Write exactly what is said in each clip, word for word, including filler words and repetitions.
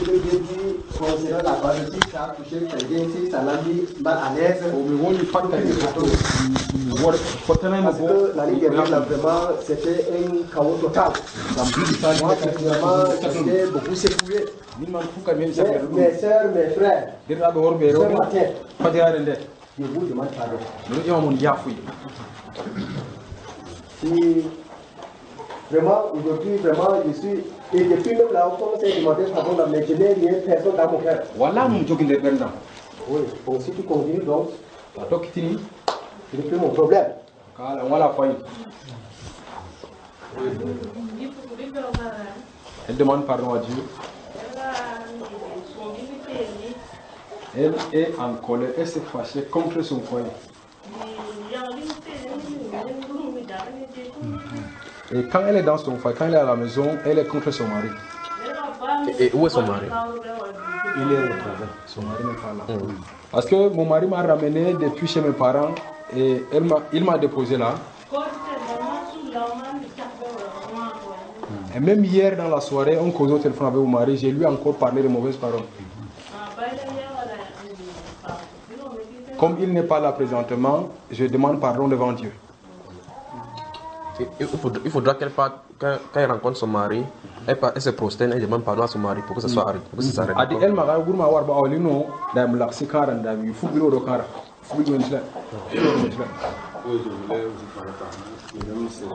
que j'ai dit concernant la politique, ça a touché quelqu'un, si ça l'a mis mal à l'aise. Parce que la Ligue des Nations, vraiment, c'était un chaos total. Moi, vraiment, j'étais beaucoup secoué. Mes soeurs, mes frères, ce matin, je vous demande pardon. Si vraiment, aujourd'hui, vraiment, je suis. Et depuis même là, on commence à demander pardon, mais je n'ai rien, personne dans mon cœur. Voilà, mon job, il est maintenant. Oui, bon, si tu continues donc, ce n'est plus mon problème. Voilà, elle demande pardon à Dieu. Elle est en colère, elle s'est fâchée contre son foyer. Et quand elle est dans son foyer, quand elle est à la maison, elle est contre son mari. Et, et où est son mari? Il est au travail. Son mari n'est pas là. Mmh. Parce que mon mari m'a ramené depuis chez mes parents et elle m'a, il m'a déposé là. Mmh. Et même hier dans la soirée, on causait au téléphone avec mon mari, j'ai lui encore parlé de mauvaises paroles. Comme il n'est pas là présentement, je demande pardon devant Dieu. Il faudra, il faudra qu'elle parte, quand, quand elle rencontre son mari, elle, part, elle se prosterne, elle demande pardon à son mari pour que ça soit arrêté. Pour que ça s'arrête. Adi elle m'a dit gourma war ba olino da mla sikara da bi fubilo do kara. Fubilo ni cela. Oui, je voulais aussi parler par mesdames, c'est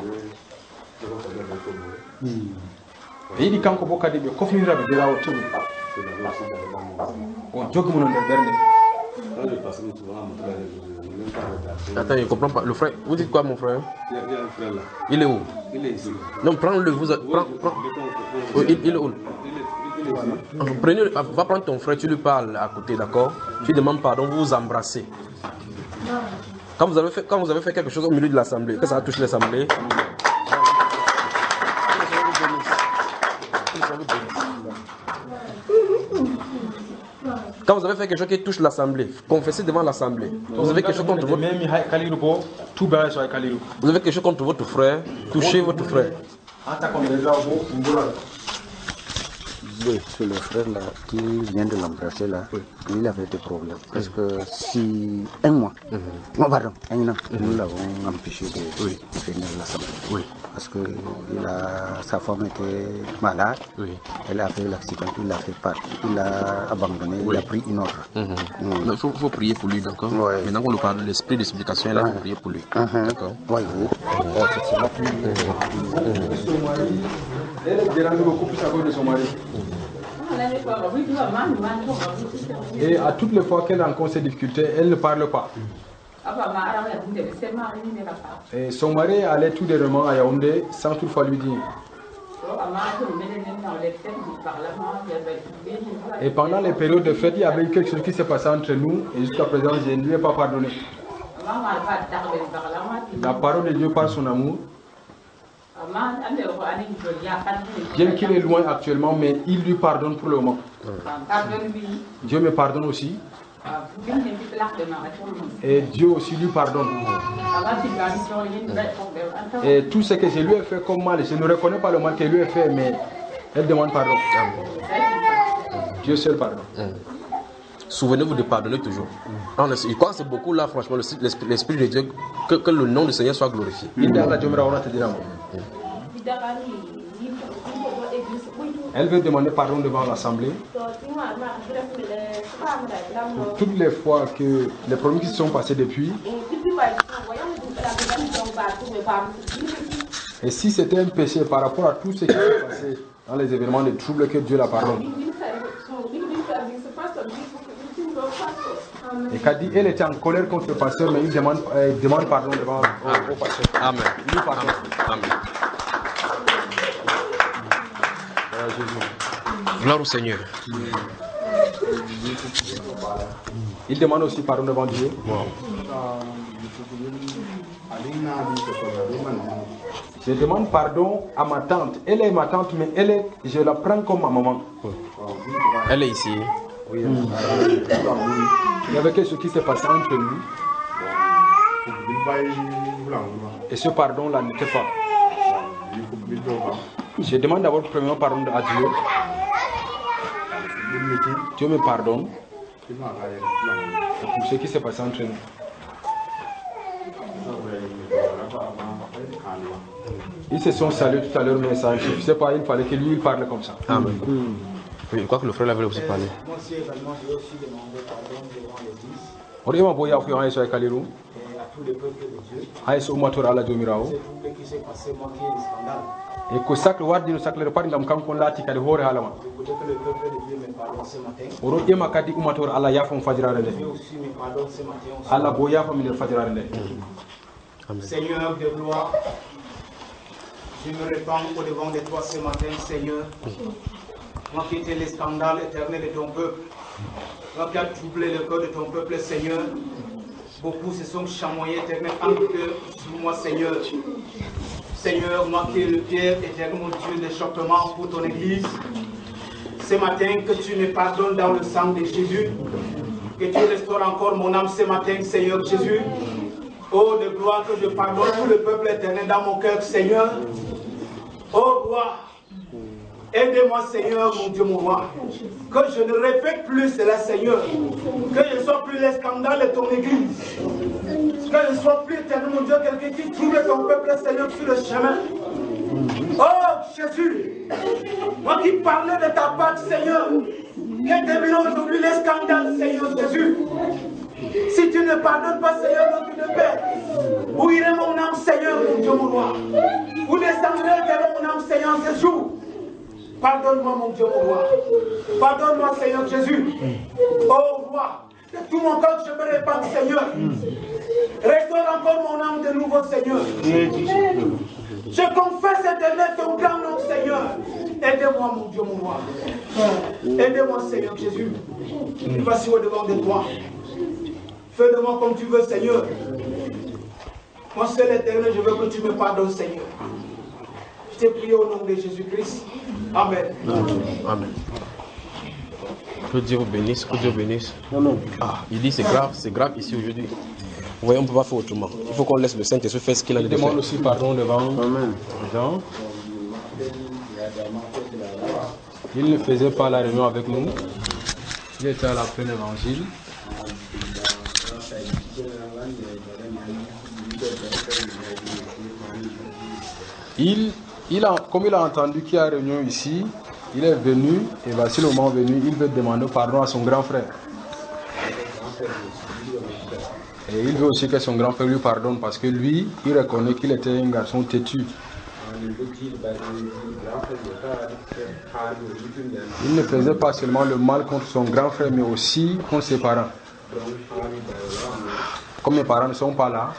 le Et il kanko bokadi be kofni rabe de lawo tubi. On jogi mon der berne. Attends, je comprends pas. Le frère, vous dites quoi, mon frère? Il y a un frère là. Il est où? Il est ici. Non, prends-le, vous. Prends, prends. Oui, il, il est où? Prenez, va prendre ton frère, tu lui parles à côté, d'accord? Tu demandes pardon, vous vous embrassez. Quand vous avez fait, quand vous avez fait quelque chose au milieu de l'assemblée, que ça touche l'assemblée. Quand vous avez fait quelque chose qui touche l'assemblée, confessez devant l'assemblée. Vous avez quelque chose contre votre Vous avez quelque chose contre votre frère, touchez votre frère. Oui, c'est le frère là qui vient de l'embrasser là. Oui. Il avait des problèmes. Parce que si un mois, mm-hmm. non, pardon, un an, mm-hmm. nous l'avons empêché de oui. venir à l'assemblée. Oui. Parce que il a, sa femme était malade. Oui. Elle a fait l'accident, il a fait part, il a abandonné, oui. il a pris une autre. Mm-hmm. Mm. Il faut, faut prier pour lui, d'accord? Oui. Maintenant qu'on nous parle de l'esprit d'explication, là, il faut prier pour lui. Mm-hmm. D'accord? Oui, oui. Oh, c'est la plus. Elle est dérangée beaucoup plus à cause de son mari. Et à toutes les fois qu'elle rencontre ces difficultés, elle ne parle pas. Et son mari allait tout dernièrement à Yaoundé sans toutefois lui dire. Et pendant les périodes de fête, il y avait eu quelque chose qui s'est passé entre nous et jusqu'à présent, je ne lui ai pas pardonné. La parole de Dieu par son amour. Bien qu'il est loin actuellement, mais il lui pardonne pour le moment. Dieu me pardonne aussi. Et Dieu aussi lui pardonne. Et tout ce que je lui ai fait comme mal, je ne reconnais pas le mal qu'elle lui a fait, mais elle demande pardon. Dieu seul pardonne. Souvenez-vous de pardonner toujours. Je crois que c'est beaucoup là, franchement, l'Esprit de Dieu, que, que le nom du Seigneur soit glorifié. Elle veut demander pardon devant l'Assemblée. Pour toutes les fois que les problèmes qui se sont passés depuis. Et si c'était un péché par rapport à tout ce qui s'est passé dans les événements de troubles, que Dieu la pardonne. Et qu'a dit, elle était en colère contre le pasteur, mais il demande, euh, il demande pardon devant au, au pasteur. Amen. Il pardonne. Amen. Amen. Gloire au Seigneur. Il demande aussi pardon devant Dieu. Wow. Je demande pardon à ma tante. Elle est ma tante, mais elle est, je la prends comme ma maman. Elle est ici. Oui, mmh. Il y avait quelque chose qui s'est passé entre nous. Et ce pardon-là n'était pas. Je demande d'abord premièrement pardon à Dieu. Dieu me pardonne pour ce qui s'est passé entre nous. Ils se sont salués tout à l'heure, mais ça ne suffisait pas, il fallait que lui il parle comme ça. Amen. Mm. Oui, je crois que le frère l'avait aussi parlé. Moi aussi également, je vais aussi demander pardon devant l'église On dit, moi, boya fuyon aïe kaliru. et à tous les peuples de Dieu. Aïe so matura ala jomirao. C'est tout ce qui s'est passé, moi qui ai des scandales. Et que sacle wardi no sacle repari ngam kankon lati kadi hore halama. Je voudrais que le peuple de Dieu me pardonne ce matin. Oro ema kadi umator ala yafon fajirare Dieu de. aussi me pardonne ce matin. aussi. Ala bo yafon min fajirare de. Seigneur de gloire, je me répands au devant de toi ce matin, Seigneur. Moi qui étais les scandales éternels de ton peuple, moi qui a troublé le cœur de ton peuple, Seigneur. Beaucoup se sont chamoyés, éternel, en cœur sur moi, Seigneur. Seigneur, moi qui es le Père, éternel, mon Dieu, d'échappement pour ton Église. Ce matin, que tu me pardonnes dans le sang de Jésus. Que tu restaures encore mon âme ce matin, Seigneur Jésus. Oh, de gloire, que je pardonne tout le peuple éternel dans mon cœur, Seigneur. Oh, roi, aidez-moi, Seigneur, mon Dieu, mon roi. Que je ne répète plus cela, Seigneur. Que je ne sois plus les scandales de ton Église. Que je ne sois plus, éternel, mon Dieu, quelqu'un qui trouve ton peuple, Seigneur, sur le chemin. Oh, Jésus, moi qui parlais de ta part, Seigneur, que terminons aujourd'hui les scandales, Seigneur Jésus. Si tu ne pardonnes pas, Seigneur, notre de paix, où irait mon âme, Seigneur, mon Dieu, mon roi? Où descendrait mon âme, Seigneur, ce jour? Pardonne-moi, mon Dieu, mon roi. Pardonne-moi, Seigneur Jésus. Oh, roi, de tout mon cœur, je me répands, Seigneur. Restaure encore mon âme de nouveau, Seigneur. Je confesse éternel ton grand nom, Seigneur. Aidez-moi, mon Dieu, mon roi. Aidez-moi, Seigneur Jésus. Et voici au-devant de toi. Fais de moi comme tu veux, Seigneur. Moi seul éternel, je veux que tu me pardonnes, Seigneur. Je t'ai prié au nom de Jésus-Christ. Amen. Amen. Que Dieu vous bénisse, que Dieu vous bénisse. Amen. Ah, il dit c'est grave, c'est grave ici aujourd'hui. Vous voyez, on ne peut pas faire autrement. Il faut qu'on laisse le Saint-Esprit faire ce qu'il a dit de faire. Demande aussi pardon devant Jean. Il ne faisait pas la réunion avec nous. Il était à la fin de l'évangile. Il, il a, comme il a entendu qu'il y a réunion ici, il est venu, et voici le moment venu, il veut demander pardon à son grand frère. Et il veut aussi que son grand frère lui pardonne parce que lui, il reconnaît qu'il était un garçon têtu. Il ne faisait pas seulement le mal contre son grand frère, mais aussi contre ses parents. Comme mes parents ne sont pas là,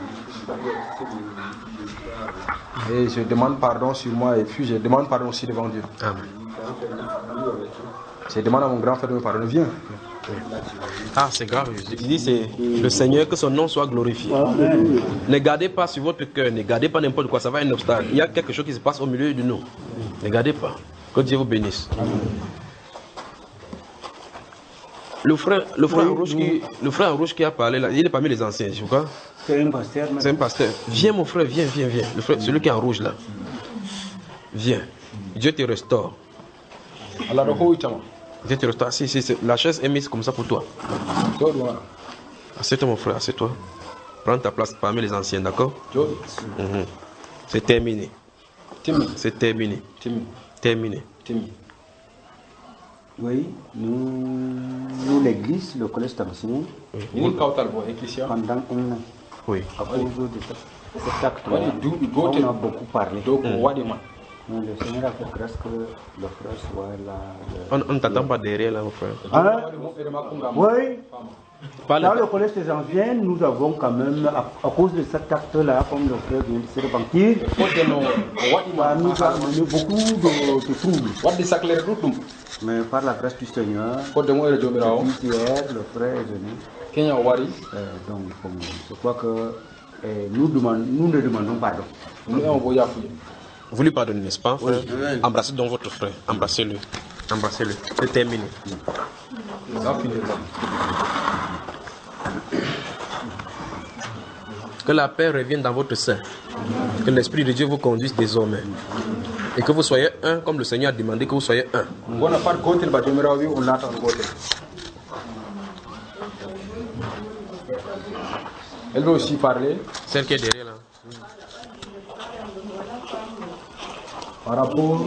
et je demande pardon sur moi et puis je demande pardon aussi devant Dieu. Amen. Je demande à mon grand frère de me pardonner. Viens. Ah, c'est grave. Il dit c'est le Seigneur, que son nom soit glorifié. Amen. Ne gardez pas sur votre cœur, ne gardez pas n'importe quoi, ça va être un obstacle. Il y a quelque chose qui se passe au milieu de nous. Ne gardez pas. Que Dieu vous bénisse. Amen. Le frère, le frère, oui, rouge qui, le frère rouge qui a parlé là, il est parmi les anciens, je crois. C'est un pasteur. C'est un pasteur. Viens mon frère, viens, viens, viens. Le frère, celui qui est en rouge là. Viens. Dieu te restaure. Dieu te restaure. Si, si, si. La chaise est mise comme ça pour toi. Assieds-toi mon frère, assieds-toi. Prends ta place parmi les anciens, d'accord? Mm-hmm. C'est terminé. C'est terminé. Terminé. Oui, nous, nous l'église, le collège d'enseignants, oui. Pendant un an, oui. À cause de cet acte, on a beaucoup parlé. Mm. Le Seigneur a fait grâce que le frère soit là. Le... On ne t'attend pas derrière là, mon frère. Hein? Oui. Dans le collège des anciens, nous avons quand même, à, à cause de cet acte-là, comme le frère vient de se repentir, nous avons amené beaucoup de, de troubles. Mais par la grâce du Seigneur, depuis hier, le frère est venu. Euh, donc, je crois que eh, nous, demandons, nous ne demandons pardon. Vous lui pardonnez, n'est-ce pas, frère? Oui. Embrassez donc votre frère. Embrassez-le. Embrassez-le. C'est terminé. Que la paix revienne dans votre sein. Que l'Esprit de Dieu vous conduise désormais. Et que vous soyez un, comme le Seigneur a demandé que vous soyez un. Elle veut aussi parler. Celle qui est derrière là. Par rapport.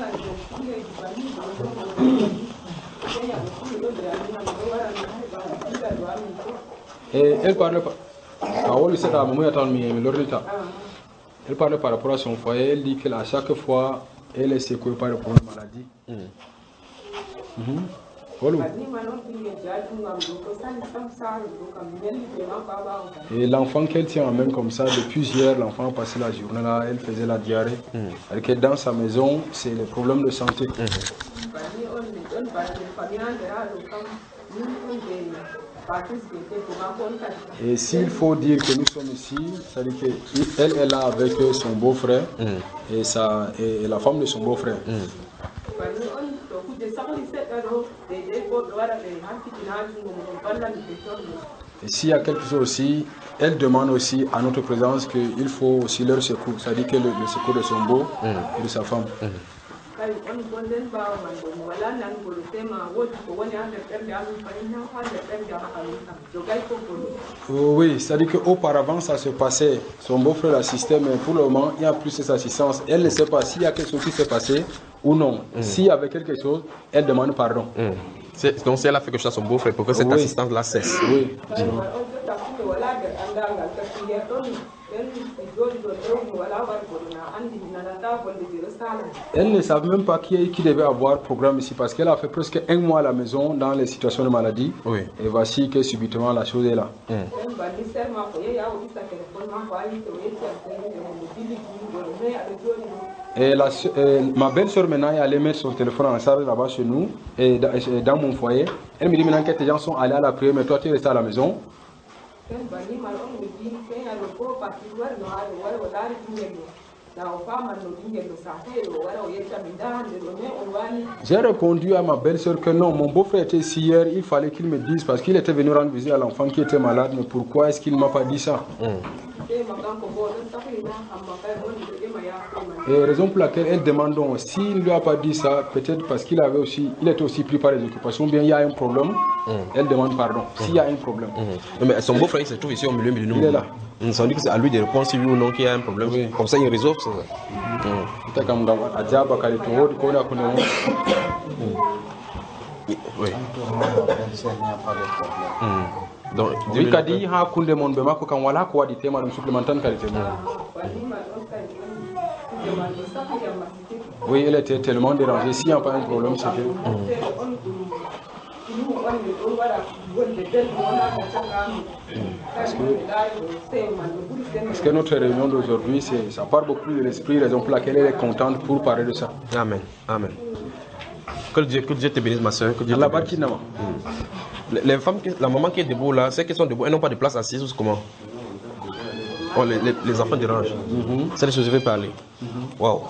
Et elle parle par. Elle parle par rapport à son foyer. Elle dit qu'à chaque fois, elle est secouée par le problème de maladie. Mm. Mm-hmm. Et l'enfant qu'elle tient en main comme ça, depuis hier, l'enfant a passé la journée là, elle faisait la diarrhée. Mm. Elle que dans sa maison, c'est les problèmes de santé. Mm. Et s'il faut dire que nous sommes ici, c'est-à-dire qu'elle est là avec son beau-frère mm. et, sa, et la femme de son beau-frère. Mm. Et s'il y a quelque chose aussi, elle demande aussi à notre présence qu'il faut aussi leur secours, c'est-à-dire que le, le secours de son beau mm. et de sa femme. Mm. Oui, c'est-à-dire qu'auparavant ça se passait, son beau-frère l'assistait, mais pour le moment il n'y a plus cette assistance. Elle ne sait pas s'il y a quelque chose qui s'est passé ou non. Mm. S'il y avait quelque chose, elle demande pardon. Mm. C'est, donc si elle a fait quelque chose à son beau-frère pour que cette oui. assistance-là cesse. Oui. Mm. Elle ne savait même pas qui, qui devait avoir programme ici parce qu'elle a fait presque un mois à la maison dans les situations de maladie. Oui. Et voici que subitement la chose est là. Mm. Et la, euh, ma belle-sœur maintenant est allée mettre son téléphone en salle là-bas chez nous et dans, et dans mon foyer. Elle me dit maintenant que tes gens sont allés à la prière, mais toi tu es resté à la maison. J'ai répondu à ma belle-sœur que non, mon beau-frère était ici hier, il fallait qu'il me dise parce qu'il était venu rendre visite à l'enfant qui était malade, mais pourquoi est-ce qu'il ne m'a pas dit ça? Mm. Et raison pour laquelle elle demande donc, s'il ne lui a pas dit ça, peut-être parce qu'il avait aussi, il était aussi pris par les occupations, bien il y a un problème, mm. elle demande pardon, mm. s'il y a un problème. Mm. Mais son beau-frère il se trouve ici au milieu de nous. Il est là. On s'en dit que c'est à lui de répondre si oui ou non qu'il y a un problème. Oui. Comme ça il résout ça. Oui. Donc, oui, kadi ha kunde mon be mako kan wala ko wadi tema dum supplémentaire qualité. Oui, elle était tellement dérangée. S'il n'y a pas un problème, c'est que. Parce que, parce que notre réunion d'aujourd'hui, ça part beaucoup de l'esprit, raison pour laquelle elle est contente pour parler de ça. Amen. Amen. Que Dieu, que Dieu te bénisse, ma soeur. Que Dieu te bénisse. Les, les femmes, la maman qui est debout là, celles qui sont debout, elles n'ont pas de place assise ou comment? Oh, les, les, les enfants dérangent. Mm-hmm. C'est les choses que je vais parler. Mm-hmm. Wow.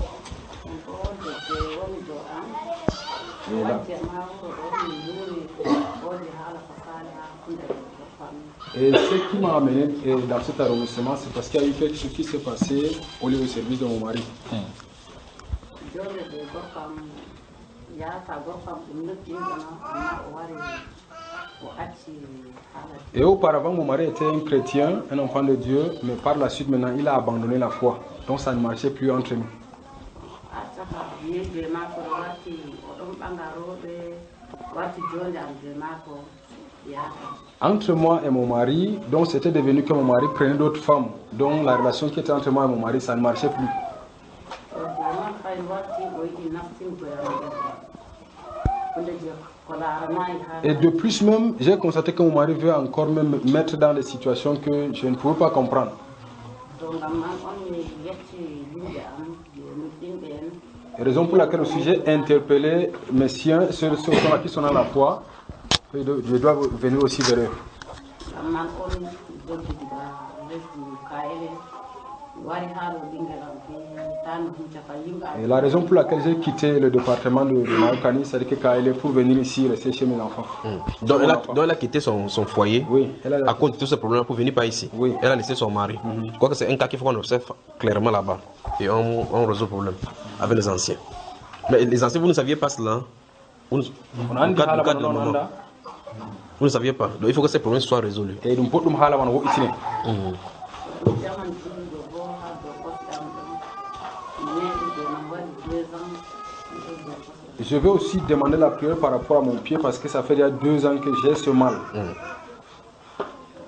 Et ce qui m'a amené dans cet arrondissement, c'est parce qu'il y a eu quelque chose qui s'est passé au lieu de service de mon mari. Mm. Et auparavant, mon mari était un chrétien, un enfant de Dieu, mais par la suite, maintenant, il a abandonné la foi. Donc, ça ne marchait plus entre nous. Entre moi et mon mari, donc c'était devenu que mon mari prenait d'autres femmes. Donc, la relation qui était entre moi et mon mari, ça ne marchait plus. Et de plus même, j'ai constaté que mon mari veut encore me mettre dans des situations que je ne pouvais pas comprendre. Et raison pour laquelle aussi j'ai interpellé mes siens, ceux, ceux qui sont dans la foi, que je dois venir aussi vers eux. Et la raison pour laquelle j'ai quitté le département de, de Marocanie, c'est que quand elle est pour venir ici rester chez mes enfants. Mmh. Donc, elle a, donc elle a quitté son, son foyer oui, elle a... à cause de tous ces problèmes pour venir par ici. Oui. Elle a laissé son mari. Mmh. Je crois que c'est un cas qu'il faut qu'on observe clairement là-bas. Et on, on résout le problème avec les anciens. Mais les anciens, vous ne saviez pas cela. Vous, on a cas, cas de moment, vous ne saviez pas. Donc il faut que ces problèmes soient résolus. Et donc, pour nous, mmh. Je vais aussi demander la prière par rapport à mon pied parce que ça fait déjà deux ans que j'ai ce mal. Mm.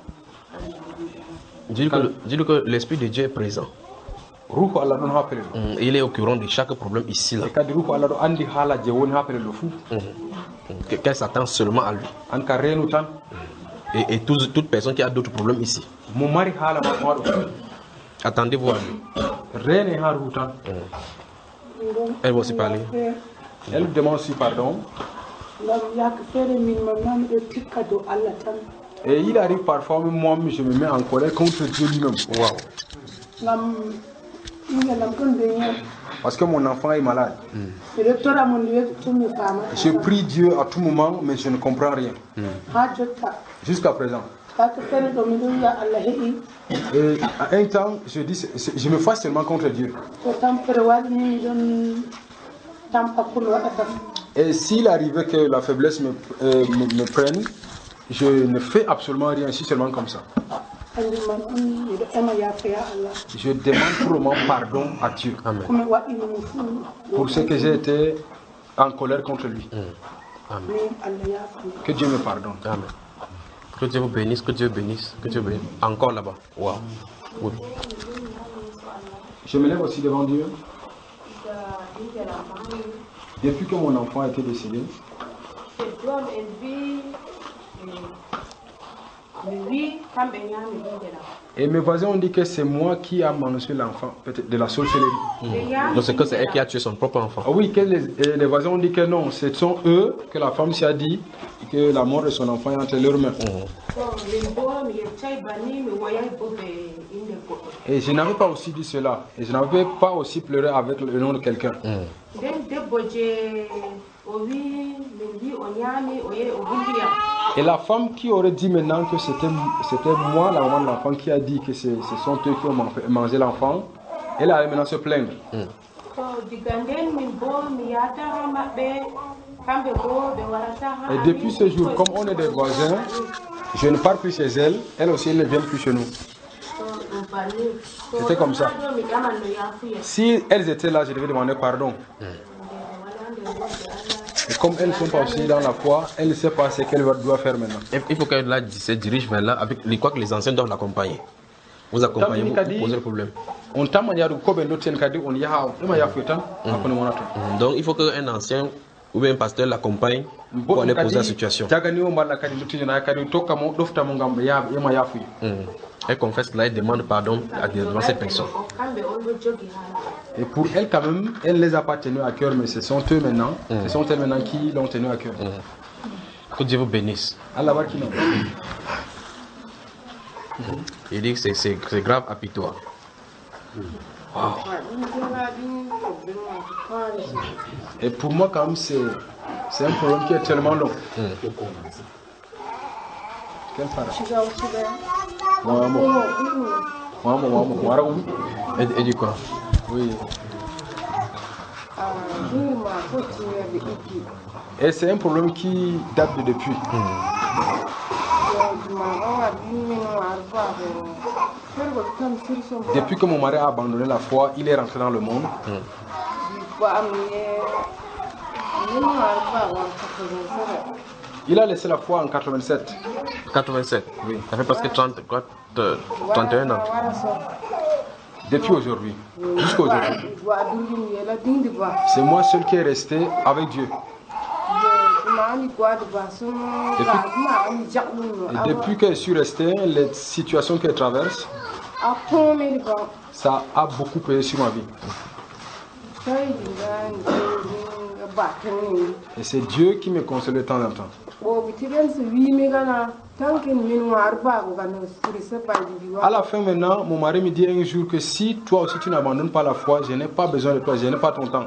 Dis-lui que, dis que l'Esprit de Dieu est présent. Mm. Il est au courant de chaque problème ici. Là. Mm. Qu'elle s'attend seulement à lui. Et, et toute, toute personne qui a d'autres problèmes ici. Attendez-vous à lui. Mm. Elle va aussi parler. Elle demande aussi pardon. Et il arrive parfois, moi, je me mets en colère contre Dieu lui-même. Wow. Parce que mon enfant est malade. Mm. Je prie Dieu à tout moment, mais je ne comprends rien. Mm. Jusqu'à présent. Et à un temps, je, dis, je me fâche seulement contre Dieu. Et s'il arrivait que la faiblesse me, euh, me, me prenne, je ne fais absolument rien, si seulement comme ça. Je demande pour le moment pardon à Dieu. Amen. Pour ce que j'ai été en colère contre lui. Amen. Que Dieu me pardonne. Amen. Que Dieu vous bénisse, que Dieu bénisse, que Dieu bénisse. Encore là-bas. Wow. Oui. Je me lève aussi devant Dieu. Depuis que mon enfant a été décédé, et mes voisins ont dit que c'est moi qui a mangé l'enfant, peut-être de la sorcellerie. Mmh. Donc c'est que c'est elle qui a tué son propre enfant. Ah oui, que les, les voisins ont dit que non, ce sont eux, que la femme s'y a dit que la mort de son enfant est entre leurs mains. Mmh. Et je n'avais pas aussi dit cela. Et je n'avais pas aussi pleuré avec le nom de quelqu'un. Mmh. Et la femme qui aurait dit maintenant que c'était moi, la maman de l'enfant, qui a dit que ce sont eux qui ont mangé l'enfant, elle allait maintenant se plaindre. Mm. Et depuis ce jour, comme on est des voisins, je ne pars plus chez elle, elle aussi elle ne vient plus chez nous. C'était comme ça. Si elles étaient là, je devais demander pardon. Mm. Et comme elles ne sont pas aussi dans la foi, elles ne savent pas ce qu'elles doivent faire maintenant. Il faut qu'elle se dirige vers là, avec les quoi que les anciens doivent l'accompagner. Vous accompagnez, vous, vous posez le problème. Donc il faut qu'un ancien ou bien un pasteur l'accompagne pour aller poser la situation. Mm. Elle confesse là, elle demande pardon à devant cette personne. Et pour elle quand même, elle ne les a pas tenus à cœur, mais ce sont eux maintenant, mm. ce sont elles maintenant qui l'ont tenu à cœur. Mm. Que Dieu vous bénisse. Allah va qui non. Il dit que c'est grave à Pitois. Wow. Et pour moi quand même, c'est un problème qui est tellement long. Mm. Quel parent? Et, et du quoi? Oui. Et c'est un problème qui date de depuis. Mm. Depuis que mon mari a abandonné la foi, il est rentré dans le monde. Mm. Il a laissé la foi en quatre-vingt-sept. quatre-vingt-sept, oui. Ça fait presque trente, trente et un ans. Depuis aujourd'hui, jusqu'à aujourd'hui. C'est moi seul qui est resté avec Dieu. Depuis, et depuis que je suis resté, les situations qu'elle traverse, ça a beaucoup pesé sur ma vie. Et c'est Dieu qui me console de temps en temps. À la fin maintenant, mon mari me dit un jour que si toi aussi tu n'abandonnes pas la foi, je n'ai pas besoin de toi, je n'ai pas ton temps.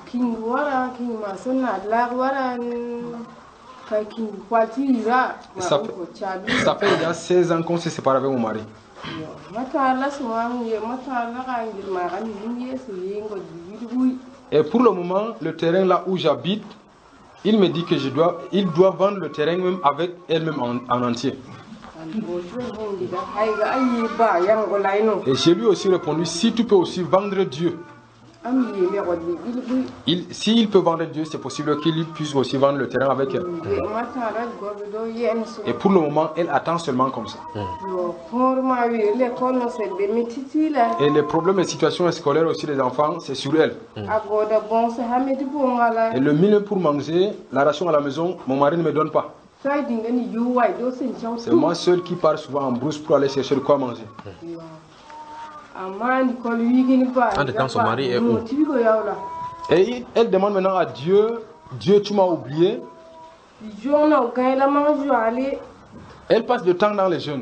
Ça fait, ça fait déjà seize ans qu'on s'est séparé avec mon mari. Et pour le moment, le terrain là où j'habite, il me dit que je dois, il doit vendre le terrain même avec elle-même en, en entier. Et j'ai lui aussi répondu, si tu peux aussi vendre Dieu. Il, S'il peut vendre Dieu, c'est possible qu'il puisse aussi vendre le terrain avec elle. Et pour le moment, elle attend seulement comme ça. Et les problèmes et situations scolaires aussi des enfants, c'est sur elle. Et le milieu pour manger, la ration à la maison, mon mari ne me donne pas. C'est moi seul qui pars souvent en brousse pour aller chercher de quoi manger. En temps, son mari est où? Et elle demande maintenant à Dieu, Dieu, tu m'as oublié. Elle passe du temps dans les jeûnes.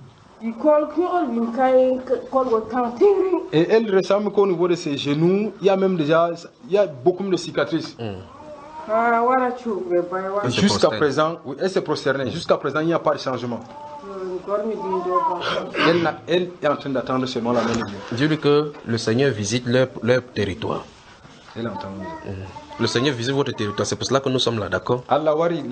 Et elle ressemble qu'au niveau de ses genoux, il y a même déjà, il y a beaucoup de cicatrices. Mm. Jusqu'à présent, oui, elle s'est prosternée. Jusqu'à présent, il n'y a pas de changement. Elle, elle est en train d'attendre seulement la main de Dieu. Dieu dit que le Seigneur visite leur, leur territoire. Elle entend. Mm. Le Seigneur visite votre territoire. C'est pour cela que nous sommes là, d'accord? Mm.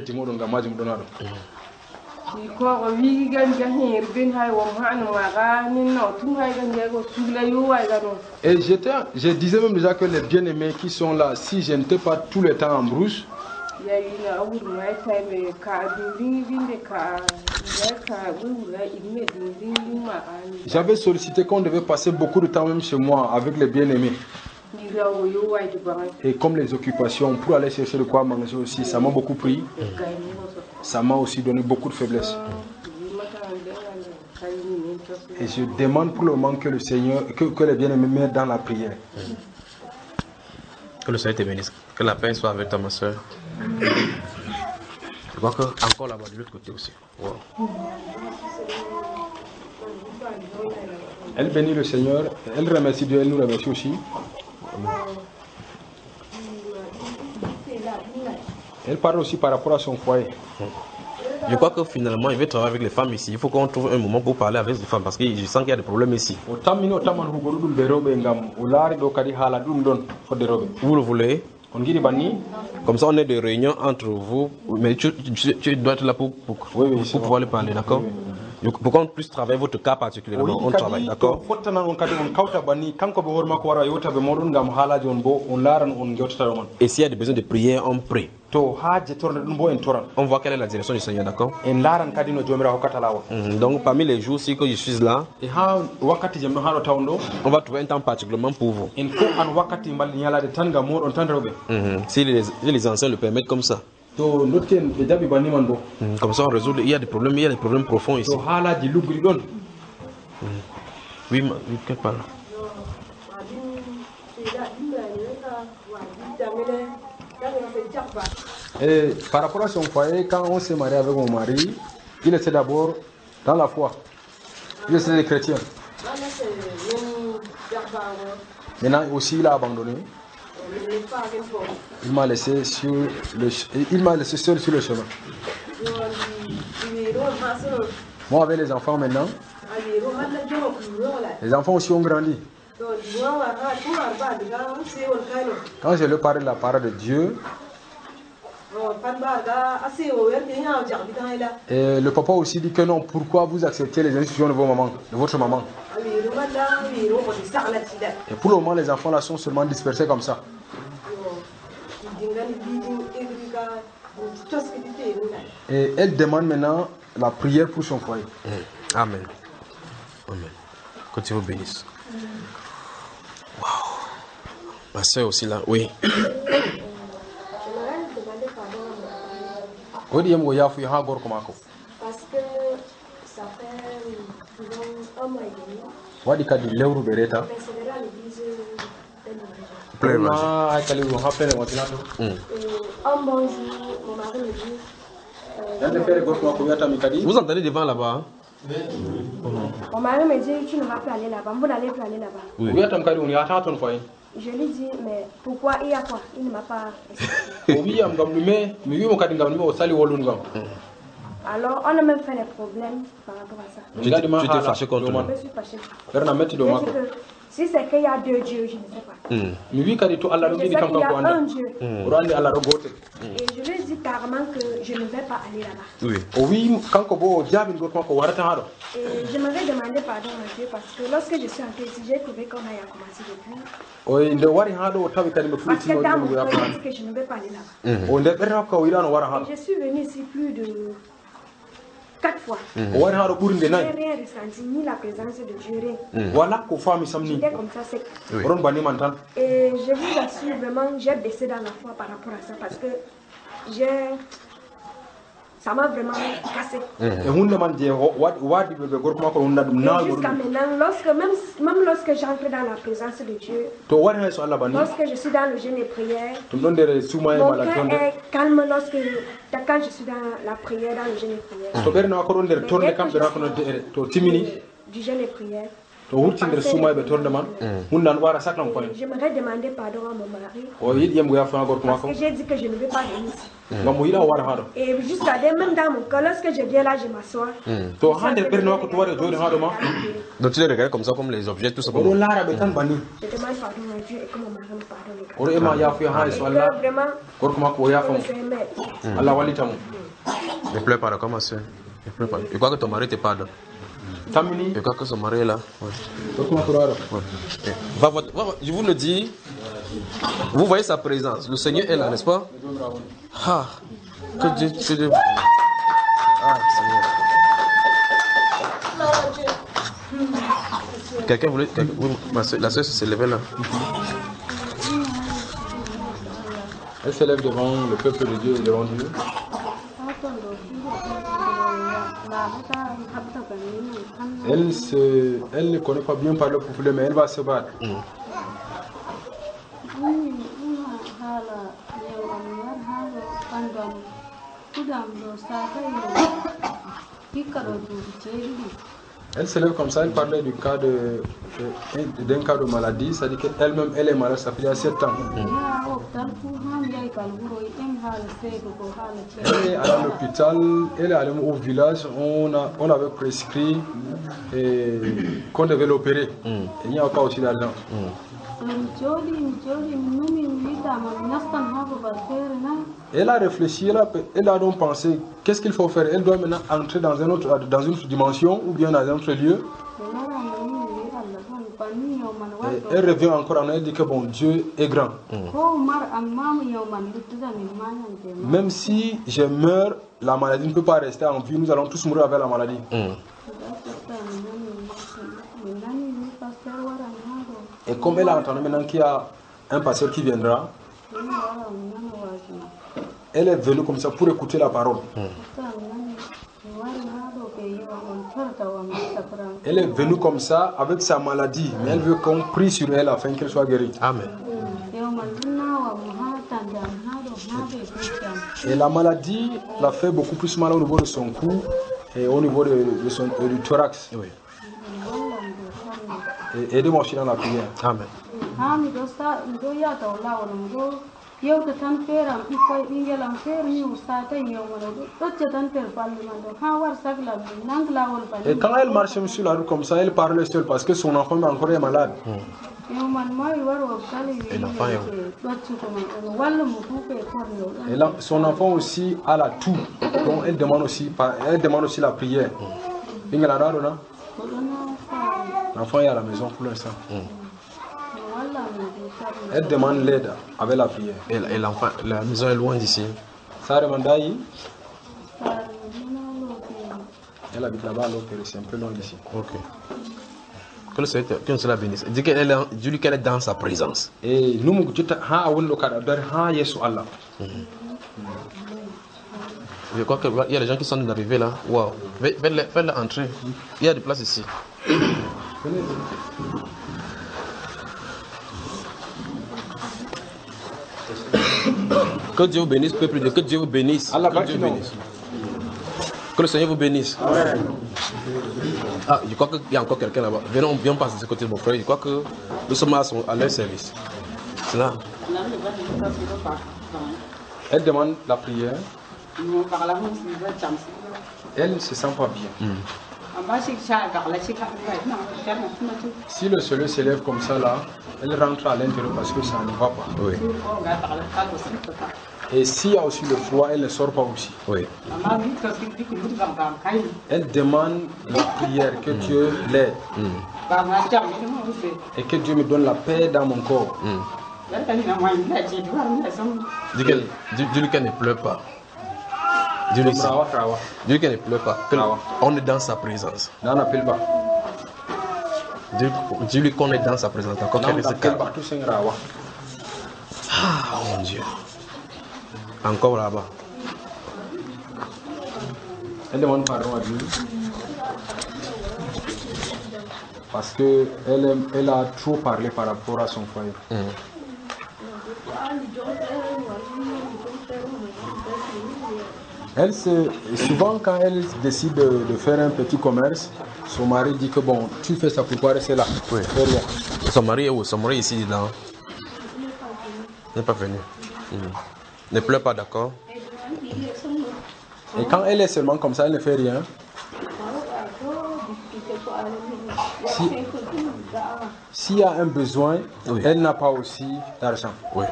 Et j'étais, je disais même déjà que les bien-aimés qui sont là, si je n'étais pas tout le temps en brousse, j'avais sollicité qu'on devait passer beaucoup de temps même chez moi avec les bien-aimés. Et comme les occupations pour aller chercher de quoi manger aussi, ça m'a beaucoup pris. Ça m'a aussi donné beaucoup de faiblesse. Et je demande pour le moment que le Seigneur, que, que les bien-aimés mettent dans la prière. Que le Seigneur te bénisse. Que la paix soit avec toi, ma soeur. Je crois que encore là-bas de l'autre côté aussi. Wow. Elle bénit le Seigneur, elle remercie Dieu, elle nous remercie aussi. Elle parle aussi par rapport à son foyer. Je crois que finalement, il veut travailler avec les femmes ici. Il faut qu'on trouve un moment pour parler avec les femmes parce que je sens qu'il y a des problèmes ici. Vous le voulez? Comme ça, on est de réunion entre vous. Mais tu, tu, tu dois être là pour, pour, oui, oui, pour pouvoir le parler, d'accord? Oui, oui. Pour qu'on puisse travailler votre cas particulièrement, on travaille, d'accord? Et s'il y a des besoins de prière, on prie. On voit quelle est la direction du Seigneur, d'accord? Mmh, donc parmi les jours si que je suis là, on va trouver un temps particulièrement pour vous. Mmh, si les, si les anciens le permettent comme ça. Mmh, comme ça on résout, il y a des problèmes, il y a des problèmes profonds ici. Mmh. Oui, ma, oui, quelque part là. Et par rapport à son foyer, quand on s'est marié avec mon mari, il était d'abord dans la foi. Il était des chrétiens. Maintenant aussi il a abandonné. Il m'a laissé sur le, il m'a laissé seul sur le chemin. Moi avec les enfants maintenant, les enfants aussi ont grandi. Quand je leur parle de la parole de Dieu, et le papa aussi dit que non, pourquoi vous acceptez les instructions de vos mamans, de votre maman? Et pour le moment, les enfants là sont seulement dispersés comme ça. Et elle demande maintenant la prière pour son foyer. Mmh. Amen. Amen. Que Dieu vous bénisse. Wow. Ma soeur aussi là, oui. Parce que ça fait un mois et demi. Mais c'est là l'église plein mmh. Un bon jour, mon mari me dit, euh, Vous entendez devant là-bas? Hein? Mon mari me dit tu ne vas plus aller là-bas, vous n'allez plus aller là-bas. Oui. Je lui dis mais pourquoi il y a quoi? Il ne m'a pas. Alors on a même fait des problèmes par rapport à ça. Tu t'es- tu t'es fâché contre moi? Je me suis fâché. J'ai dit que si c'est qu'il y a deux dieux, je ne sais pas. Mm. Mais je sais qu'il y a un Dieu. Mm. Et je lui ai dit carrément que je ne vais pas aller là-bas. Oui. Et je m'avais demandé pardon à Dieu parce que lorsque je suis entrée ici, j'ai trouvé qu'on a commencé depuis. Parce que dans mon cœur, je dis que je ne vais pas aller là-bas. Et je suis venue ici plus de quatre fois. Je n'ai rien ressenti, ni la présence de Dieu, rien. J'étais comme ça, sec. Oui. Et je vous assure vraiment, j'ai baissé dans la foi par rapport à ça parce que j'ai... ça m'a vraiment cassé. Et jusqu'à maintenant, lorsque, même, même lorsque j'entre dans la présence de Dieu, lorsque je suis dans le jeûne et prière, mon cœur est calme lorsque, quand je suis dans la prière, dans le jeûne et prière. Mais dès que je suis du jeûne et prière, j'aimerais demander pardon à mon mari parce que j'ai dit que je ne vais pas venir ici. Et jusqu'à même dans mon cœur, lorsque je viens là, je m'assois. Donc tu les regardes comme ça, comme les objets, tout simplement. Je demande pardon à Dieu et que mon mari me pardonne. Et que vraiment, on se Ne pleure pas, comment ça? Ne pleure pas. Je crois que ton mari te pardonne. Je crois que son mari est là. Ouais. Ouais. Va, va, va, je vous le dis, vous voyez sa présence. Le Seigneur est là, n'est-ce pas? Ah, que Dieu, que Dieu. Ah, Seigneur. Quelqu'un voulait. Quelqu'un, oui, ma soeur, la soeur s'est levée là. Elle s'élève devant le peuple de Dieu et devant Dieu. Elle, se, elle ne connaît pas bien parler populaire, mais elle va se battre. Mm. Elle s'élève comme ça, elle parlait du cas de, de, d'un cas de maladie, c'est-à-dire qu'elle-même, elle est malade, ça fait il y a sept ans. Mm. Elle est à l'hôpital, elle est allée au village, on, a, on avait prescrit qu'on devait l'opérer. Mm. Et il n'y a pas aussi d'argent. Mm. Elle a réfléchi, elle a, elle a donc pensé, qu'est-ce qu'il faut faire? Elle doit maintenant entrer dans, un autre, dans une autre dimension ou bien dans un autre lieu. Et elle revient encore en elle, dit que bon, Dieu est grand. Mm. Même si je meurs, la maladie ne peut pas rester en vie, nous allons tous mourir avec la maladie. Mm. Et comme elle a entendu maintenant qu'il y a un pasteur qui viendra, elle est venue comme ça pour écouter la parole. Mm. Elle est venue comme ça avec sa maladie, mais elle veut qu'on prie sur elle afin qu'elle soit guérie. Amen. Et la maladie l'a fait beaucoup plus mal au niveau de son cou et au niveau de, de son, de, du thorax. Oui. Et aidez-moi aussi dans la prière. Amen. Et quand elle marche sur la route comme ça, elle parle seule parce que son enfant est encore malade. Mm. Et l'enfant est où? Et là, son enfant aussi a la toux, donc elle demande aussi, elle demande aussi la prière. Mm. L'enfant est à la maison pour l'instant. Mm. Elle demande l'aide avec la prière. Et, et l'enfant, la maison est loin d'ici. Ça demande à elle. Elle habite là-bas, alors c'est un peu loin d'ici. Ok. Que le Seigneur la bénisse. Dis qu'elle est, dis qu'elle est dans sa présence. Et nous, nous Je crois qu'il y a des gens qui sont arrivés là. Waouh. Faites-la entrer. Il y a des places ici. Que Dieu vous bénisse, peuple de Dieu. Que Dieu vous bénisse. Allah que Dieu vous bénisse. Que le Seigneur vous bénisse. Amen. Ah, je crois qu'il y a encore quelqu'un là-bas. Venons, viens passer de ce côté de mon frère. Je crois que nous sommes à, son, à leur service. C'est là. Elle demande la prière. Elle ne se sent pas bien. Mm. Si le soleil s'élève comme ça là, elle rentre à l'intérieur parce que ça ne va pas. Oui. Et s'il y a aussi le froid, elle ne sort pas aussi. Oui. Elle demande la prière que mm. Dieu l'aide. Mm. Et que Dieu me donne la paix dans mon corps. Mm. Dis-lui qu'elle ne pleure pas. Dis-lui qu'elle ne pleure pas. On est dans sa présence. Non, n'appelle pas. Dis-lui qu'on est dans sa présence. D'accord, qu'elle se calme. Ah, mon Dieu. Encore là-bas. Elle demande pardon à Dieu. Parce qu'elle elle a trop parlé par rapport à son foyer. Mm. Elle se, souvent quand elle décide de, de faire un petit commerce, son mari dit que bon, tu fais ça pourquoi rester là. Oui. Son mari est où? Son mari est ici, là. Il n'est pas venu. Mm. Ne pleure pas, d'accord? Et quand elle est seulement comme ça, elle ne fait rien. Si, s'il y a un besoin, oui. Elle n'a pas aussi d'argent. Oui.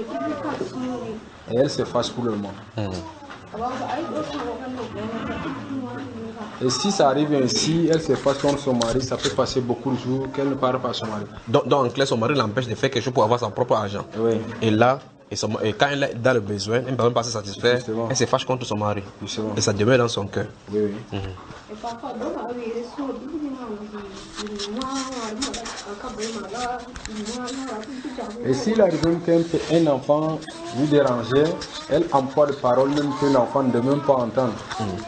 Et elle se fâche pour le moment. Mm. Et si ça arrive ainsi, elle se fâche contre son mari, ça peut passer beaucoup de jours qu'elle ne parle pas à son mari. Donc, donc en clair, son mari l'empêche de faire quelque chose pour avoir son propre argent. Oui. Et là, et, son, et quand elle est dans le besoin, elle ne peut même pas se satisfaire. Justement. Elle se fâche contre son mari. Justement. Et ça demeure dans son cœur. Oui, oui. Mm-hmm. Et s'il arrive qu'un enfant lui dérangeait, elle emploie des paroles même que l'enfant ne devait même pas entendre. Mm.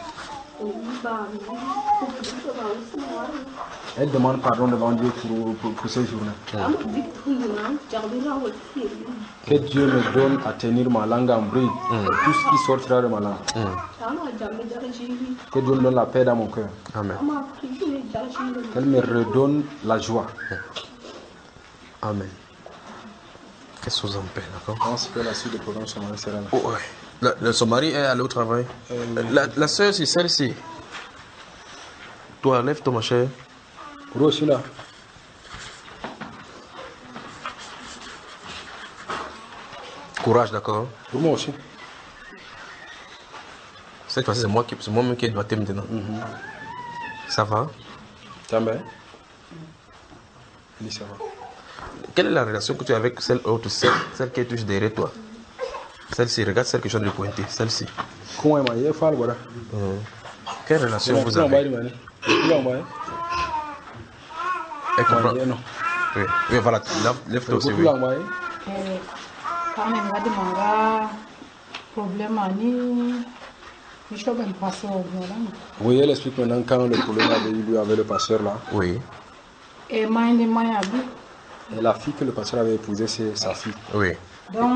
Elle demande pardon devant Dieu pour, pour, pour ces journées. Mm. Que Dieu me donne à tenir ma langue en bride, mm. tout ce qui sortira de ma langue. Mm. Que Dieu me donne la paix dans mon cœur. Amen. Qu'elle me redonne la joie. Amen. Qu'elle soit en paix, d'accord? Je pense que la suite du programme, son mari sera là. Oh, ouais. La, le, son mari est allé au travail. Euh, la, la soeur, c'est celle-ci. Toi, lève-toi, ma chère. Pour aussi là. Courage, d'accord? Pour moi aussi. Cette fois-ci, c'est moi qui, c'est moi-même qui dois t'aimer maintenant. Mm-hmm. Ça va? Ça va. Oui, ça va. Quelle est la relation que tu as avec celle autre, celle, celle qui est toujours derrière toi? Celle-ci, regarde celle que je viens de pointer, celle-ci. Comment est-ce que tu voilà? Quelle relation vous avez? Elle comprend. Oui, oui, voilà, lève-toi aussi, oui. Oui, elle explique maintenant quand le problème avait eu lieu avec le pasteur là. Oui. Et la fille que le pasteur avait épousée, c'est sa fille. Oui. Il y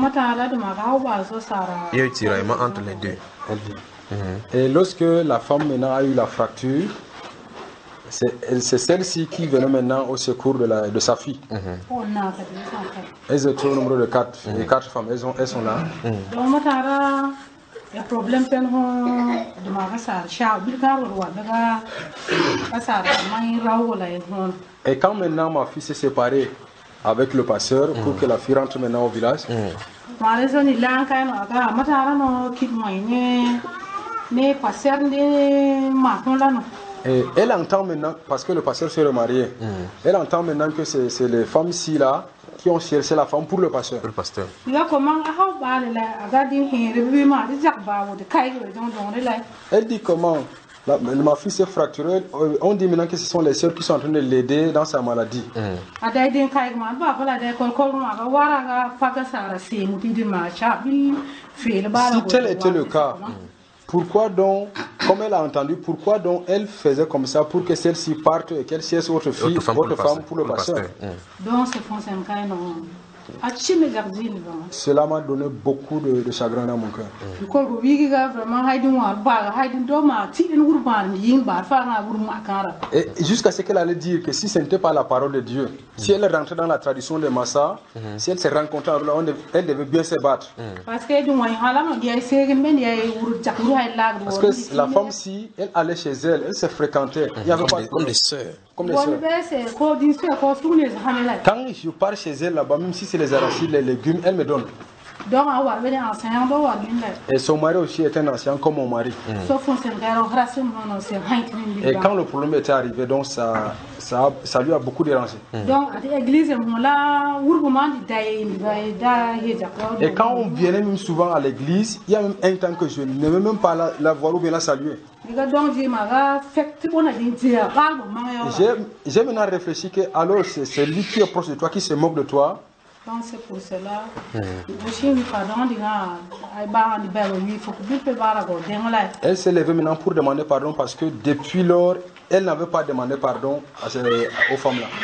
a eu tiraillement entre les deux. Mm-hmm. Et lorsque la femme maintenant a eu la fracture, c'est celle-ci qui venait maintenant au secours de, la, de sa fille. Mm-hmm. Elles étaient au nombre de quatre, mm-hmm. Les quatre femmes, elles, ont, elles sont là. Mm-hmm. Et quand maintenant ma fille s'est séparée avec le pasteur pour mm. que la fille rentre maintenant au village, mm. Et elle entend maintenant, parce que le pasteur s'est remarié, mm. Elle entend maintenant que c'est les femmes ici là qui ont cherché la femme pour le pasteur. Pour le pasteur. Elle dit comment la, ma fille s'est fracturée. On dit maintenant que ce sont les sœurs qui sont en train de l'aider dans sa maladie. Mm. Si tel était le cas, mm. Pourquoi donc, comme elle a entendu, pourquoi donc elle faisait comme ça pour que celle-ci parte et qu'elle cherche autre fille, autre femme, autre femme pour le pasteur? Donc, c'est Cela m'a donné beaucoup de, de chagrin dans mon cœur. Et jusqu'à ce qu'elle allait dire que si ce n'était pas la parole de Dieu, si elle rentrait dans la tradition des Massa, mm-hmm. si elle se rencontrait avec là, elle devait bien se battre. Mm. Parce que la femme, si elle allait chez elle, elle se fréquentait. Il y avait pas comme des sœurs. Comme des sœurs. Quand je pars chez elle là-bas, même si c'est les arachides, les légumes, elle me donne. Et son mari aussi est un ancien comme mon mari. Mm. Et quand le problème était arrivé, donc ça, ça, ça lui a beaucoup dérangé. Mm. Et quand on venait même souvent à l'église, il y a même un temps que je n'aimais même pas la, la voir ou bien la saluer. J'ai maintenant réfléchi que alors c'est lui qui est proche de toi, qui se moque de toi. Donc c'est pour cela. Elle s'est levée maintenant pour demander pardon parce que depuis lors, elle n'avait pas demandé pardon à ces, aux femmes là.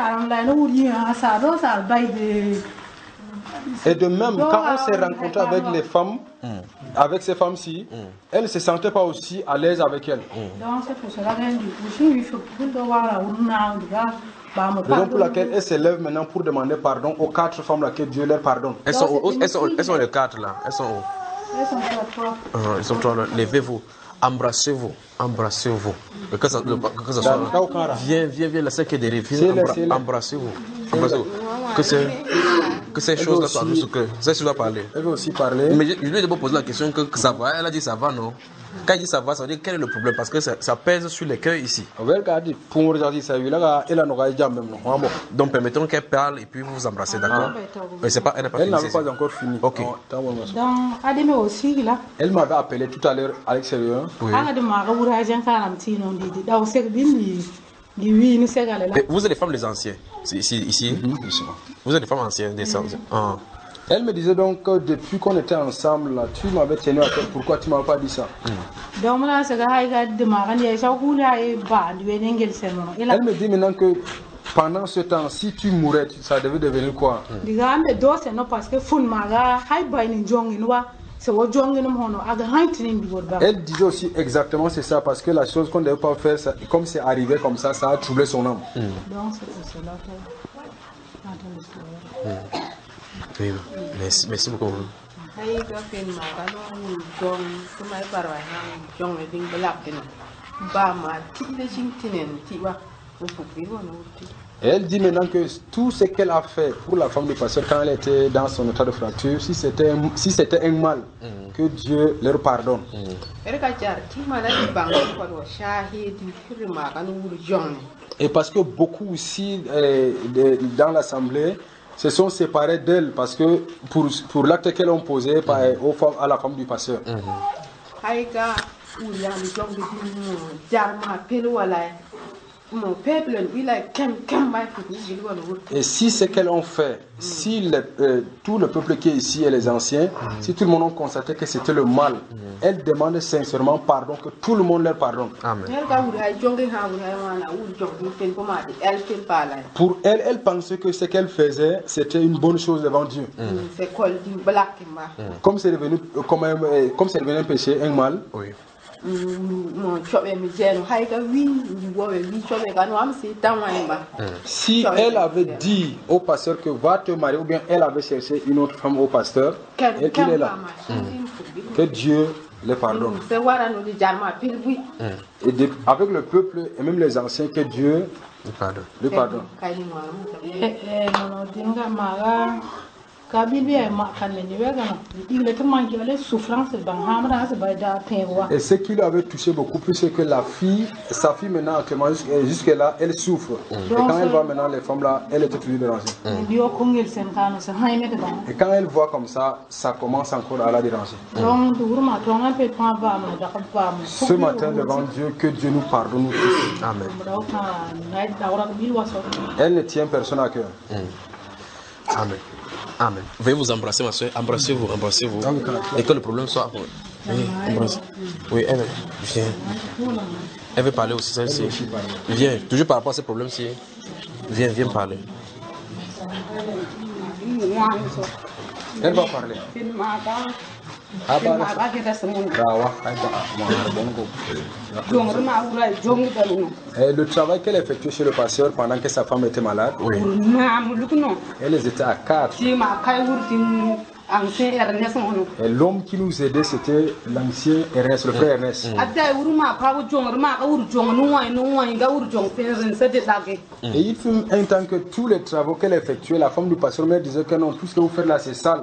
Et de même, quand on s'est rencontré avec les femmes, mm. avec ces femmes-ci, mm. elle ne se sentait pas aussi à l'aise avec elles. Mm. Donc c'est pour cela raison pour laquelle elle se lève maintenant pour demander pardon aux quatre femmes là que Dieu leur pardonne. Elles sont, où, elles sont, elles sont les quatre là. Elles sont où? Elles sont trois. Uh, elles sont trois. Levez-vous, embrassez-vous, embrassez-vous. Que ça, le, que ça soit. Viens, viens, viens, la sœur qui est derrière. Viens, embra, embrassez-vous, embrassez-vous. Que c'est, que ces choses là soient douces, que ces choses là parler. Elle veut aussi parler. Mais je, je lui ai d'abord posé la question que, que ça va. Elle a dit ça va, non? Quand il dit ça va, ça veut dire quel est le problème? Parce que ça, ça pèse sur les cœurs ici. Donc permettons qu'elle parle et puis vous vous embrassez, d'accord? Mais c'est pas, elle n'a pas elle n'avait pas encore fini. Ok. Elle m'avait appelé tout à l'heure à l'extérieur. Oui. Et vous êtes des femmes des anciens, ici, ici. Mm-hmm. Vous êtes des femmes anciennes, des mm-hmm. ah. Elle me disait donc que depuis qu'on était ensemble, là, tu m'avais tenu à cœur. Pourquoi tu ne m'as pas dit ça? Mm. Elle me dit maintenant que pendant ce temps, si tu mourais, ça devait devenir quoi? Mm. Elle disait aussi exactement c'est ça, parce que la chose qu'on ne devait pas faire, ça, comme c'est arrivé comme ça, ça a troublé son âme. Mm. Donc c'est pour cela que... Mm. Oui, merci, merci beaucoup. Et elle dit maintenant que tout ce qu'elle a fait pour la femme du pasteur quand elle était dans son état de fracture, si c'était si c'était un mal, mm. que Dieu leur pardonne. Mm. Et parce que beaucoup aussi euh, de, dans l'assemblée se sont séparés d'elle parce que pour, pour l'acte qu'elles ont posé par, mm. aux femmes, à la femme du pasteur. Mm-hmm. Et si ce qu'elles ont fait, si le, euh, tout le peuple qui est ici et les anciens, mm. si tout le monde a constaté que c'était le mal, mm. elles demandent sincèrement pardon, que tout le monde leur pardonne. Amen. Pour elle, elle pensait que ce qu'elle faisait, c'était une bonne chose devant Dieu. Mm. Mm. Comme c'est devenu, comme un, comme c'est devenu un péché, un mal. Oui. Si elle avait dit au pasteur que va te marier, ou bien elle avait cherché une autre femme au pasteur, elle, il est là. Mm. Que Dieu les pardonne. Mm. Et de, avec le peuple et même les anciens, que Dieu les pardonne. Les pardonne. Et ce qui lui avait touché beaucoup plus, c'est que la fille, sa fille maintenant actuellement jusque là, elle souffre. Mm. Et quand elle voit maintenant les femmes là, elle était toujours dérangée. Mm. Et quand elle voit comme ça, ça commence encore à la déranger. Mm. Ce matin devant Dieu, que Dieu nous pardonne nous tous. Amen. Elle ne tient personne à cœur. Mm. Amen. Amen. Veuillez vous embrasser, ma soeur. Embrassez-vous, embrassez-vous. Et que le problème soit. Oui, embrasse. Oui, elle vient. Elle veut parler aussi, celle-ci. Viens, toujours par rapport à ce problème-ci. Viens, viens parler. Elle va parler. Et le travail qu'elle effectuait chez le pasteur pendant que sa femme était malade, oui. Elles étaient à quatre. Et l'homme qui nous aidait, c'était l'ancien Ernest, le frère Ernest. Mm. Et il fut un temps que tous les travaux qu'elle effectuait, la femme du pasteur me disait que non, tout ce que vous faites là, c'est sale.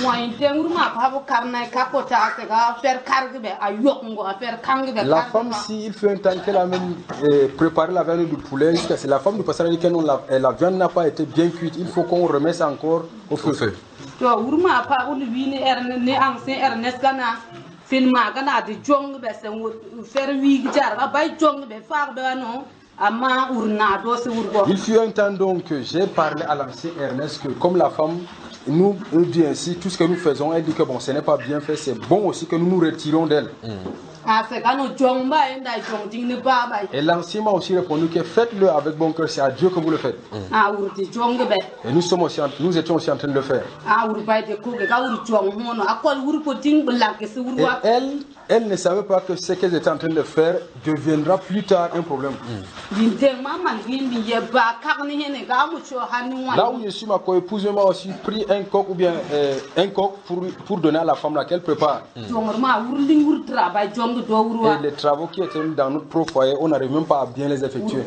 La femme, si, il fut un temps qu'elle a même eh, préparé la viande du poulet, c'est la femme du pasteur qui a dit que non, la, la viande n'a pas été bien cuite, il faut qu'on remette ça encore au feu. Au feu. To urma pa ul wini erne ne ancien Ernest gana filma gana de jong be se faire wi jar ga bay jong be far be no ama urna do se urgo. Il fut un temps donc que j'ai parlé à l'ancien Ernest que comme la femme nous dit ainsi tout ce que nous faisons, elle dit que bon ce n'est pas bien fait, c'est bon aussi que nous nous retirons d'elle. Mm. Et l'ancien m'a aussi répondu que faites-le avec bon cœur, c'est à Dieu que vous le faites. Mm. Et nous, sommes aussi en, nous étions aussi en train de le faire. Et elle, elle ne savait pas que ce qu'elle était en train de faire deviendra plus tard un problème. Mm. Là où je suis, ma co-épouse m'a aussi pris un coq ou bien euh, un coq pour, pour donner à la femme laquelle prépare. Mm. Et les travaux qui étaient dans notre propre foyer, on n'arrive même pas à bien les effectuer.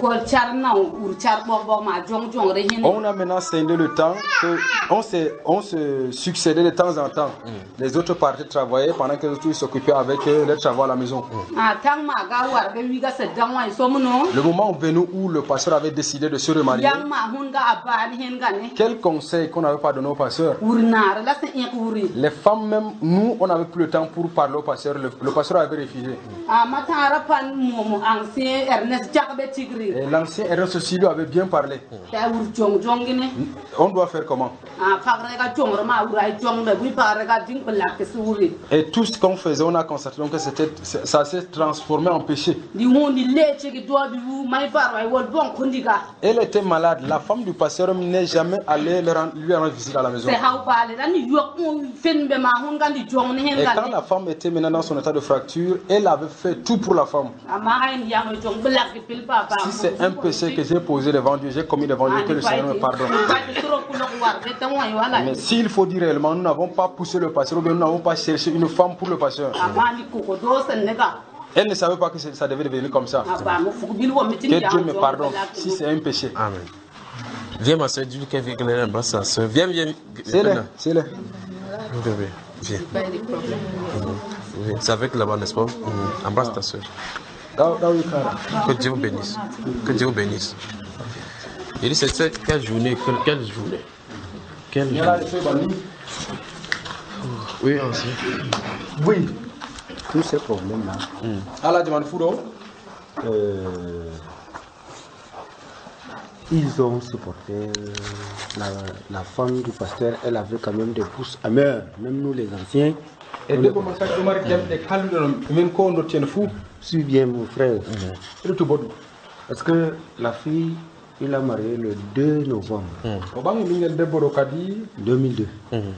On a maintenant scindé le temps que on se, on se succédait de temps en temps. Mm. Les autres partaient travailler pendant que les autres s'occupaient avec euh, les travaux à la maison. Mm. Le moment venu où le pasteur avait décidé de se remarier, quel conseil qu'on n'avait pas donné au pasteur. Les femmes même, nous, on n'avait plus le temps pour parler au pasteur. Le, le pasteur avait refusé. Et l'ancien Ernest aussi lui avait bien parlé. On doit faire comment? Et tout ce qu'on faisait, on a constaté que c'était, ça s'est transformé en péché. Elle était malade. La femme du pasteur n'est jamais allée lui rendre visite à la maison. Et quand la femme était maintenant dans son état de fracture, elle avait fait tout pour la femme. Si c'est un péché que j'ai posé devant Dieu, j'ai commis devant Dieu, que le Seigneur me pardonne. Mais s'il faut dire réellement, nous n'avons pas poussé le pasteur, ou bien nous n'avons pas cherché une femme pour le pasteur. Elle ne savait pas que ça devait devenir comme ça. Que Dieu me pardonne si c'est un péché. Amen. Viens ma soeur, dis-lui qu'elle vient qu'elle embrasse sa soeur. Viens, viens. C'est là, c'est là. Viens. C'est avec là-bas, n'est-ce pas? Mmh. Embrasse ta soeur. Que Dieu vous bénisse. Que Dieu vous bénisse. Il dit, c'est quelle journée? Quelle, quelle journée? Quelle journée? Oui, aussi. Oui. Tous ces problèmes-là. Mmh. À la demande Fouro, euh, ils ont supporté la, la femme du pasteur, elle avait quand même des pouces amers, même nous les anciens. Et de comment ça que Omar tient fou. Suis bien mon frère. Parce que la fille, il a marié le deux novembre deux mille deux.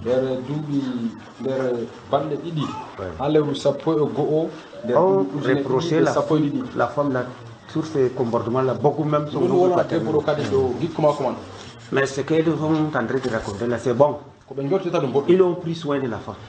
On reprochait la, la femme là, sur ces comportements-là, beaucoup même sont beaucoup paternels. Mais ce qu'ils sont en train de raconter là, c'est bon. Ils ont pris soin de la femme.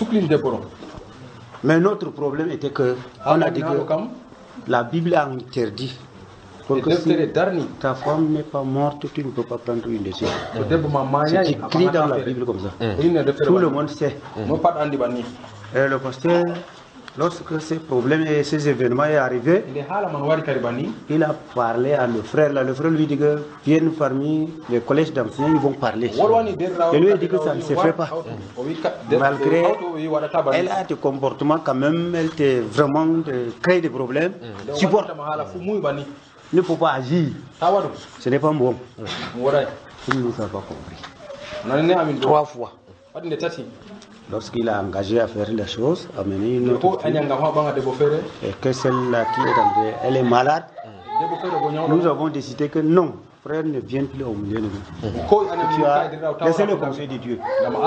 Mais notre problème était que, on a dit que la Bible a interdit. Parce que si ta femme n'est pas morte, tu ne peux pas prendre une décision. C'est écrit dans la Bible comme ça. Tout le monde sait. Et le pasteur, lorsque ces problèmes et ces événements sont arrivés, il a parlé à le frère. Là, le frère lui dit que viennent parmi les collèges d'anciens, ils vont parler. Et lui a dit que ça ne se fait pas. Malgré elle a des comportements quand même, elle était vraiment de créer des problèmes. Supporte. Il ne faut pas agir. Ce n'est pas bon. Il ne nous a pas compris. Trois fois. Lorsqu'il a engagé à faire les choses, à mener une autre fille, et que celle-là qui est rentrée, elle est malade, nous avons décidé que non, frère ne vienne plus au milieu de nous. Tu as laissé le conseil de Dieu.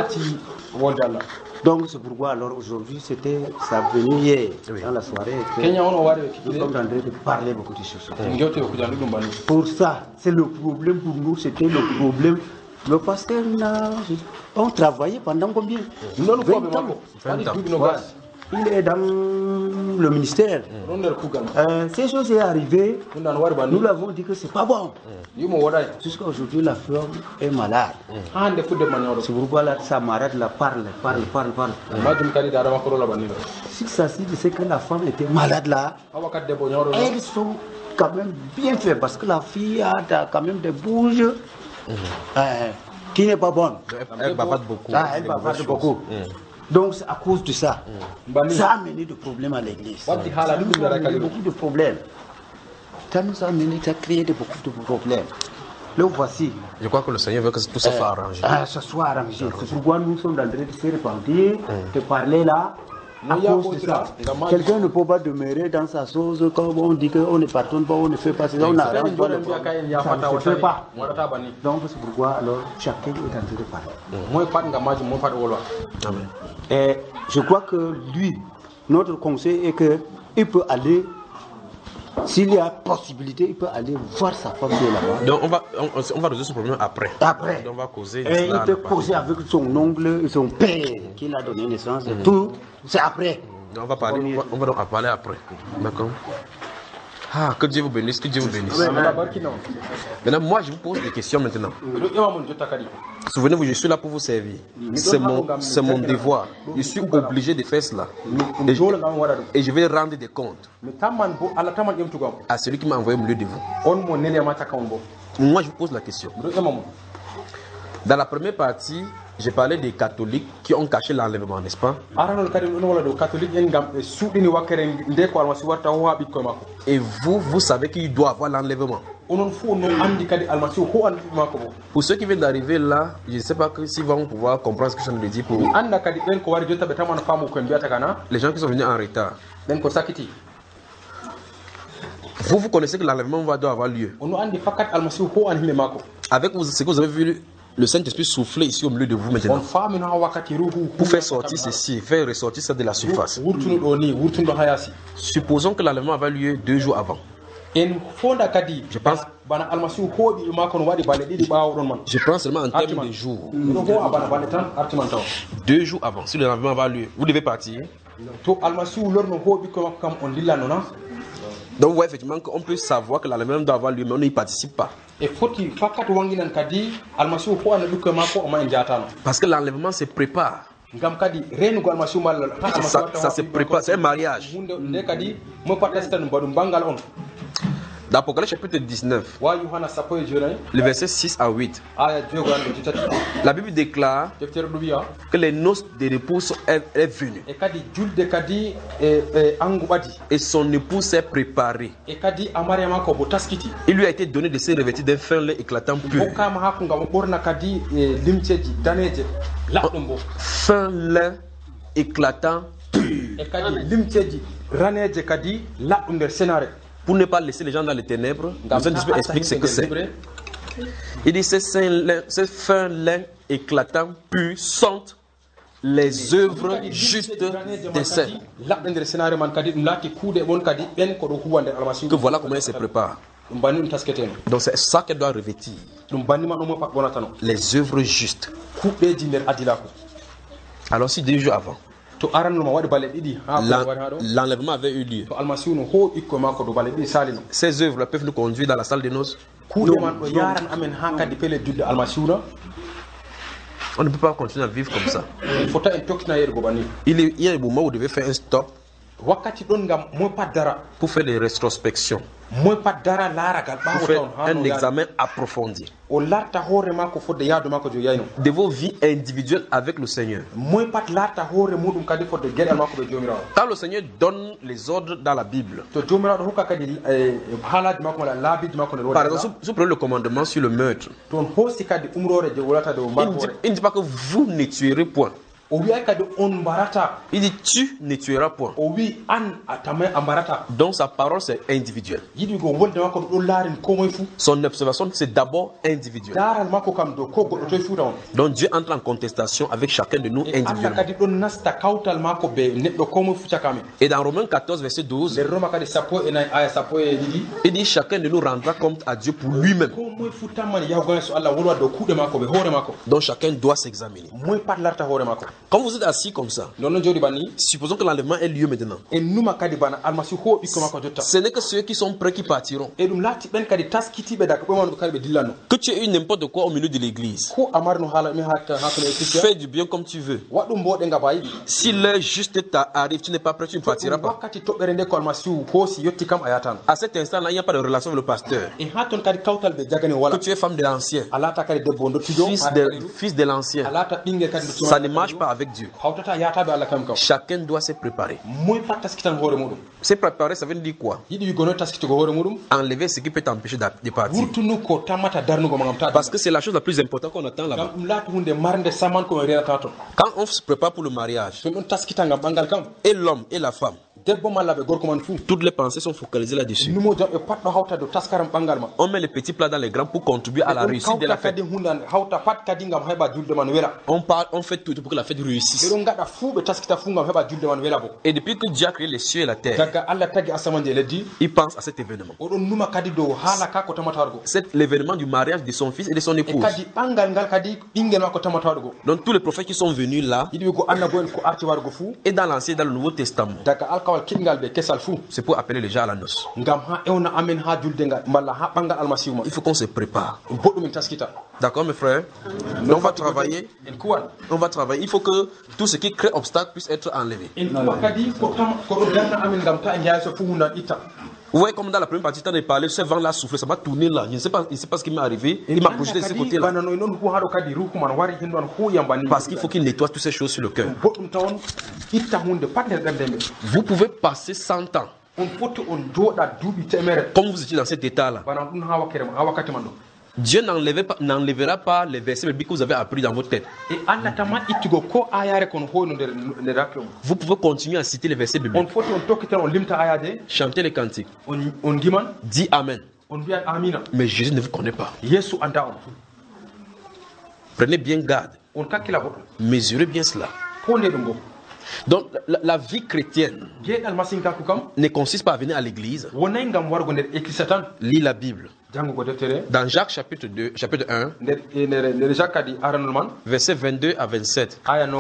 Donc c'est pourquoi alors aujourd'hui c'était ça venu hier dans la soirée que nous sommes en train de parler beaucoup de choses. Pour ça, c'est le problème pour nous, c'était le problème. Le pasteur on travaillait pendant combien? vingt ans. Voilà. Il est dans le ministère. Euh, ces choses sont arrivées. Nous l'avons dit que c'est pas bon. Jusqu'à aujourd'hui, la femme est malade. C'est pourquoi là, sa malade la parle, parle, parle, parle. Si ça dit c'est que la femme était malade là, elles sont quand même bien faites parce que la fille a quand même des bouges euh, qui n'est pas bonne. Elle bavarde beaucoup. Ah, elle bavarde beaucoup. Donc c'est à cause de ça. Mm. Ça a amené des problèmes à l'église. Ça a amené beaucoup de problèmes. Ça nous a amené à créer de beaucoup de problèmes. Le voici. Je crois que le Seigneur veut que tout ça soit arrangé. Ah, ça soit arrangé. C'est pourquoi nous sommes en train de se repentir, mm. de parler là. À cause de ça, quelqu'un ne peut pas demeurer dans sa chose comme on dit qu'on ne pardonne pas, on ne fait pas, on n'arrange pas le problème. Ça ne se fait pas. Donc c'est pourquoi alors chacun est en train de parler. Et je crois que lui, notre conseil est qu'il peut aller, s'il y a possibilité, il peut aller voir sa femme de là-bas. Donc on va, on, on va résoudre ce problème après. Après. Donc on va causer. Et il peut causer avec son oncle et son père qui l'a donné naissance. Mm. Tout, c'est après. Donc on va parler, on va donc en parler après. D'accord. Ah, que Dieu vous bénisse, que Dieu vous bénisse. Maintenant, moi, je vous pose des questions maintenant. Souvenez-vous, je suis là pour vous servir. C'est mon, c'est mon devoir. Je suis obligé de faire cela. Et je, et je vais rendre des comptes à celui qui m'a envoyé au milieu de vous. Moi, je vous pose la question. Dans la première partie, j'ai parlé des catholiques qui ont caché l'enlèvement, n'est-ce pas? Et vous, vous savez qu'il doit avoir l'enlèvement. Pour ceux qui viennent d'arriver là, je ne sais pas s'ils vont pouvoir comprendre ce que je viens de dire pour les gens qui sont venus en retard. Vous, vous connaissez que l'enlèvement va doit avoir lieu. Avec vous, ce que vous avez vu, le Saint-Esprit souffler ici au milieu de vous maintenant. Pour faire sortir ceci, faire ressortir ça de la surface. Supposons que l'enlèvement va lieu deux jours avant. Je pense, je pense seulement en termes de jours. Deux jours avant, si l'enlèvement va lieu, vous devez partir. Donc, ouais, effectivement, on peut savoir que l'enlèvement doit avoir lieu, mais on n'y participe pas. Parce que l'enlèvement se prépare. Ça, ça se prépare, c'est un mariage. Dans Apocalypse chapitre dix-neuf, le verset six à huit, la Bible déclare que les noces de l'épouse sont venues et son épouse s'est préparée. Il lui a été donné de se revêtir d'un fin lait éclatant pur. Fin lait éclatant pur. Pour ne pas laisser les gens dans les ténèbres, le Saint-Esprit explique ce que c'est. Il dit ces fins lin éclatants purs sont les œuvres justes des saints. Que voilà comment ils se préparent. Donc c'est ça qu'elle doit revêtir. Les œuvres justes. Alors si deux jours avant, l'enlèvement avait eu lieu, ces œuvres peuvent nous conduire dans la salle de noces. On ne peut pas continuer à vivre comme ça. Il y a un moment où vous devez faire un stop pour faire des rétrospections, pour faire un examen approfondi de vos vies individuelles avec le Seigneur. Quand le Seigneur donne les ordres dans la Bible, par exemple, si vous prenez le commandement sur le meurtre, il ne dit, il ne dit pas que vous ne tuerez point. Il dit tu ne tueras point. Donc sa parole c'est individuel. Son observation c'est d'abord individuel. Donc Dieu entre en contestation avec chacun de nous individuellement. Et dans Romains quatorze verset douze, il dit chacun de nous rendra compte à Dieu pour lui-même. Donc chacun doit s'examiner. Quand vous êtes assis comme ça, supposons que l'enlèvement ait lieu maintenant. Ce n'est que ceux qui sont prêts qui partiront. Que tu aies eu n'importe quoi au milieu de l'église, fais du bien comme tu veux. Si l'heure juste arrive, tu n'es pas prêt, tu ne partiras pas. À cet instant-là, il n'y a pas de relation avec le pasteur. Que tu es femme de l'ancien, fils de, fils de l'ancien, ça ne marche pas avec Dieu. Chacun doit se préparer. Se préparer, ça veut dire quoi? Enlever ce qui peut t'empêcher de partir. Parce que c'est la chose la plus importante qu'on attend là-bas. Quand on se prépare pour le mariage, et l'homme et la femme, toutes les pensées sont focalisées là-dessus. On met les petits plats dans les grands pour contribuer à la réussite de la fête. On parle, on fait tout pour que la fête réussisse. Et depuis que Dieu a créé les cieux et la terre, il pense à cet événement. C'est l'événement du mariage de son fils et de son épouse. Donc tous les prophètes qui sont venus là, et dans l'Ancien et dans le Nouveau Testament, c'est pour appeler les gens à la noce. Il faut qu'on se prépare. D'accord mes frères? On va travailler. On va travailler. Il faut que tout ce qui crée obstacle puisse être enlevé. Vous voyez comme dans la première partie, quand on a parlé, ce vent là soufflé, ça va tourner là. Je ne sais pas, je ne sais pas ce qui m'est arrivé. Il m'a projeté de ce côté là. Parce qu'il faut qu'il nettoie toutes ces choses sur le cœur. Vous pouvez passer cent ans comme vous étiez dans cet état là. Dieu n'enlèvera pas les versets bibliques que vous avez appris dans votre tête. Vous pouvez continuer à citer les versets bibliques. Chantez les cantiques. Dis Amen. Mais Jésus ne vous connaît pas. Prenez bien garde. Mesurez bien cela. Donc la, la vie chrétienne ne consiste pas à venir à l'église, lire la Bible. Dans Jacques chapitre deux, chapitre un, verset vingt-deux à vingt-sept,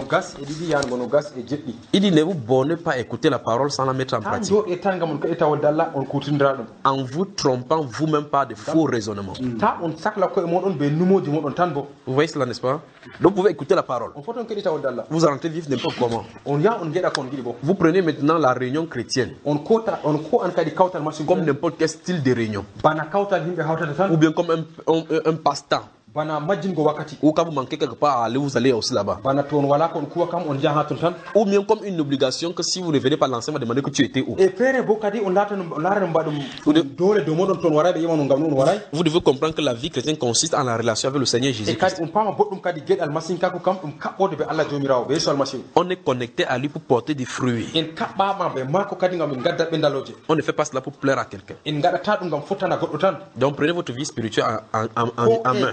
il dit ne vous bornez pas à écouter la parole sans la mettre en pratique, en vous trompant vous-même par de faux raisonnements. Vous voyez cela, n'est-ce pas? Donc vous pouvez écouter la parole, vous rentrez vivre n'importe comment. Vous prenez maintenant la réunion chrétienne comme n'importe quel style de réunion, ou bien comme un, un, un passe-temps. Ou quand vous manquez quelque part à aller, vous allez aussi là-bas. Ou bien comme une obligation que si vous ne venez pas l'enseignement, demandez que tu étais où. Vous devez comprendre que la vie chrétienne consiste en la relation avec le Seigneur Jésus-Christ. On est connecté à lui pour porter des fruits. On ne fait pas cela pour plaire à quelqu'un. Donc prenez votre vie spirituelle en, en, en, en main.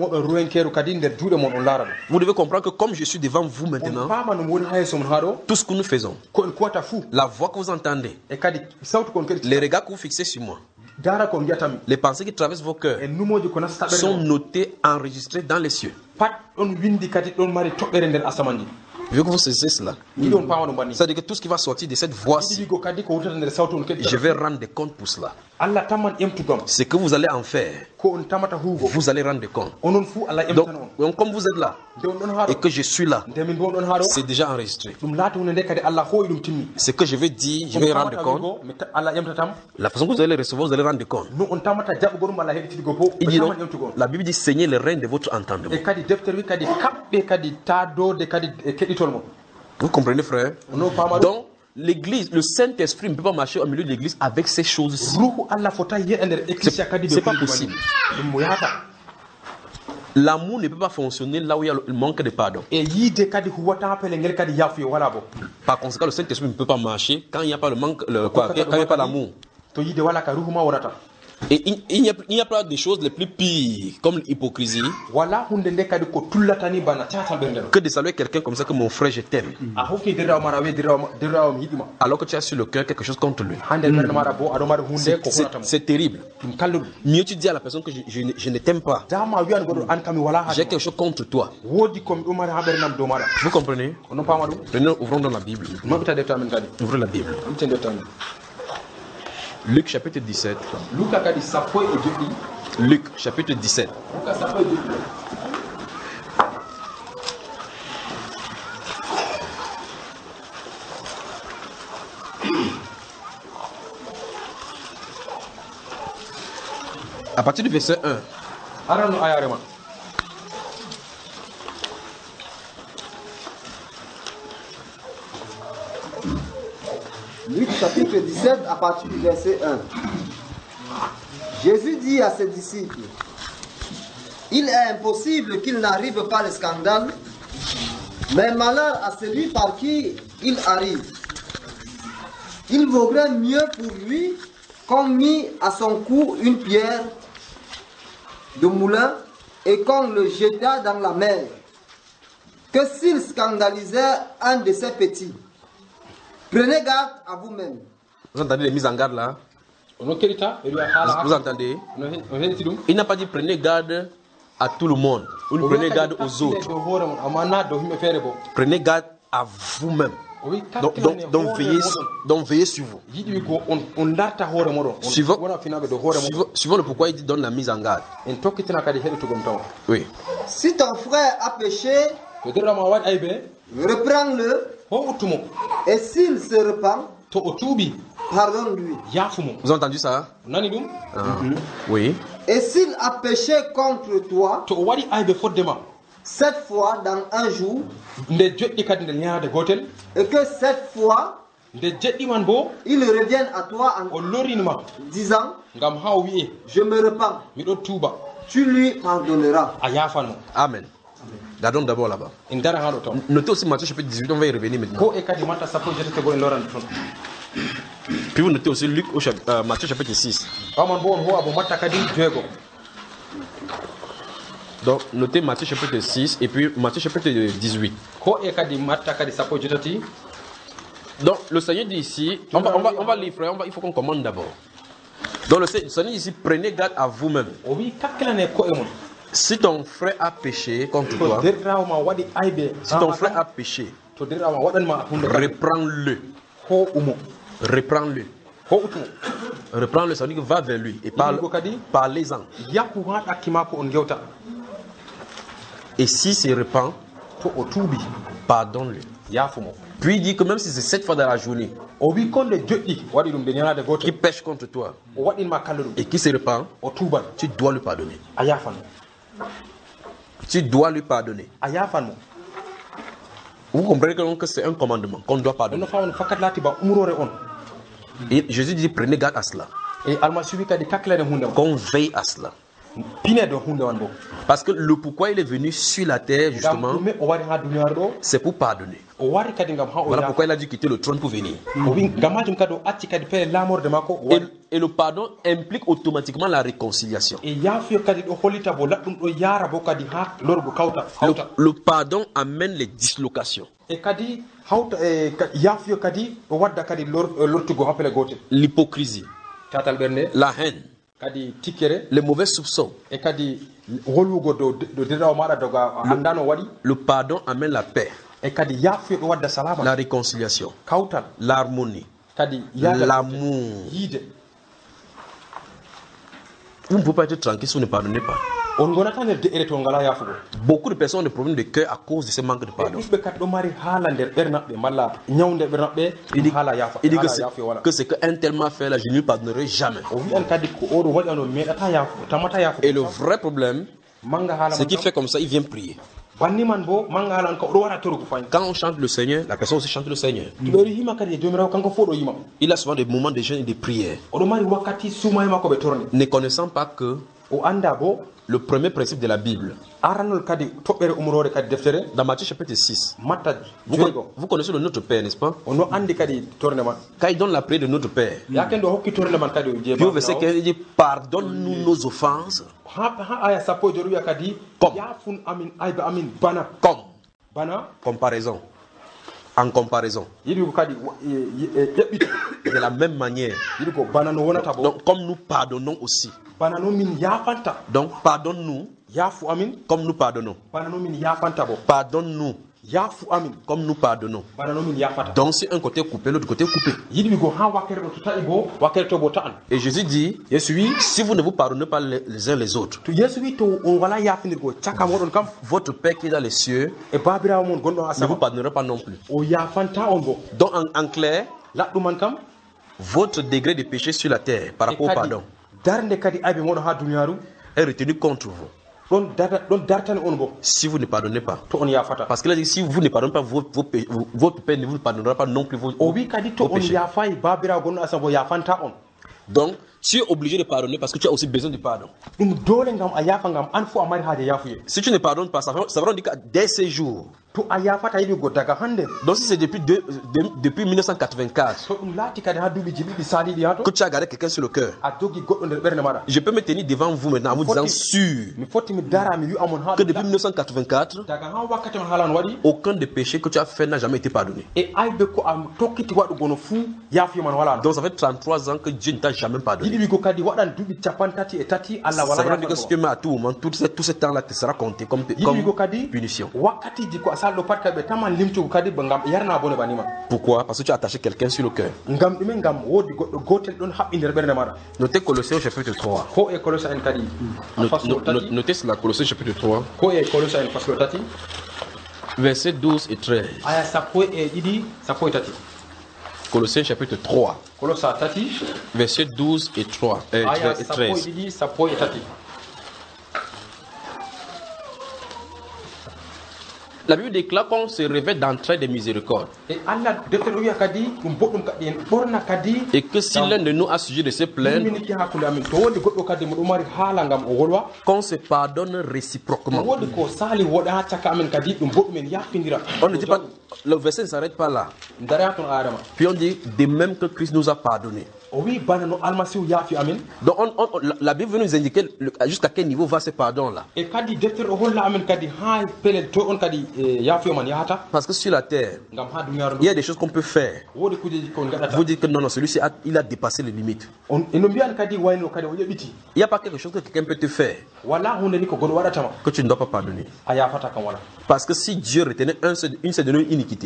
Vous devez comprendre que comme je suis devant vous maintenant, tout ce que nous faisons, la voix que vous entendez, les regards que vous fixez sur moi, les pensées qui traversent vos cœurs sont notées, enregistrées dans les cieux. Je veux que vous saisissiez cela. C'est-à-dire que tout ce qui va sortir de cette voix-ci, je vais rendre des comptes pour cela. Ce que vous allez en faire, vous allez rendre compte. Donc, donc comme vous êtes là et que je suis là, c'est déjà enregistré. Ce que je vais dire, je vais rendre compte. La façon que vous allez recevoir, vous allez rendre compte. Il dit donc, la Bible dit saignez le rein de votre entendement. Vous comprenez, frère? Donc l'église, le Saint-Esprit ne peut pas marcher au milieu de l'église avec ces choses-ci. C'est pas possible. L'amour ne peut pas fonctionner là où il y a le manque de pardon. Par conséquent, le Saint-Esprit ne peut pas marcher quand il n'y a pas le manque, le, quoi, quand il n'y a pas l'amour. Et il, il n'y a, il n'y a pas de choses les plus pires, comme l'hypocrisie, que de saluer quelqu'un comme ça, que mon frère, je t'aime. Alors que tu as sur le cœur quelque chose contre lui. C'est, c'est, c'est terrible. Mieux tu dis à la personne que je, je, je ne t'aime pas. J'ai quelque chose contre toi. Vous comprenez? Prenez, ouvrons dans la Bible. Ouvrons la Bible. Luc chapitre dix-sept. Luc chapitre dix-sept. À partir du verset un. Luc chapitre dix-sept à partir du verset un. Jésus dit à ses disciples: il est impossible qu'il n'arrive pas le scandale, mais malheur à celui par qui il arrive. Il vaudrait mieux pour lui qu'on mit à son cou une pierre de moulin et qu'on le jeta dans la mer, que s'il scandalisait un de ses petits. Prenez garde à vous-même. Vous entendez les mises en garde là? Vous entendez? Il n'a pas dit prenez garde à tout le monde. Ou prenez garde aux autres. Prenez garde à vous-même. Donc, donc, donc, veillez, donc veillez sur vous. Suivant, suivant, suivant le pourquoi il dit donne la mise en garde. Oui. Si ton frère a péché, reprends-le. Et s'il se repent, pardonne-lui. Vous avez entendu ça? Ah. Oui. Et s'il a péché contre toi, sept fois dans un jour, et que cette fois, il revienne à toi en disant: je me repens, tu lui pardonneras. Amen. Gardons d'abord là-bas. Notez aussi Matthieu chapitre dix-huit, on va y revenir maintenant. Puis vous notez aussi Luc au chapitre, euh, Matthieu chapitre six. Donc notez Matthieu chapitre six et puis Matthieu chapitre dix-huit. Donc le Seigneur dit ici, on va, on va, on va lire frère, on va, il faut qu'on commande d'abord. Donc le Seigneur dit ici, prenez garde à vous-même. Si ton frère a péché contre toi, si ton frère a péché, reprends-le. Reprends-le. Reprends-le, ça veut dire que va vers lui et parle, parlez-en. Et s'il se repent, pardonne-le. Puis il dit que même si c'est sept fois dans la journée, qui pêche contre toi et qui se repent, tu dois lui pardonner. Tu dois lui pardonner. Vous comprenez que c'est un commandement qu'on doit pardonner. Et Jésus dit prenez garde à cela. Qu'on veille à cela. Parce que le pourquoi il est venu sur la terre justement, c'est pour pardonner. Voilà pourquoi il a dû quitter le trône pour venir. Et, et le pardon implique automatiquement la réconciliation. Le, le pardon amène les dislocations. L'hypocrisie, la haine, les mauvais soupçons. Le, le pardon amène la paix, la réconciliation, l'harmonie, l'amour. Vous ne pouvez pas être tranquille si vous ne pardonnez pas. Beaucoup de personnes ont des problèmes de cœur à cause de ce manque de pardon. Il dit, il dit que, c'est, que c'est qu'un tel m'a fait là, je ne lui pardonnerai jamais. Et le vrai problème, c'est qu'il fait comme ça, il vient prier. Quand on chante le Seigneur, la personne aussi chante le Seigneur. Il a souvent des moments de jeûne et de prière, ne connaissant pas que le premier principe de la Bible. Dans Matthieu chapitre six. Vous, vous connaissez le Notre Père, n'est-ce pas? Quand il donne la prière de Notre Père, puis au verset quinze, il dit pardonne-nous nos offenses. Comme. Comme. Comparaison. En comparaison. De la même manière. Donc, comme nous pardonnons aussi. Donc, pardonne-nous. Comme nous pardonnons. Pardonne-nous. Comme nous pardonnons. Donc, c'est un côté coupé, l'autre côté coupé. Et Jésus dit, si vous ne vous pardonnez pas les uns les autres, votre Père qui est dans les cieux ne vous pardonnera pas non plus. Donc, en, en clair, votre degré de péché sur la terre par rapport au pardon est retenu contre vous. Si vous ne pardonnez pas. Parce que là, si vous ne pardonnez pas, votre, votre Père ne vous pardonnera pas non plus vos, vos péchés. Donc, tu es obligé de pardonner parce que tu as aussi besoin de pardon. Si tu ne pardonnes pas, ça va, ça va dire que dès ces jours. Donc si c'est depuis, de, de, depuis mille neuf cent quatre-vingt-quatre que tu as gardé quelqu'un sur le cœur, je peux me tenir devant vous maintenant en vous disant sûr que depuis mille neuf cent quatre-vingt-quatre, aucun des péchés que tu as fait n'a jamais été pardonné. Donc ça fait trente-trois ans que Dieu ne t'a jamais pardonné. Ça veut dire que si tu mets à tout moment, tout ce, tout ce temps-là te sera compté comme, comme punition. Pourquoi? Parce que tu as attaché quelqu'un sur le cœur. Notez Colossiens chapitre trois. Notez, notez cela, Colossiens chapitre trois. Versets douze et treize. Colossiens chapitre trois. Versets douze et treize. La Bible déclare qu'on se révèle d'entraide de miséricorde. Et que si l'un de nous a sujet de se plaindre, qu'on se pardonne réciproquement. On ne dit pas, le verset ne s'arrête pas là. Puis on dit, de même que Christ nous a pardonné. Donc on, on, la Bible veut nous indiquer jusqu'à quel niveau va ce pardon-là. Parce que sur la terre, il y a des choses qu'on peut faire. Vous dites que non, non, celui-ci a, il a dépassé les limites. Il n'y a pas quelque chose que quelqu'un peut te faire que tu ne dois pas pardonner. Parce que si Dieu retenait un seul, une seule de nos iniquités,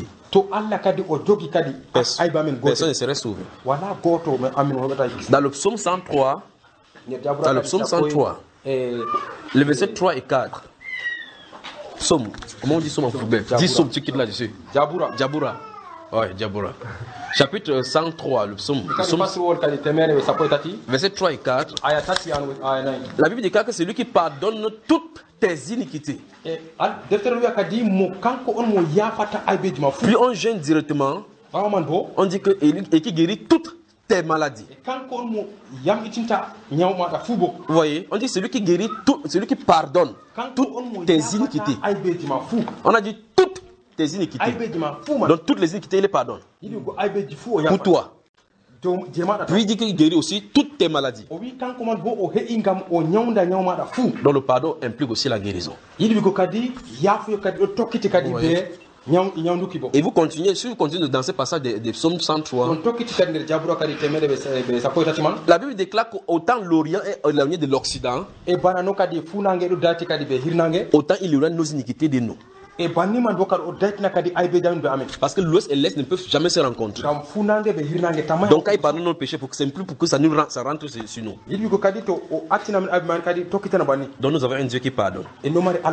personne ne serait sauvé. Dans le psaume cent trois, dans le psaume cent trois, le verset trois et quatre. Psaume, comment on dit psaume en football? Dis psaume, tu quittes là-dessus. Djaboura. Djaboura. Ouais, Djaboura. Chapitre cent trois, le psaume. Le psaume verset trois et quatre. La Bible déclare que c'est lui qui pardonne toutes tes iniquités. Puis on gêne directement. On dit que et qui guérit toutes tes maladies. Vous voyez, on dit celui qui guérit tout, celui qui pardonne toutes tes iniquités. On a dit toutes tes iniquités. Donc toutes les iniquités, il les pardonne. Pour toi. Puis il dit qu'il guérit aussi toutes tes maladies. Donc le pardon implique aussi la guérison. Et vous continuez, si vous continuez dans ce passage de, de Psaume cent trois, la Bible déclare qu'autant l'Orient est éloigné de l'Occident, autant il éloigne nos iniquités de nous. Parce que l'Ouest et l'Est ne peuvent jamais se rencontrer. Donc quand il pardonne nos péchés, c'est plus pour que ça, nous, ça rentre sur nous. Donc nous avons un Dieu qui pardonne.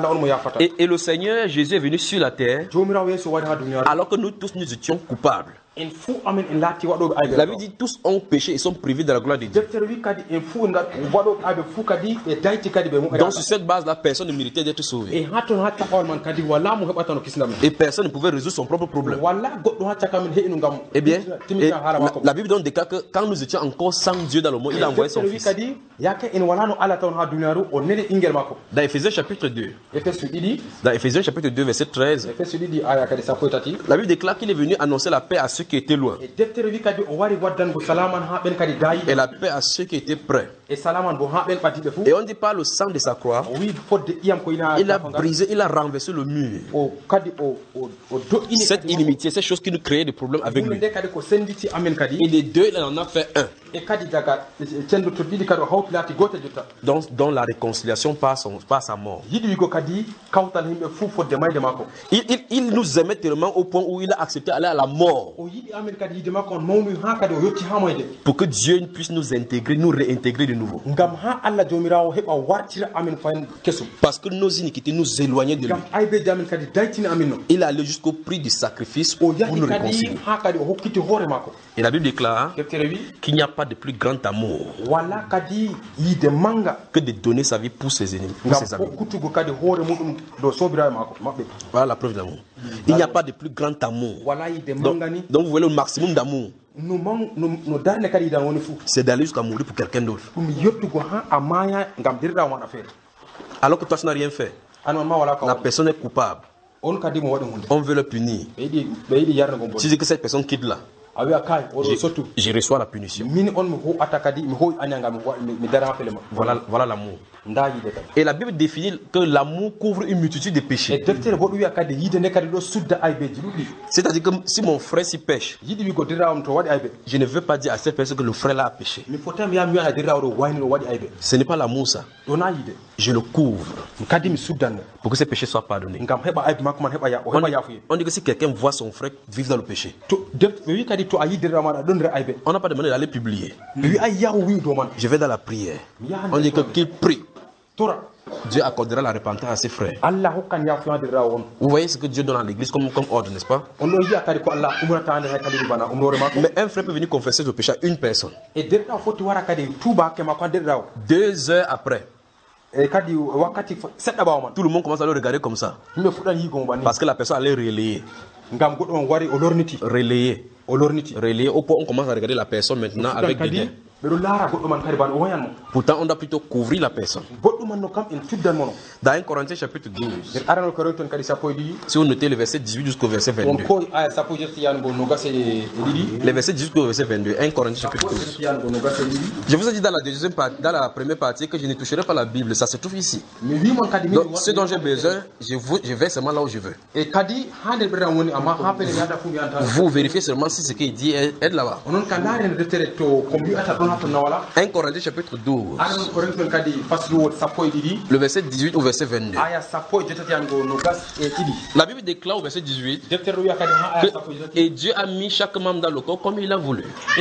Et, et le Seigneur Jésus est venu sur la terre alors que nous tous nous étions coupables. La Bible dit tous ont péché et sont privés de la gloire de Dieu. Donc sur cette base-là, personne ne méritait d'être sauvé. Et personne ne pouvait résoudre son propre problème. Eh bien, et la, la Bible donne des cas que quand nous étions encore sans Dieu dans le monde, il a envoyé son fils. Dans Ephésiens chapitre deux, dans Ephésiens chapitre deux, verset treize, la Bible déclare qu'il est venu annoncer la paix à ceux qui étaient loin et la paix à ceux qui étaient près. Et on dit par le sang de sa croix, il a brisé, il a renversé le mur. Cette inimitié, cette chose qui nous créait des problèmes avec lui. Et les deux, il en a fait un. Donc, dans la réconciliation par, son, par sa mort. Il, il, il nous aimait tellement au point où il a accepté d'aller à la mort. Pour que Dieu puisse nous intégrer, nous réintégrer de nouveau. Parce que nos iniquités nous éloignaient de lui. Il est allé jusqu'au prix du sacrifice pour nous réconcilier. Et la Bible déclare qu'il n'y a pas de plus grand amour que de donner sa vie pour ses ennemis. Pour ses amis. Voilà la preuve d'amour. Il n'y a pas de plus grand amour. Donc, donc vous voyez le maximum d'amour. C'est d'aller jusqu'à mourir pour quelqu'un d'autre. Alors que toi tu n'as rien fait. La personne est coupable. On veut le punir. Tu dis que cette personne quitte là. Je reçois la punition. Voilà, voilà l'amour. Et la Bible définit que l'amour couvre une multitude de péchés. C'est-à-dire que si mon frère s'y pêche, je ne veux pas dire à cette personne que le frère là a péché. Ce n'est pas l'amour ça. Je le couvre pour que ses péchés soient pardonnés. On, on dit que si quelqu'un voit son frère vivre dans le péché, on n'a pas demandé d'aller publier. Je vais dans la prière. On dit que qu'il prie. Dieu accordera la repentance à ses frères. Vous voyez ce que Dieu donne à l'église comme, comme ordre, n'est-ce pas? Mais un frère peut venir confesser le péché à une personne. Deux heures après, tout le monde commence à le regarder comme ça. Parce que la personne allait relayer. Relayer. Relayer. Au point où on commence à regarder la personne maintenant avec des dents. Pourtant, on doit plutôt couvrir la personne. Dans un Corinthiens chapitre douze, si vous notez le verset dix-huit jusqu'au verset vingt-deux, le verset dix-huit jusqu'au verset vingt-deux, un Corinthiens chapitre douze. Je vous ai dit dans la, deuxième partie, dans la première partie que je ne toucherai pas la Bible, ça se trouve ici. Donc, ce dont j'ai besoin, je, vous, je vais seulement là où je veux. Vous vérifiez seulement si ce qu'il dit est, est là-bas. un Corinthiens chapitre douze, le verset dix-huit au verset vingt-deux. La Bible déclare au verset dix-huit que, et Dieu a mis chaque membre dans le corps comme il a voulu.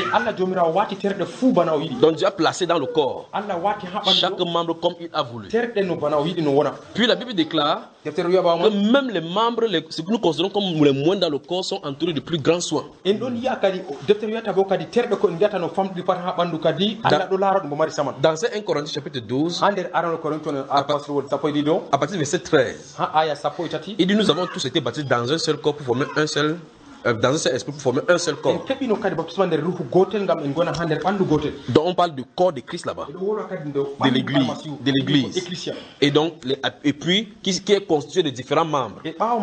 Donc Dieu a placé dans le corps chaque membre comme il a voulu. Puis la Bible déclare que même les membres, les, ce que nous considérons comme les moindres dans le corps, sont entourés de plus grands soins. Dans, dans ce un Corinthiens chapitre douze, à, à partir du verset treize, il dit nous avons tous été baptisés dans un seul corps pour former un seul euh, dans un seul esprit pour former un seul corps. Donc on parle du corps de Christ là-bas, de l'église, de l'église. Et donc les, et puis qui, qui est constitué de différents membres.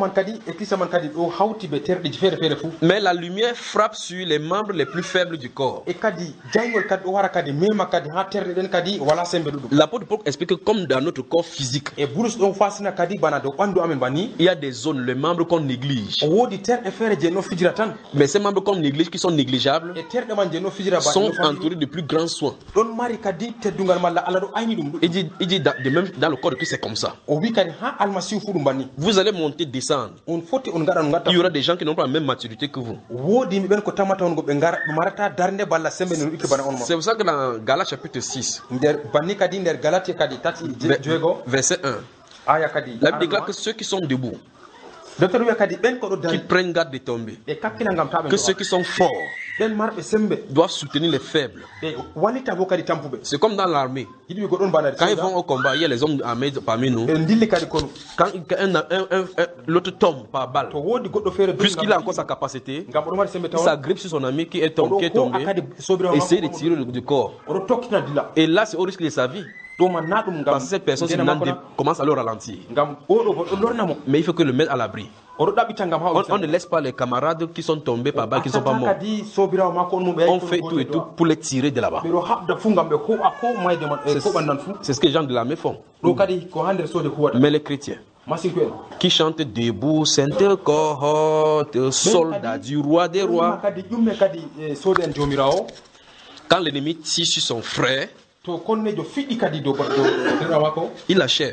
Mais la lumière frappe sur les membres les plus faibles du corps. L'apôtre Paul explique que comme dans notre corps physique, il y a des zones, les membres qu'on néglige. Mais ces membres qu'on néglige, qui sont négligeables, sont entourés de plus grands soins. Il dit, il dit dans, de même dans le corps de Christ, c'est comme ça. Vous allez monter, descendre. Il y aura des gens qui n'ont pas la même maturité que vous. C'est pour ça que dans Galates chapitre six, verset un, la Bible déclare que ceux qui sont debout qui prennent garde de tomber. Que ceux qui sont forts doivent soutenir les faibles. C'est comme dans l'armée. Quand ils vont au combat, il y a les hommes armés parmi nous. Quand un, un, un, un, l'autre tombe par balle, puisqu'il a encore sa capacité, il s'agrippe sur son ami qui est tombé, qui est tombé et essaie de tirer le, du corps. Et là, c'est au risque de sa vie. Parce que cette personne commence à le ralentir. Mais il faut que le mettre à l'abri. On, on ne laisse pas les camarades qui sont tombés par balle, qui ne sont pas morts. On fait tout et tout pour les tirer de là-bas. C'est ce que les gens de l'armée font. Mais les chrétiens qui chantent debout, sainte cohorte, soldat du roi des rois, quand l'ennemi tire sur son frère, il achève.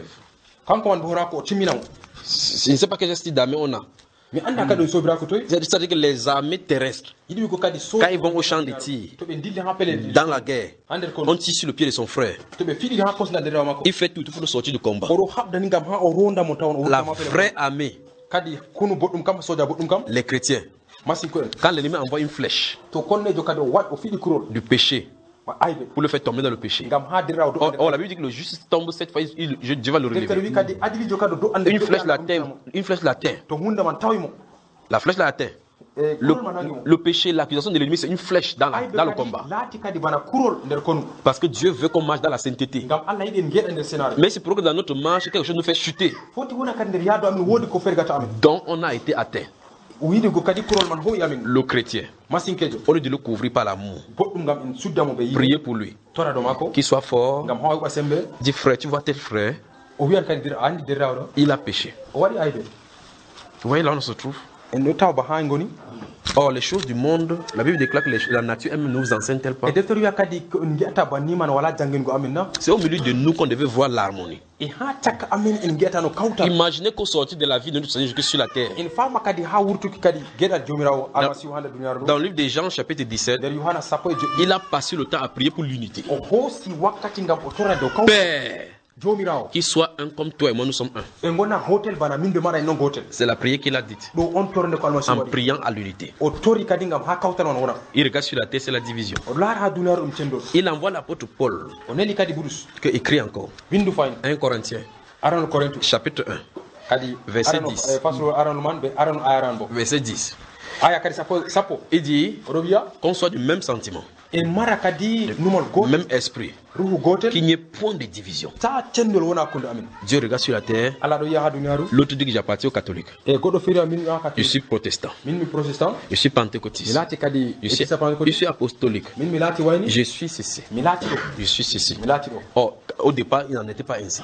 Je ne sais pas quel style d'armée on a. C'est-à-dire que les armées terrestres, quand ils vont au champ de tir, dans la guerre, on tire sur le pied de son frère. Il fait tout pour le sortir du combat. La vraie armée, les chrétiens, quand l'ennemi envoie une flèche du péché, pour le faire tomber dans le péché. Oh, oh, la Bible dit que le juste tombe cette fois, il, Dieu va le relever. Une flèche l'atteint. Une flèche l'atteint. La flèche l'atteint. Le, le péché, l'accusation de l'ennemi, c'est une flèche dans, la, dans le combat. Parce que Dieu veut qu'on marche dans la sainteté. Mais c'est pour que dans notre marche, quelque chose nous fait chuter. Donc on a été atteint. Le chrétien, au lieu de le couvrir par l'amour, priez pour lui, qu'il soit fort. Dis frère, tu vois tel frère, il a péché. Vous voyez là où on se trouve. Or, les choses du monde, la Bible déclare que les, la nature elle ne nous enseigne-t-elle pas? C'est au milieu de nous qu'on devait voir l'harmonie. Imaginez qu'au sortir de la vie de notre Seigneur Jésus sur la terre. Dans, dans le livre des Jean, chapitre dix-sept, il a passé le temps à prier pour l'unité. Père, qu'il soit un comme toi et moi, nous sommes un. C'est la prière qu'il a dite. En priant à l'unité. Il regarde sur la terre, c'est la division. Il envoie l'apôtre Paul, qui écrit encore. un Corinthiens, chapitre un, verset dix. Verset dix. Il dit qu'on soit du même sentiment, même esprit, qu'il n'y ait point de division. Dieu regarde sur la terre. L'autre dit que j'appartiens aux catholiques. Je suis protestant. Je suis pentecôtiste. Je suis, je suis apostolique. Je suis ceci. Je suis ceci. Oh, au départ, il n'en était pas ainsi.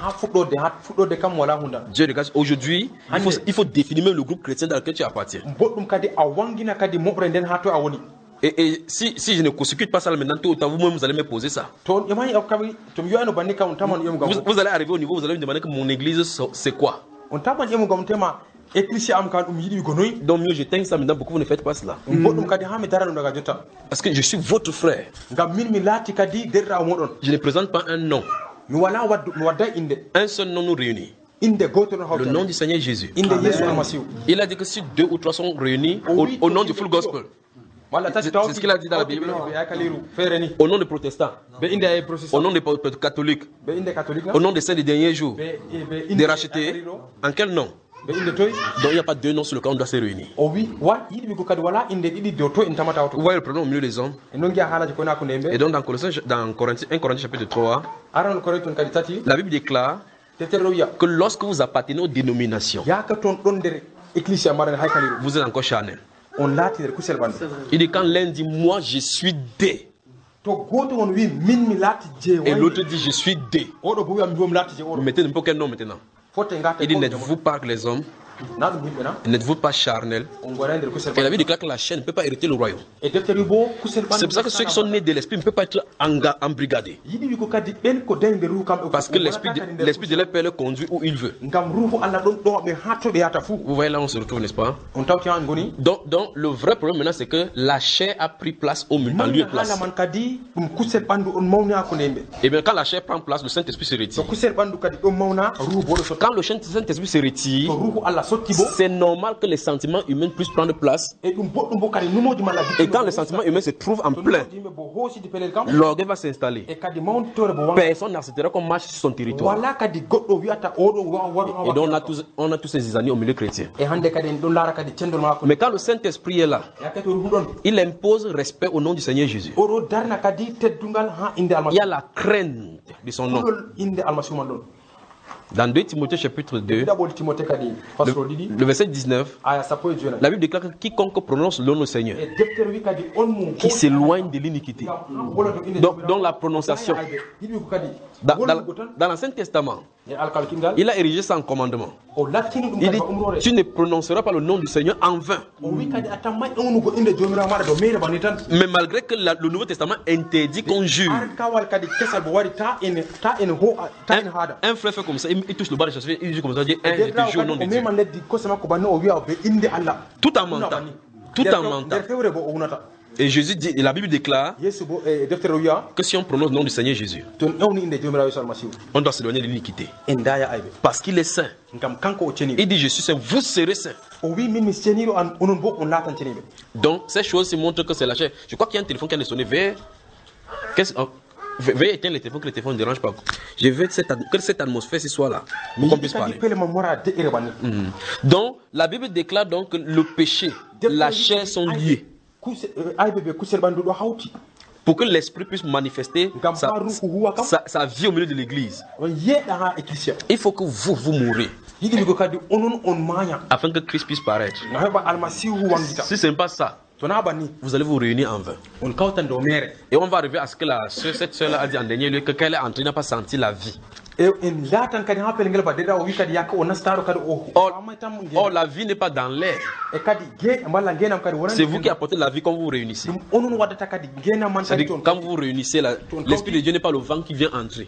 Dieu regarde. Aujourd'hui, il faut, il faut définir même le groupe chrétien dans lequel tu appartiens. Et, et si, si je ne consécute pas ça maintenant, tout autant vous-même vous allez me poser ça. Vous, vous allez arriver au niveau, vous allez me demander que mon église c'est quoi. Donc mieux je t'aime ça maintenant, pourquoi vous ne faites pas cela? Parce que je suis votre frère. Je ne présente pas un nom. Un seul nom nous réunit. Le nom du Seigneur Jésus. Il a dit que si deux ou trois sont réunis au, au nom du full gospel. C'est ce qu'il a dit dans la Bible. Au nom des protestants, au nom des catholiques, au nom des saints des derniers jours, des rachetés, en quel nom? Donc il n'y a pas deux noms sur lequel on doit se réunir. Vous voyez le problème au milieu des hommes. Et donc dans Corinthiens, dans Corinthiens, un Corinthiens chapitre trois, la Bible déclare que lorsque vous appartenez aux dénominations, vous êtes encore charnel. Il dit quand l'un dit moi je suis des, et l'autre dit je suis des, vous mettez n'importe quel nom maintenant. Il dit n'êtes-vous pas les hommes? N'êtes-vous pas charnel? Et la Bible déclare que la chair ne peut pas hériter le royaume. C'est pour ça que ceux qui sont nés de l'esprit ne peuvent pas être embrigadés. Parce que l'esprit de, l'esprit de leur père le conduit où il veut. Vous voyez là on se retrouve, n'est-ce pas? Donc, donc le vrai problème maintenant c'est que la chair a pris place au milieu, en lieu de place. Et bien quand la chair prend place, le Saint-Esprit se retire. Quand le Saint-Esprit se retire, c'est normal que les sentiments humains puissent prendre place. Et quand les sentiments humains se trouvent en plein, l'orgueil va s'installer. Personne n'acceptera qu'on marche sur son territoire. Et donc on a tous, on a tous ces années au milieu chrétien. Mais quand le Saint-Esprit est là, il impose respect au nom du Seigneur Jésus. Il y a la crainte de son nom. Dans deux Timothée chapitre deux, le, le verset dix-neuf, la Bible déclare que quiconque prononce le nom du Seigneur, qui s'éloigne de l'iniquité. Donc, dans la prononciation, dans, dans, dans l'Ancien Testament, il a érigé ça en commandement. Il dit, tu ne prononceras pas le nom du Seigneur en vain. Mais malgré que la, le Nouveau Testament interdit qu'on jure, un, un frère fait comme ça, il, il touche le bas de chasse, il dit comme ça, il dit, un, je te jure au nom de Dieu. Tout en mentant. Tout en mentant. Et Jésus dit, et la Bible déclare que si on prononce le nom du Seigneur Jésus, on doit s'éloigner de l'iniquité. Parce qu'il est saint. Il dit, je suis saint, vous serez saint. Donc, ces choses montrent que c'est la chair. Je crois qu'il y a un téléphone qui a sonné. Veuillez, oh, veuillez éteindre le téléphone, que le téléphone ne dérange pas. Je veux cette, que cette atmosphère ce soit là, pour qu'on puisse parler. Mm. Donc, la Bible déclare donc que le péché, la chair sont liés. Pour que l'esprit puisse manifester sa, sa, sa vie au milieu de l'église, il faut que vous, vous mourrez. Afin que Christ puisse paraître. Si ce n'est pas ça, vous allez vous réunir en vain. Et on va arriver à ce que la soeur, cette soeur-là a dit en dernier lieu que quand elle est entrée, n'a pas senti la vie. Or, or, la vie n'est pas dans l'air. C'est vous qui apportez la vie quand vous vous réunissez. Quand vous vous réunissez, l'Esprit de Dieu n'est pas le vent qui vient entrer.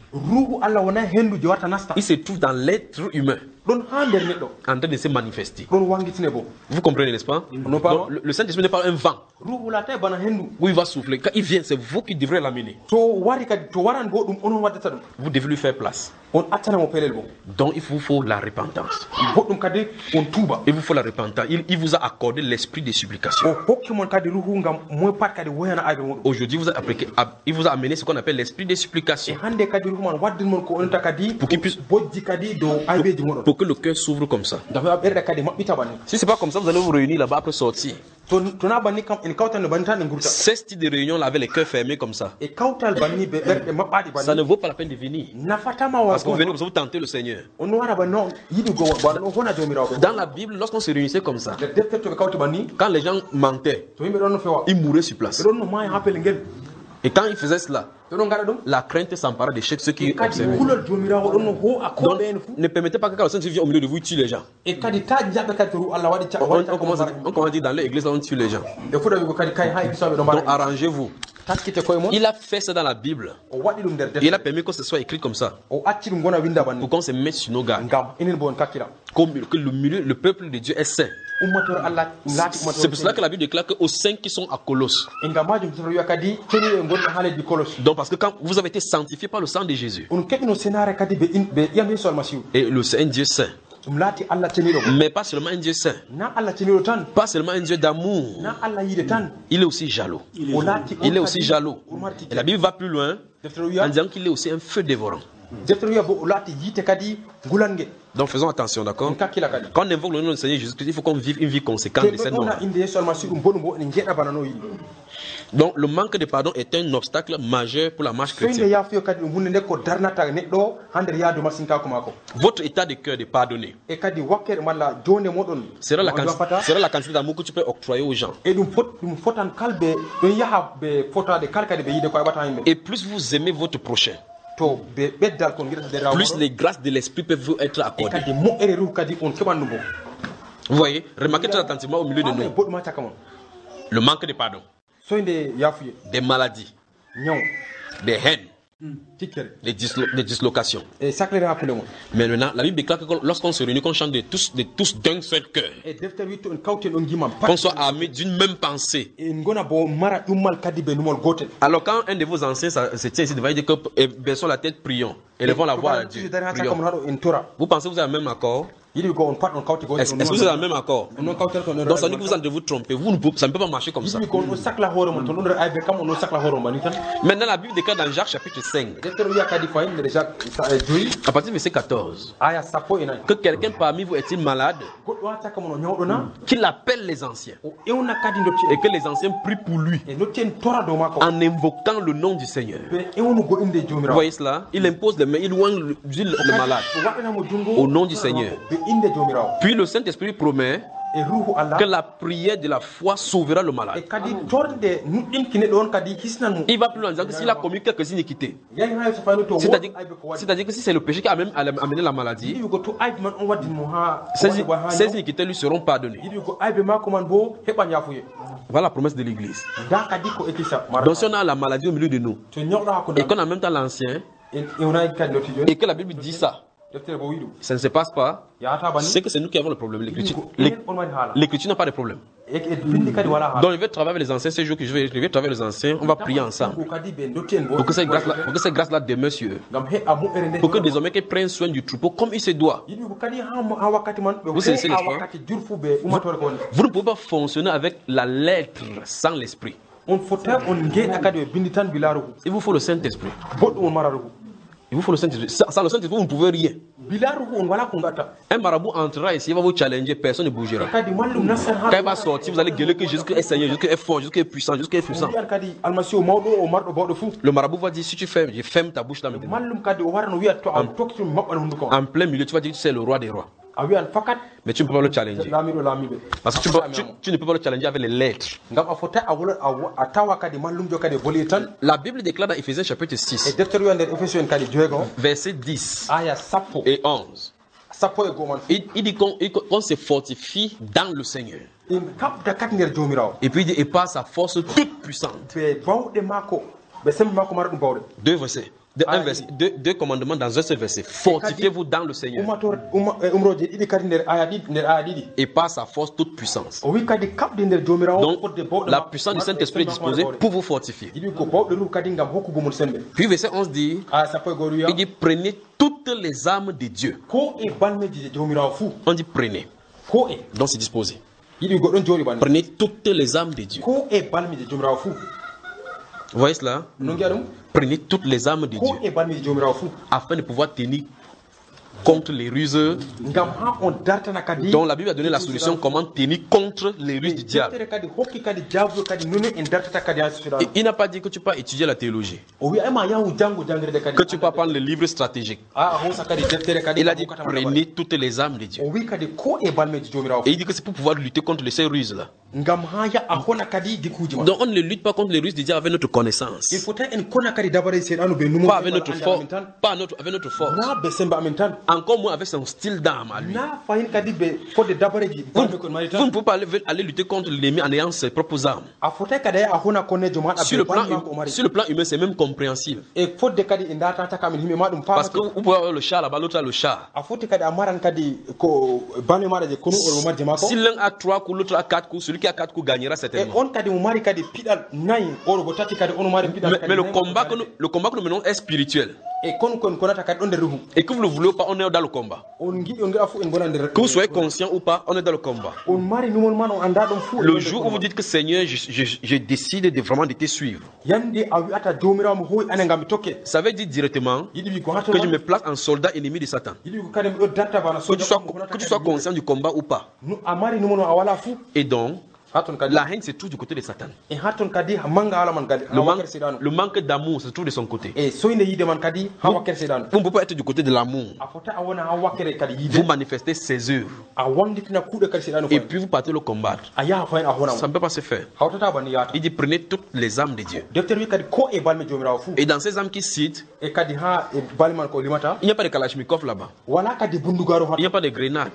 Il se trouve dans l'être humain, en train de se manifester. Vous comprenez, n'est-ce pas? Donc, le, le Saint-Esprit n'est pas un vent où il va souffler. Quand il vient, c'est vous qui devrez l'amener. Vous devez lui faire place. Donc il vous faut la repentance. Il vous faut la repentance. Il, il vous a accordé l'esprit de supplication. Aujourd'hui, vous a appliqué, il vous a amené ce qu'on appelle l'esprit de supplication. Pour qu'il puisse, pour, pour que le cœur s'ouvre comme ça. Si c'est pas comme ça, vous allez vous réunir là-bas après sortir. Ces styles de réunion là avec les cœurs fermés comme ça, ça ne vaut pas la peine de venir. Parce que vous venez comme ça, vous tentez le Seigneur. Dans la Bible, lorsqu'on se réunissait comme ça, quand les gens mentaient, ils mouraient sur place. Et quand ils faisaient cela, la crainte s'empara de ceux qui observaient. Donc, ne permettez pas que quand le Saint-Esprit vient au milieu de vous, il tue les gens. On, on, commence, on commence à dire dans l'église, on tue les gens. Donc arrangez-vous. Il a fait ça dans la Bible. Il a permis que ce soit écrit comme ça, pour qu'on se mette sur nos gardes. Comme que le, milieu, le peuple de Dieu est saint. C'est pour cela que la Bible déclare qu'aux saints qui sont à Colosse. Donc parce que quand vous avez été sanctifiés par le sang de Jésus, et le Saint Dieu saint, mais pas seulement un Dieu saint, pas seulement un Dieu d'amour, il est aussi jaloux. Il est aussi jaloux. Et la Bible va plus loin en disant qu'il est aussi un feu dévorant. Donc faisons attention, d'accord? Quand on invoque le nom du Seigneur Jésus-Christ, il faut qu'on vive une vie conséquente de cette nom. Donc le manque de pardon est un obstacle majeur pour la marche chrétienne. Votre état de cœur de pardonner sera la quantité, sera la quantité d'amour que tu peux octroyer aux gens. Et plus vous aimez votre prochain, plus les grâces de l'esprit peuvent vous être accordées. Vous voyez, remarquez très attentivement au milieu de nous le manque de pardon, des maladies, des haines, des, dislo des dislocations. Mais maintenant, la Bible déclare que lorsqu'on se réunit, qu'on chante de tous, de tous d'un seul cœur, qu'on soit armés d'une même pensée. Alors quand un de vos anciens se tient ici devant, il dit que baissons la tête, prions. élevons la voix à Dieu. Prions. Vous pensez que vous avez le même accord? Est-ce est que vous avez le même accord? Donc ça dit que vous êtes de vous tromper. Vous ne pouvez, ça ne peut pas marcher comme ça. Maintenant la Bible déclare dans Jacques chapitre cinq, à partir du verset quatorze, que quelqu'un parmi vous est-il malade, qu'il appelle les anciens et que les anciens prient pour lui en invoquant le nom du Seigneur. Vous voyez cela? Il impose les mains, il oigne le, le malade au nom du Seigneur. Puis le Saint-Esprit promet que la prière de la foi sauvera le malade. Il va plus loin en disant que s'il a commis quelques iniquités, c'est-à-dire c'est-à-dire que si c'est le péché qui a même amené la maladie, ces, ces iniquités lui seront pardonnées. Voilà la promesse de l'Église. Donc si on a la maladie au milieu de nous et qu'on a en même temps l'ancien et que la Bible dit ça, ça ne se passe pas, c'est que c'est nous qui avons le problème. L'Écriture n'a pas de problème. Donc je vais travailler avec les anciens, ces jours que je vais, je vais travailler avec les anciens, on va prier ensemble. Pour que cette grâce-là, pour que cette grâce-là demeure sur eux. Pour que désormais qu'ils prennent soin du troupeau comme il se doit. Vous savez, n'est-ce pas? Vous ne pouvez pas fonctionner avec la lettre sans l'esprit. Il vous faut le Saint-Esprit. Il vous faut le Saint-Esprit. Sans le Saint-Esprit, vous ne pouvez rien. Un marabout entrera ici, il va vous challenger, personne ne bougera. Quand il va sortir, vous allez gueuler que Jésus est Seigneur, Jésus est fort, Jésus est puissant, Jésus est puissant. Le marabout va dire, si tu fermes, je ferme ta bouche là maintenant. En, en plein milieu, tu vas dire que tu es le roi des rois. Mais tu ne peux pas le challenger. Parce que tu, peux, tu, tu ne peux pas le challenger avec les lettres. La Bible déclare dans Ephésiens chapitre six, verset dix et onze. Il, il dit qu'on qu'on se fortifie dans le Seigneur. Et puis il dit, et par sa force toute puissante. Deux versets. De un verset, deux, deux commandements dans un seul verset. Fortifiez-vous dans le Seigneur. Et par sa force toute puissance. Donc la puissance du Saint-Esprit est disposée pour vous fortifier. Puis verset onze dit, il dit prenez toutes les armes de Dieu. On dit prenez. Donc c'est disposé. Prenez toutes les armes de Dieu. Vous voyez cela? Prenez toutes les armes de Dieu afin de pouvoir tenir contre les ruses. Donc la Bible a donné la solution comment tenir contre les ruses du diable. Et il n'a pas dit que tu peux pas étudier la théologie, que tu peux pas prendre les livres stratégiques. Il a dit prenez toutes les armes de Dieu. Et il dit que c'est pour pouvoir lutter contre ces ruses là. Donc on ne lutte pas contre les ruses du diable avec notre connaissance, pas avec notre force, pas avec notre, avec notre force, encore moins avec son style d'arme à lui. Vous, vous ne pouvez pas aller, aller lutter contre l'ennemi en ayant ses propres armes. Sur le plan, sur le plan humain, c'est même compréhensible. Parce que vous pouvez avoir le char là-bas, l'autre a le char. Si l'un a trois coups, l'autre a quatre coups, celui qui a quatre coups gagnera certainement. Mais, mais le combat que nous, le combat que nous menons est spirituel. Et que vous le voulez ou pas, on est dans le combat. Que vous soyez conscient ou pas, on est dans le combat. Le jour où vous dites que Seigneur, je, je, je décide de vraiment de te suivre, ça veut dire directement que je me place en soldat ennemi de Satan. Que tu sois, que tu sois conscient du combat ou pas. Et donc, la haine se trouve du côté de Satan. Le, man, le manque d'amour se trouve de son côté. Vous, vous ne pouvez pas être du côté de l'amour. Vous manifestez ses œuvres. Et puis vous partez le combattre. Ça ne peut pas se faire. Il dit prenez toutes les armes de Dieu. Et dans ces armes qui citent, il n'y a pas de Kalachnikov là-bas. Il n'y a pas de grenades.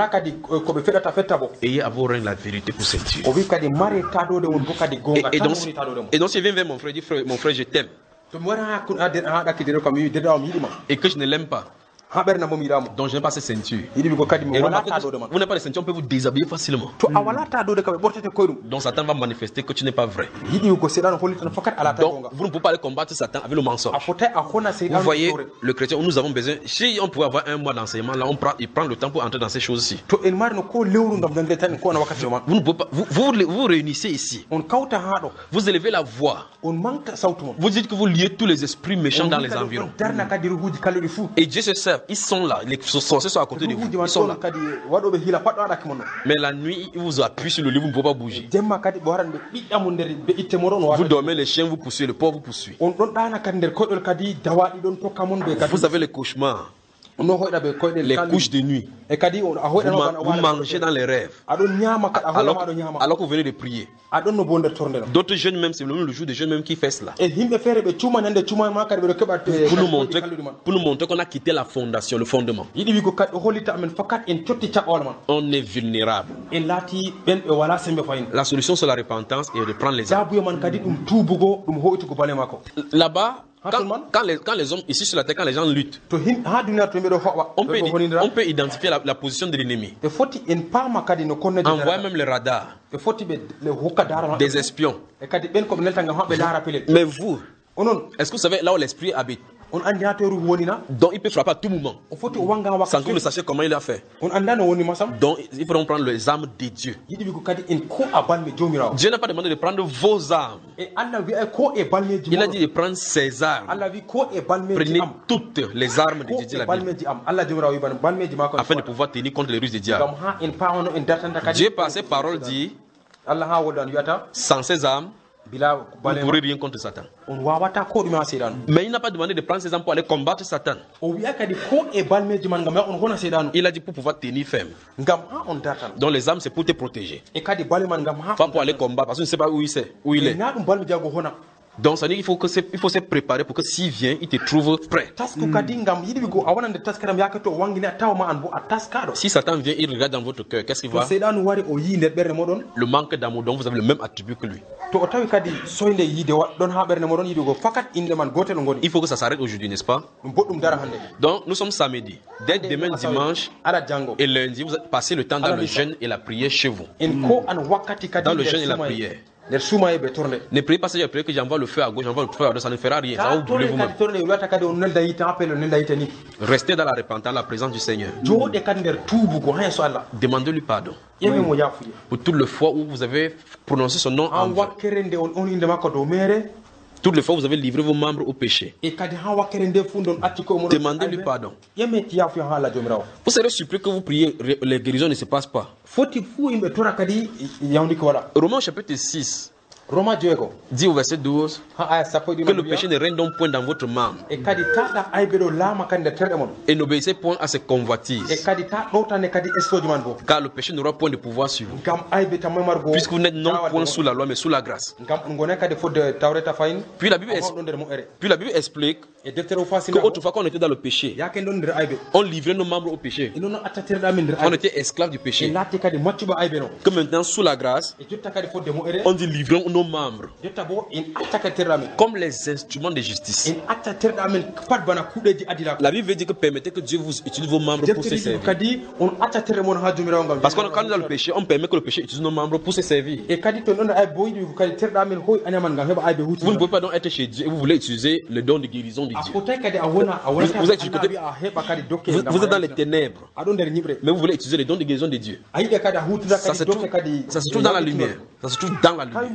Ayez à vos reins la vérité pour cette Dieu. Et, et, donc, et donc, si je viens vers mon frère, dit frère, mon frère, je t'aime, et que je ne l'aime pas, Donc je n'ai pas cette ceinture. Et vous n'avez pas de ceinture, on peut vous déshabiller facilement. Donc Satan va manifester que tu n'es pas vrai. Donc vous ne pouvez pas aller combattre Satan avec le mensonge. Vous voyez, le chrétien, nous avons besoin, si on pouvait avoir un mois d'enseignement, là on prend, il prend le temps pour entrer dans ces choses-ci. Vous ne pouvez pas, vous, vous, vous réunissez ici. Vous élevez la voix. Vous dites que vous liez tous les esprits méchants dans les environs. Et Dieu se sert, ils sont là, les sorciers sont à côté de vous, ils sont là. Mais la nuit, ils vous appuient sur le lit, vous ne pouvez pas bouger. Vous dormez, les chiens vous poursuivent, le porc vous poursuit. Vous avez les cauchemars, les couches de nuit. Vous, vous mangez dans les rêves alors, alors que vous venez de prier. D'autres jeunes même, c'est le jour des jeunes même qui fait cela. Pour nous montrer, pour nous montrer qu'on a quitté la fondation, le fondement. On est vulnérable. La solution c'est la repentance et de prendre les armes. Là-bas, Quand, quand, les, quand les hommes, ici sur la terre, quand les gens luttent, on peut, on peut identifier la, la position de l'ennemi. On voit même les radars, des espions. Mais vous, est-ce que vous savez là où l'esprit habite? Donc il peut frapper à tout moment. Sans que vous ne sachiez comment il a fait. Donc il faut prendre les armes de Dieu. Dieu n'a pas demandé de prendre vos armes. Il a dit de prendre ses armes. Prenez toutes les armes de Dieu, la Bible, afin de pouvoir tenir contre les ruses du diable. Dieu par ses paroles dit, sans ses armes, vous ne pourrez rien contre Satan. Mais il n'a pas demandé de prendre ses armes pour aller combattre Satan. Il a dit pour pouvoir tenir ferme. Donc les armes c'est pour te protéger. Pas pour aller combattre parce que je ne sais pas où il est. Où il est. Donc ça veut dire qu'il faut, que il faut se préparer pour que s'il vient, il te trouve prêt. Mm. Si Satan vient, il regarde dans votre cœur, qu'est-ce qu'il va? Le manque d'amour, donc vous avez le même attribut que lui. Il faut que ça s'arrête aujourd'hui, n'est-ce pas? Donc nous sommes samedi. Dès demain dimanche et lundi, vous passez le temps dans le jeûne et la prière chez vous. Dans le jeûne et la prière. Ne priez pas, Seigneur, priez que j'envoie le feu à gauche, j'envoie le feu à droite, ça ne fera rien. Ça va vous brûler vous-même. Restez dans la repentance, la présence du Seigneur. Demandez-lui pardon. Oui. Pour toutes les fois où vous avez prononcé son nom en vain. Toutes les fois où vous avez livré vos membres au péché. Demandez-lui pardon. Vous serez surpris que vous priez, les guérisons ne se passent pas. Romains chapitre six dit au verset douze que le péché ne règne donc point dans votre membre et n'obéissez point à ses convoitises, car le péché n'aura point de pouvoir sur vous, puisque vous n'êtes non point sous la loi mais sous la grâce. Puis la Bible, puis la Bible explique qu'autrefois quand on était dans le péché, on livrait nos membres au péché, on était esclaves du péché, que maintenant sous la grâce on dit livrons nos membres comme les instruments de justice. La Bible veut dire que permettez que Dieu vous utilise vos membres pour se servir. Parce que quand on est dans le péché, on permet que le péché utilise nos membres pour se servir. Vous ne pouvez pas donc être chez Dieu et vous voulez utiliser le don de guérison de Dieu. Vous, vous, êtes, côté, vous, vous êtes dans les ténèbres, mais vous voulez utiliser le don de guérison de Dieu. Ça se trouve, ça se trouve dans la lumière. Ça se trouve dans la lumière.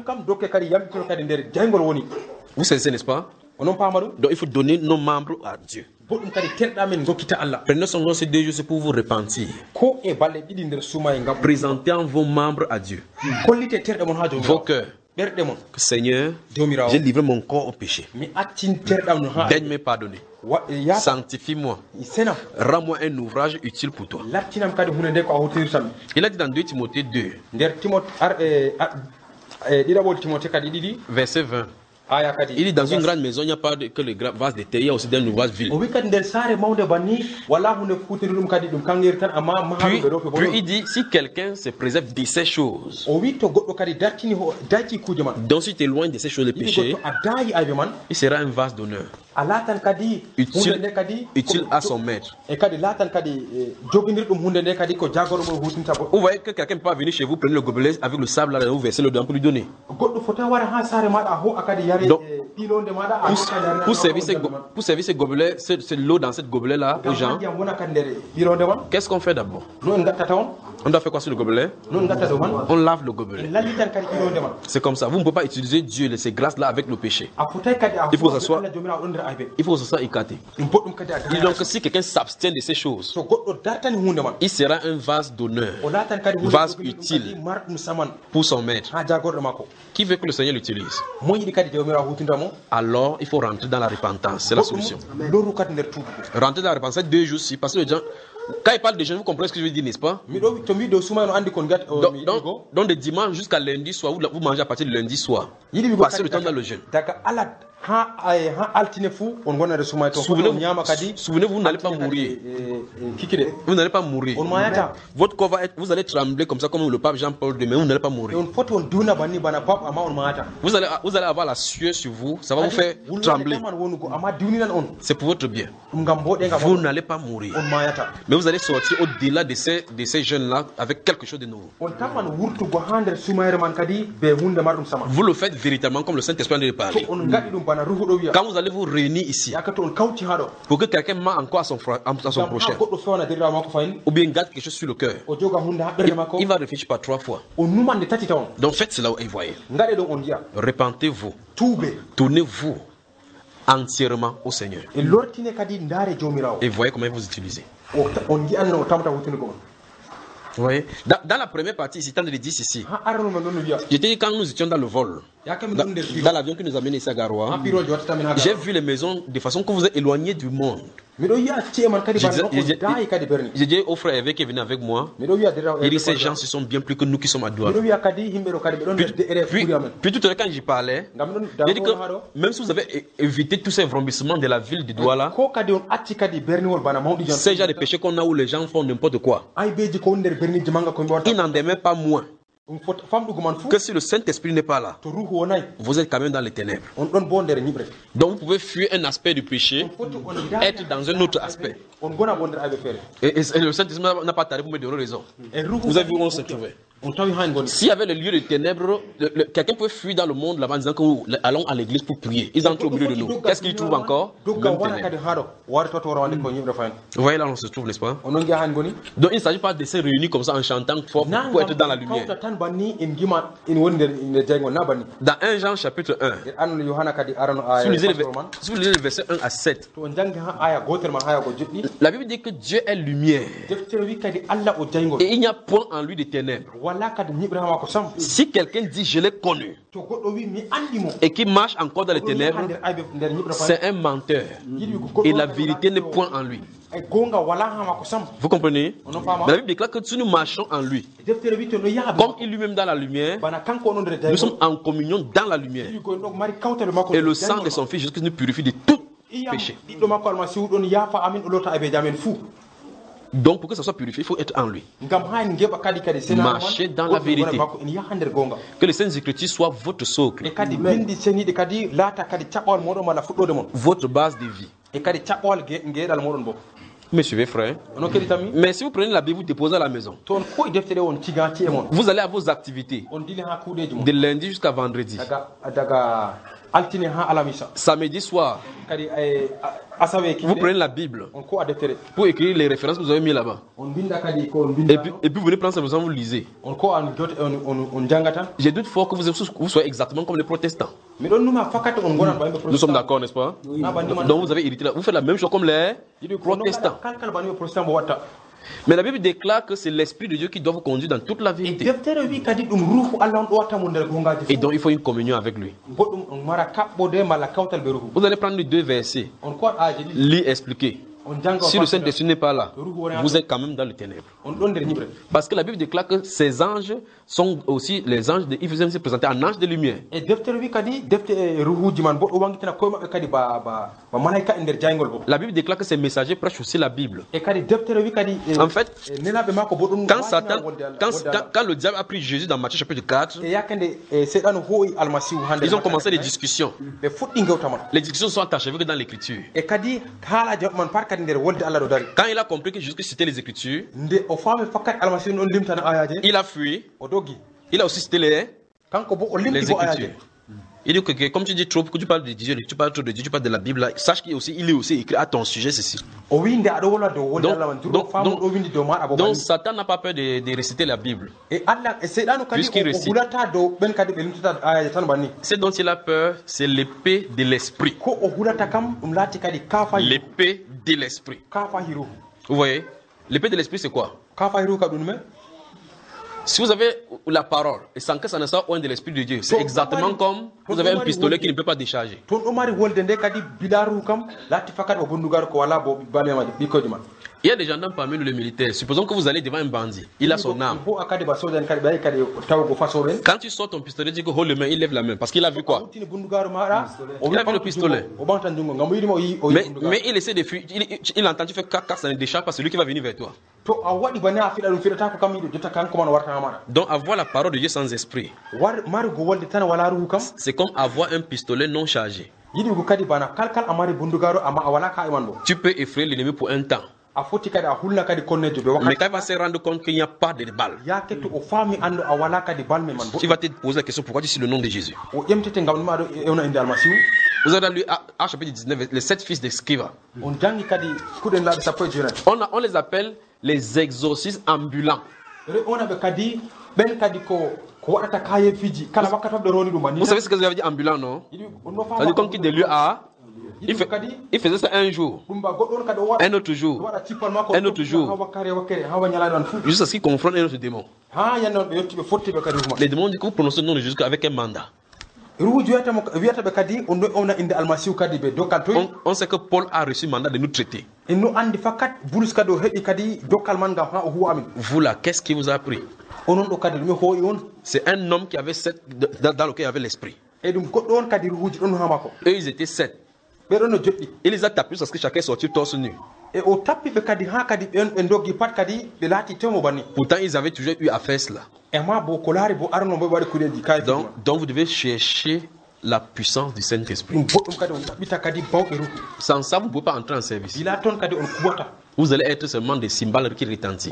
Vous savez, n'est-ce pas? Donc il faut donner nos membres à Dieu. Prenez son nom ces deux jours, c'est pour vous repentir. Présentez vos membres à Dieu. Vos cœurs. Seigneur, j'ai livré mon corps au péché. Daigne me pardonner. Sanctifie-moi. Rends-moi un ouvrage utile pour toi. Il a dit dans deux Timothée deux, verset vingt. Il dit dans une grande maison, il n'y a pas que le vase de terre, il y a aussi des ouvrage vil. Puis, puis il dit, si quelqu'un se préserve de ces choses, donc si tu éloignes de ces choses de péché, il sera un vase d'honneur. utile, utile à son maître. Vous voyez que quelqu'un peut venir chez vous, prendre le gobelet avec le sable là, vous versez le dedans pour lui donner. Donc, pour, pour servir ces, pour servir ces gobelets, c'est l'eau dans cette gobelet là aux gens. Qu'est-ce qu'on fait d'abord? On doit faire quoi sur le gobelet? On lave le gobelet. C'est comme ça. Vous ne pouvez pas utiliser Dieu et ces grâces là avec le péché. Il faut s'asseoir. Il faut s'asseoir écarté. Donc si quelqu'un s'abstient de ces choses, il sera un vase d'honneur, vase utile pour son maître. Qui veut que le Seigneur l'utilise? Alors il faut rentrer dans la repentance. C'est la solution. Rentrer dans la repentance, c'est deux jours ci, parce que les gens, quand il parle de jeûne, vous comprenez ce que je veux dire, n'est-ce pas? Donc, donc, donc de dimanche jusqu'à lundi soir, vous, vous mangez à partir de lundi soir. Passez le temps dans le jeûne. Souvenez-vous, souvenez-vous, vous n'allez pas mourir. Vous n'allez pas mourir. Votre corps va être, vous allez trembler comme ça, comme le pape Jean-Paul deux, mais vous n'allez pas mourir. Vous allez, vous allez avoir la sueur sur vous, ça va vous faire trembler. C'est pour votre bien. Vous n'allez pas mourir. Mais vous allez sortir au-delà de ces, de ces jeunes-là avec quelque chose de nouveau. Vous le faites véritablement comme le Saint-Esprit en a parlé. Quand vous allez vous réunir ici, pour que quelqu'un ment encore à son, à son prochain, ou bien garde quelque chose sur le cœur, il, il va réfléchir par trois fois. Donc faites cela et voyez. Repentez-vous. Tournez-vous entièrement au Seigneur. Et voyez comment il vous utilise. Vous voyez, dans, dans la première partie, ici, tant de dix ici, j'étais dit quand nous étions dans le vol, dans, dans l'avion qui nous a menés ici à Garoua, j'ai vu les maisons de façon que vous êtes éloignés du monde. J'ai dit au frère Hervé qui est venu avec moi, il dit ces gens, ce sont bien plus que nous qui sommes à Douala. Puis, puis, puis tout à l'heure quand j'y parlais, j'ai dit que même si vous avez évité tous ces vrombissements de la ville de Douala, ces gens de péchés qu'on a où les gens font n'importe quoi, il n'en demeure pas moins que si le Saint-Esprit n'est pas là, vous êtes quand même dans les ténèbres. Donc vous pouvez fuir un aspect du péché, être dans un autre aspect. Et, et, et le Saint-Esprit n'a pas tardé pour me donner raison. Vous avez vu où on se trouvait. S'il y avait le lieu de ténèbres, quelqu'un peut fuir dans le monde là-bas en disant que nous allons à l'église pour prier. Ils entrent au milieu de nous. Qu'est-ce qu'ils trouvent encore? Même ténèbres. Vous voyez là où on se trouve, n'est-ce pas? Donc il ne s'agit pas de se réunir comme ça en chantant fort pour être dans la lumière. Dans un Jean chapitre un, si vous lisez le, si vous lisez le verset un à sept, la Bible dit que Dieu est lumière et il n'y a point en lui de ténèbres. Si quelqu'un dit je l'ai connu et qui marche encore dans les ténèbres, c'est un menteur et la vérité n'est point en lui. Vous comprenez? Mais la Bible déclare que si nous marchons en lui, comme il lui-même dans la lumière, nous sommes en communion dans la lumière. Et le sang de son Fils Jésus-Christ nous purifie de tout péché. Donc pour que ça soit purifié, il faut être en lui. Marcher dans la vérité. Que les Saintes Écritures soient votre socle, votre base de vie. Me suivez, frère? Mais si vous prenez la Bible, vous déposez à la maison, vous allez à vos activités de lundi jusqu'à vendredi. Samedi soir, vous prenez la Bible pour écrire les références que vous avez mis là-bas. Et puis, et puis vous venez prendre ça, vous lisez. J'ai doute fort que vous, vous soyez exactement comme les protestants. Nous sommes d'accord, n'est-ce pas? Donc vous avez hérité là. Vous faites la même chose comme les protestants. Mais la Bible déclare que c'est l'Esprit de Dieu qui doit vous conduire dans toute la vérité. Et donc il faut une communion avec lui. Vous allez prendre les deux versets, lire, expliquer. Si le Saint-Esprit n'est pas là, vous êtes quand même dans les ténèbres. Parce que la Bible déclare que ces anges sont aussi les anges de, ils faisaient se présenter en ange de lumière. La Bible déclare que ces messagers prêchent aussi la Bible. En fait, quand Satan, quand, quand, quand le diable a pris Jésus dans Matthieu chapitre quatre, ils ont commencé des discussions. Les discussions sont achevées que dans l'écriture. Quand il a compris que Jésus c'était les Écritures, il a fui. Il a aussi cité les, les Écritures. Il dit que, que comme tu dis trop, que tu parles de Dieu, tu parles trop de Dieu, tu parles de la Bible, là, sache qu'il aussi, il est aussi écrit à ton sujet ceci. Donc, donc, donc, donc Satan n'a pas peur de, de réciter la Bible. Puisqu'il récite. Ce dont il a peur, c'est l'épée de l'esprit. L'épée de l'esprit. Vous voyez? L'épée de l'esprit, c'est quoi? Si vous avez la parole, et sans que ça ne soit loin de l'esprit de Dieu, c'est exactement comme vous avez un pistolet qui ne peut pas décharger. Il y a des gendarmes parmi nous, les militaires. Supposons que vous allez devant un bandit. Il a son arme. Quand tu sors ton pistolet, tu dis que hold le main, il lève la main. Parce qu'il a vu quoi? Il a vu le pistolet. Mais, mais il essaie de fuir. Il, il, il entend, tu fais cac, cac, ça ne décharge pas celui qui va venir vers toi. Donc avoir la parole de Dieu sans esprit, c'est comme avoir un pistolet non chargé. Tu peux effrayer l'ennemi pour un temps. Mais quand il va se rendre compte qu'il n'y a pas de balles, tu vas te poser la question pourquoi tu dis le nom de Jésus. Vous avez lu à chapitre dix-neuf les sept fils de Sceva. On, on les appelle les exorcistes ambulants. Vous savez ce que vous avez dit ambulant, non? Ça dit comme qui de lieu à. Il, fait, il faisait ça un jour, un autre jour, un autre jour, jusqu'à ce qu'il confronte un autre démon. Les démons disent que vous prononcez le nom de Jésus avec un mandat. On, on sait que Paul a reçu le mandat de nous traiter. Vous là, qu'est-ce qui vous a pris? C'est un homme qui avait sept, dans lequel il y avait l'esprit. Eux, ils étaient sept. Il les a tapés parce que chacun est sorti torse nu. Pourtant, ils avaient toujours eu à faire cela. Donc, donc vous devez chercher la puissance du Saint-Esprit. Sans ça, vous ne pouvez pas entrer en service. Vous allez être seulement des cymbales qui retentissent.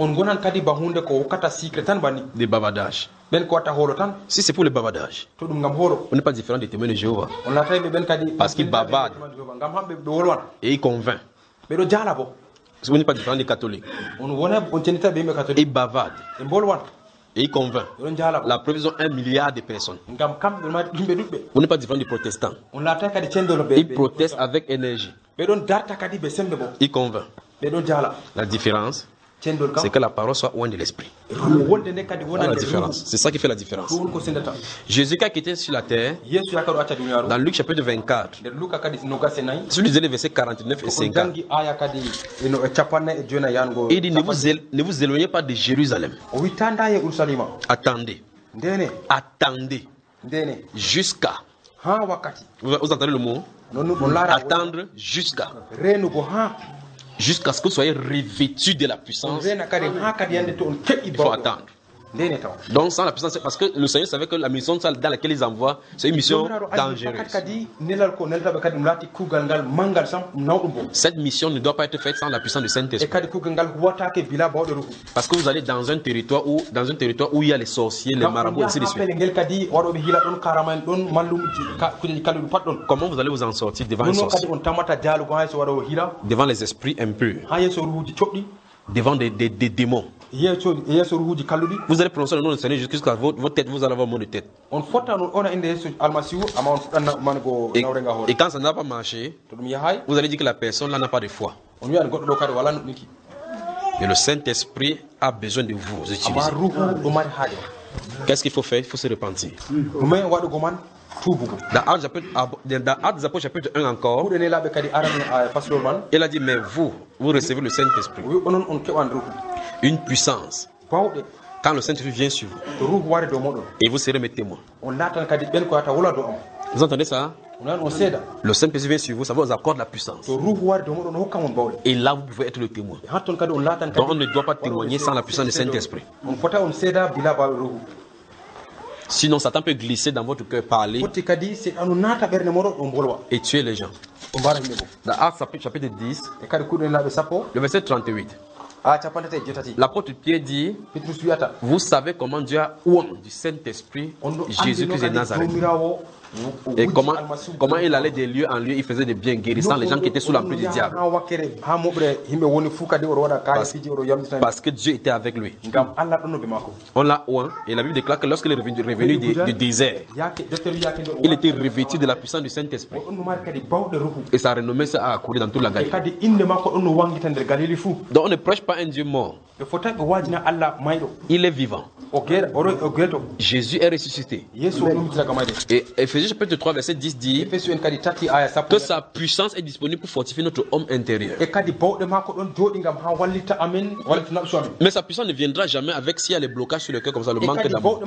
Des bavardages. Si c'est pour le bavardage, on n'est pas différent des témoins de Jéhovah. Parce qu'ils bavardent et ils convainquent. On n'est pas différent des catholiques. Ils bavardent et ils convainquent. La preuve, ils ont un milliard de personnes. On n'est pas différent des protestants. Ils protestent avec énergie. Ils convainquent. La différence, c'est que la parole soit loin de l'esprit. La différence. C'est ça qui fait la différence. Jésus qui a quitté sur la terre, dans Luc chapitre vingt-quatre, si vous lisez les versets quarante-neuf et cinquante, il dit ne vous, ne vous éloignez pas de Jérusalem. Attendez. Attendez. Jusqu'à. Vous, vous entendez le mot? Attendre jusqu'à. Jusqu'à ce que vous soyez revêtus de la puissance. Il faut attendre. Donc sans la puissance, parce que le Seigneur savait que la mission dans laquelle ils envoient, c'est une mission dangereuse. Cette mission ne doit pas être faite sans la puissance du Saint-Esprit. Parce que vous allez dans un territoire où, dans un territoire où il y a les sorciers, les marabouts, et ainsi de suite. Comment vous allez vous en sortir devant les sorciers, devant les esprits impurs, devant des, des, des démons? Vous allez prononcer le nom du Seigneur jusqu'à votre, votre tête, vous allez avoir un mot de tête. Et, et quand ça n'a pas marché, vous allez dire que la personne là n'a pas de foi. Et le Saint-Esprit a besoin de vous utiliser. Qu'est-ce qu'il faut faire? Il faut se repentir. Dans Actes chapitre, chapitre un encore, il a dit, mais vous, vous recevez le Saint-Esprit. Une puissance. Quand le Saint-Esprit vient sur vous, et vous serez mes témoins. Vous entendez ça? Le Saint-Esprit vient sur vous, ça vous accorde la puissance. Et là, vous pouvez être le témoin. Donc on ne doit pas témoigner sans la puissance du Saint-Esprit. Sinon, Satan peut glisser dans votre cœur, parler et tuer les gens. Dans Actes chapitre dix, le verset trente-huit. L'apôtre Pierre dit, vous savez comment Dieu a oint du Saint-Esprit Jésus-Christ de Nazareth. Et comment, comment il allait de lieu en lieu, il faisait des biens, guérissant les gens qui étaient sous l'emprise du diable. Parce, parce que Dieu était avec lui. On l'a oint, et la Bible déclare que lorsqu'il est revenu, revenu du, du désert, il était revêtu de la puissance du Saint-Esprit. Et sa renommée a couru dans toute la Galilée. Donc on ne prêche pas un Dieu mort. Il est vivant. Jésus est ressuscité. Et Ephésiens chapitre trois verset dix dit que sa puissance est disponible pour fortifier notre homme intérieur. Mais sa puissance ne viendra jamais avec s'il y a les blocages sur le cœur comme ça, le manque d'amour.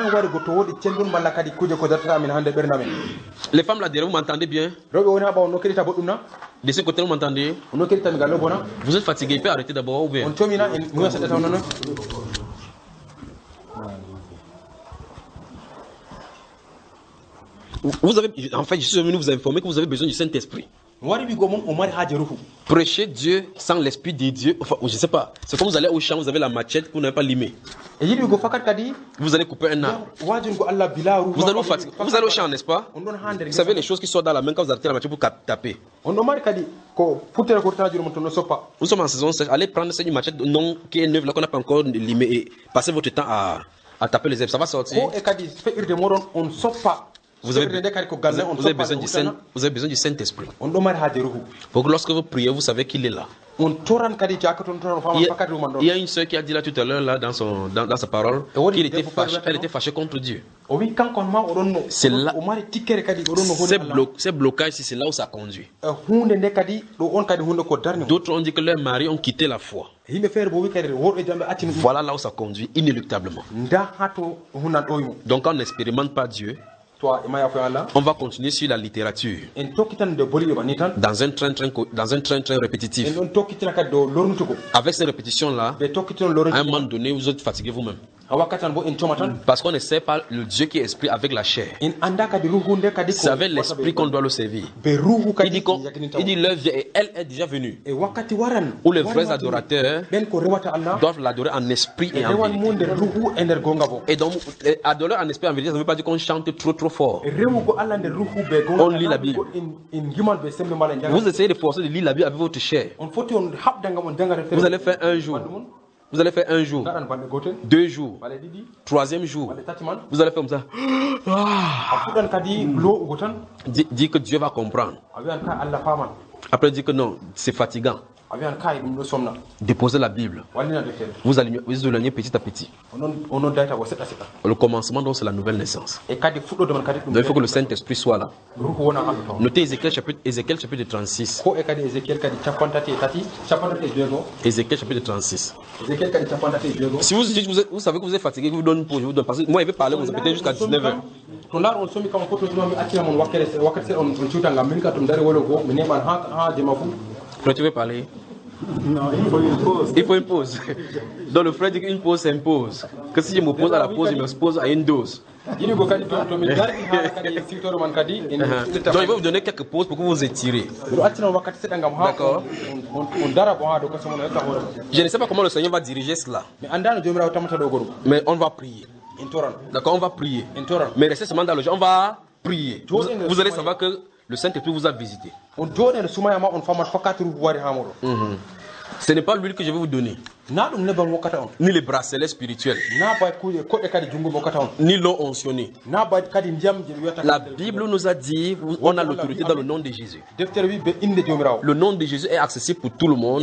Les femmes là derrière, vous m'entendez bien? De ce côté, vous m'entendez? Vous êtes fatigué, il peut arrêter d'abord ou bien? Vous avez, en fait, je suis venu vous informer que vous avez besoin du Saint-Esprit. Prêchez Dieu sans l'Esprit de Dieu. Enfin, je ne sais pas. C'est comme vous allez au champ, vous avez la machette que vous n'avez pas limée. Vous allez couper un arbre. Vous allez, vous, fatiguer. Vous allez au champ, n'est-ce pas? Vous savez les choses qui sortent dans la main quand vous arrêtez la machette pour taper. Nous sommes en saison sèche. Allez prendre cette machette non, qui est neuve, là qu'on n'a pas encore limée et passez votre temps à, à taper les herbes. Ça va sortir. Vous avez, vous, vous, avez besoin du Saint, vous avez besoin du Saint-Esprit. Pour que lorsque vous priez, vous savez qu'il est là. Il y a, il y a une soeur qui a dit là tout à l'heure là, dans, son, dans, dans sa parole qu'elle était fâchée, elle était fâchée contre Dieu. C'est là, ces, blo ces blocages ici, c'est là où ça conduit. D'autres ont dit que leurs maris ont quitté la foi. Voilà là où ça conduit inéluctablement. Donc quand on n'expérimente pas Dieu, on va continuer sur la littérature dans un train train dans un train train répétitif. Avec ces répétitions là, à un moment donné vous êtes fatigué vous-même. Parce qu'on ne sait pas le Dieu qui est esprit avec la chair. C'est avec l'esprit qu'on doit le servir. Il dit, il dit l'heure vient et elle est déjà venue. Où les vrais adorateurs doivent l'adorer en esprit et en vérité. Et donc, adorer en esprit et en vérité, ça ne veut pas dire qu'on chante trop trop fort. On lit la Bible. Vous essayez de forcer de lire la Bible avec votre chair. Vous allez faire un jour. Vous allez faire un jour, deux jours, troisième jour. Vous allez faire comme ça. Dis, dis que Dieu va comprendre. Après, dit que non, c'est fatigant. Déposez la Bible. Vous allez vous éloigner petit à petit. Le commencement, donc, c'est la nouvelle naissance. Donc, il faut que le Saint-Esprit soit là. Notez Ézéchiel chapitre, Ézéchiel chapitre trente-six. Ézéchiel chapitre trente-six. Si vous, si vous, êtes, vous savez que vous êtes fatigué, vous donne une pause. Parce que moi, il veut parler, vous répétez jusqu'à dix-neuf heures. Frère, tu veux parler? Non, il faut une pause. Il faut une pause. Donc le frère dit qu'une pause s'impose. Que si je m'oppose à la pause, je m'oppose à une dose. Donc il va vous donner quelques pauses pour que vous vous étirez. D'accord. Je ne sais pas comment le Seigneur va diriger cela. Mais on va prier. D'accord, on va prier. Mais restez seulement dans le jeu. On va prier. Vous, vous allez savoir que le Saint-Esprit vous a visité. Mm-hmm. Ce n'est pas l'huile que je vais vous donner, ni les bracelets spirituels, ni l'eau ontionnée. La Bible nous a dit on a l'autorité dans le nom de Jésus. Le nom de Jésus est accessible pour tout le monde,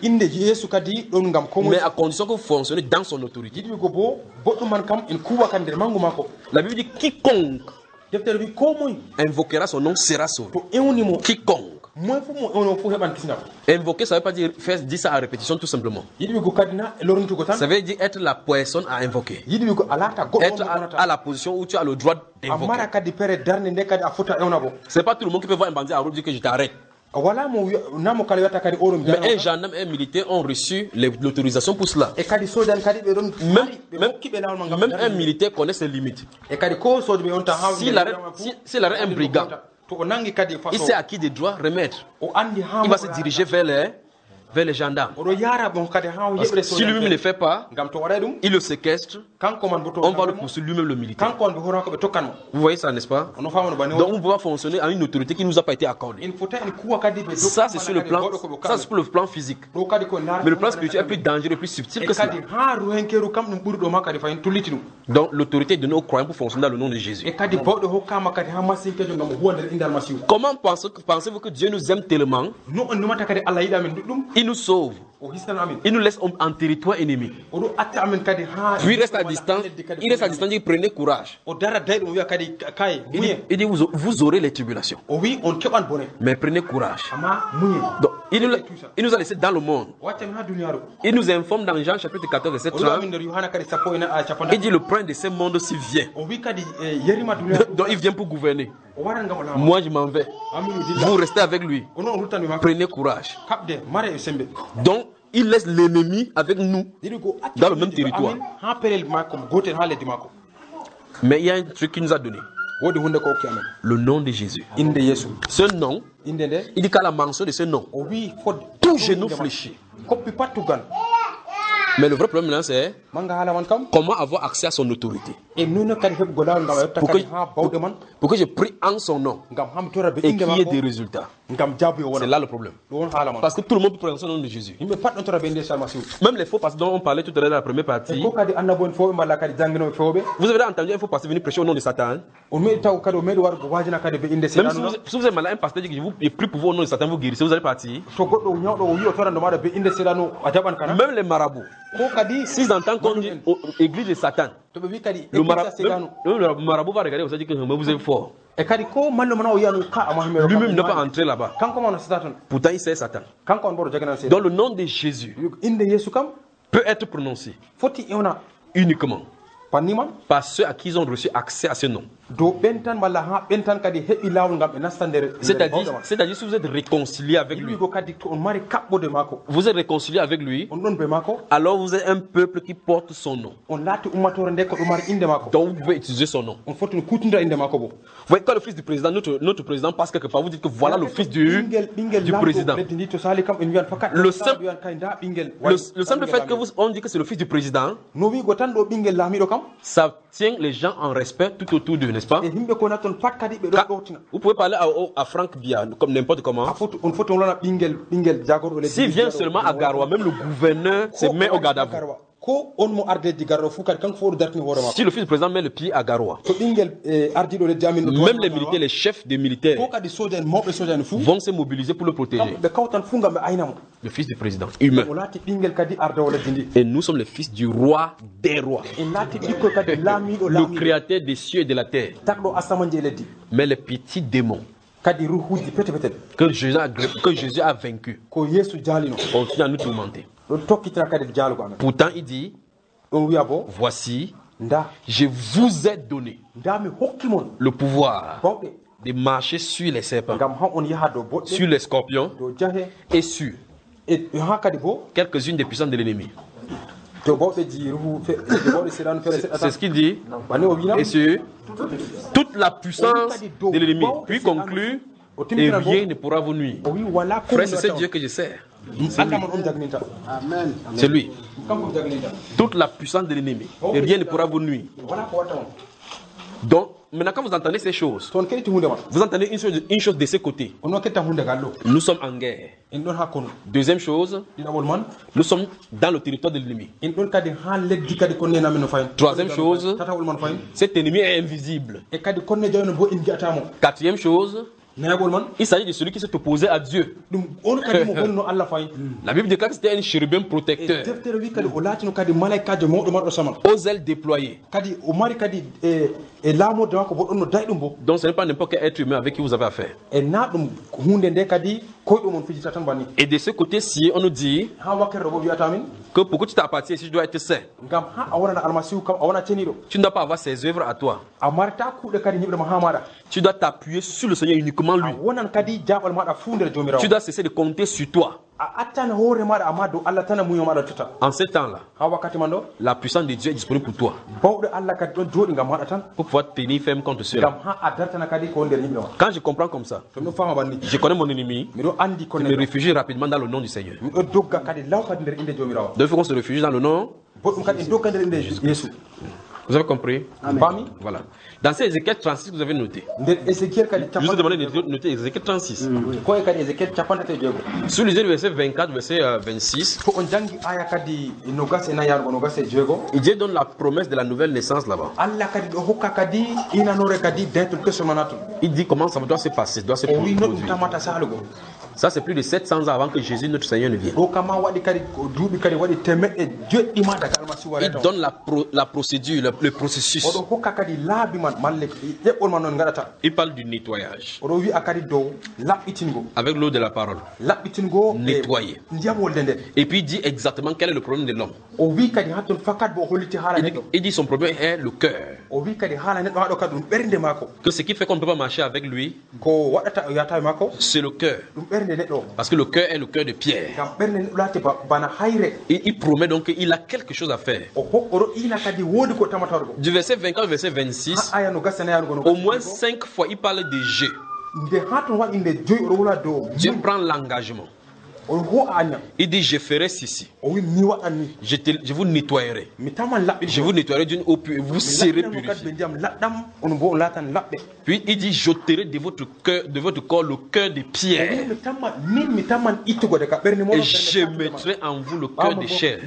mais à condition que vous fonctionnez dans son autorité. La Bible dit quiconque invoquera son nom sera sauvé. Quiconque. Invoquer, ça ne veut pas dire faire dire ça à répétition tout simplement. Ça veut dire être la personne à invoquer. Être à, à la position où tu as le droit d'invoquer. C'est pas tout le monde qui peut voir un bandit à route dire que je t'arrête. Mais un gendarme et un militaire ont reçu l'autorisation pour cela. Même, même, même un militaire connaît ses limites. S'il arrête, si, s'il arrête un brigand, il sait à qui des droits remettre. Il va se diriger vers les, vers les gendarmes. Parce que si lui-même ne le fait pas, il le séquestre, on va le poursuivre lui-même le militaire. Vous voyez ça, n'est-ce pas? Donc on va fonctionner à une autorité qui ne nous a pas été accordée. Ça c'est sur le plan, ça c'est pour le plan physique. Mais le plan spirituel est plus dangereux, plus subtil que cela. Donc l'autorité est donnée aux croyants pour fonctionner dans le nom de Jésus. Comment pensez-vous que Dieu nous aime tellement? Il nous sauve. Il nous laisse en territoire ennemi. Puis il reste à distance. Il reste à distance. Il dit prenez courage. Il dit, il dit vous, vous aurez les tribulations. Mais prenez courage. Donc, il nous, il nous a laissé dans le monde. Il nous informe dans Jean chapitre quatorze verset trente. Il dit le prince de ce monde s'y vient. Donc il vient pour gouverner. Moi je m'en vais. Vous restez avec lui. Prenez courage. Donc il laisse l'ennemi avec nous dans le même territoire. Mais il y a un truc qu'il nous a donné. Le nom de Jésus. Ce nom, il dit qu'à la mention de ce nom, tout genou fléchit. Mais le vrai problème là c'est comment avoir accès à son autorité. Pour que, pour, pour que je prie en son nom et qu'il y ait des résultats. C'est là le problème. Parce que tout le monde peut prendre son nom de Jésus. Même les faux pasteurs dont on parlait tout à l'heure dans la première partie. Vous avez entendu un faux pasteur venir prêcher au nom de Satan. Même si vous, si vous êtes malade, un pasteur dit que vous ne prie pour vous au nom de Satan, vous guérissez, vous allez partir. Même les marabouts. S'ils entendent qu'on dit église de Satan, le, mara même, le marabout va regarder, vous allez dire que vous êtes fort. Lui-même ne pas entrer là-bas. Pourtant, il sait Satan. Donc le nom de Jésus peut être prononcé uniquement par ceux à qui ils ont reçu accès à ce nom. C'est-à-dire, c'est-à-dire si vous êtes réconcilié avec lui, vous êt réconcilié avec lui, alors vous êtes un peuple qui porte son nom. Donc vous pouvez utiliser son nom. Vous voyez, quand le fils du président, notre, notre président passe quelque part, vous dites que voilà le fils du, du président. Le simple, le, le simple fait que vous, on dit que c'est le fils du président, ça tient les gens en respect tout autour d'eux, n'est-ce pas? Vous pouvez parler à, à Franck Bia, comme n'importe comment. S'il vient seulement à Garoua, même le gouverneur se met au garde à vous. Si le fils du président met le pied à Garoua, même les militaires, les chefs des militaires vont se mobiliser pour le protéger. Le fils du président, humain. Et nous sommes les fils du roi des rois, le créateur des cieux et de la terre. Mais les petits démons que Jésus a, que Jésus a vaincu continuent à nous tourmenter. Pourtant il dit, voici, je vous ai donné le pouvoir de marcher sur les serpents, sur les scorpions et sur quelques-unes des puissances de l'ennemi. C'est ce qu'il dit. Et sur toute la puissance de l'ennemi. Puis conclut, et rien ne pourra vous nuire. Frère, c'est Dieu que je sers. C'est lui. Toute la puissance de l'ennemi. Et rien ne pourra vous nuire. Donc, maintenant quand vous entendez ces choses, vous entendez une chose, une chose de ce côté. Nous sommes en guerre. Deuxième chose, nous sommes dans le territoire de l'ennemi. Troisième chose, cet ennemi est invisible. Quatrième chose, Il s'agit de celui qui s'est opposé à Dieu. La Bible déclare que c'était un chérubin protecteur. Aux ailes déployées. Donc ce n'est pas n'importe quel être humain avec qui vous avez affaire. Et de ce côté-ci, on nous dit que pour que tu t'appartiennes, si tu dois être saint, tu ne dois pas avoir ses œuvres à toi. Tu dois t'appuyer sur le Seigneur, uniquement lui. Tu dois cesser de compter sur toi. En ce temps-là, la puissance de Dieu est disponible pour toi, pour pouvoir tenir ferme contre cela. Quand je comprends comme ça, je connais mon ennemi, je me réfugie rapidement dans le nom du Seigneur. Donc il faut qu'on se réfugie dans le nom. Vous avez compris? Amen. Voilà. Dans ces Ézéchiel trente-six, vous avez noté. Je vous ai demandé de noter Ézéchiel trente-six. Mm. Si vous lisez le verset vingt-quatre, verset vingt-six, il Dieu donne la promesse de la nouvelle naissance là-bas. Il dit comment ça doit se passer, doit se produire. Ça, c'est plus de sept cents ans avant que Jésus, notre Seigneur, ne vienne. Il donne la, pro, la procédure, le, le processus. Il parle du nettoyage. Avec l'eau de la parole. Nettoyer. Et puis il dit exactement quel est le problème de l'homme. Il, il dit son problème est le cœur. Que ce qui fait qu'on ne peut pas marcher avec lui, c'est le cœur. Parce que le cœur est le cœur de Pierre. Et il promet donc qu'il a quelque chose à faire. Du verset vingt-quatre au verset vingt-six, au moins cinq fois il parle de G. Dieu prend l'engagement. Il dit je ferai ceci. Je, te, je vous nettoyerai. Je vous nettoyerai d'une eau pure et vous serez purifié. Puis il dit j'ôterai de votre cœur, de votre corps le cœur de pierre. Et je mettrai en vous le cœur de chair.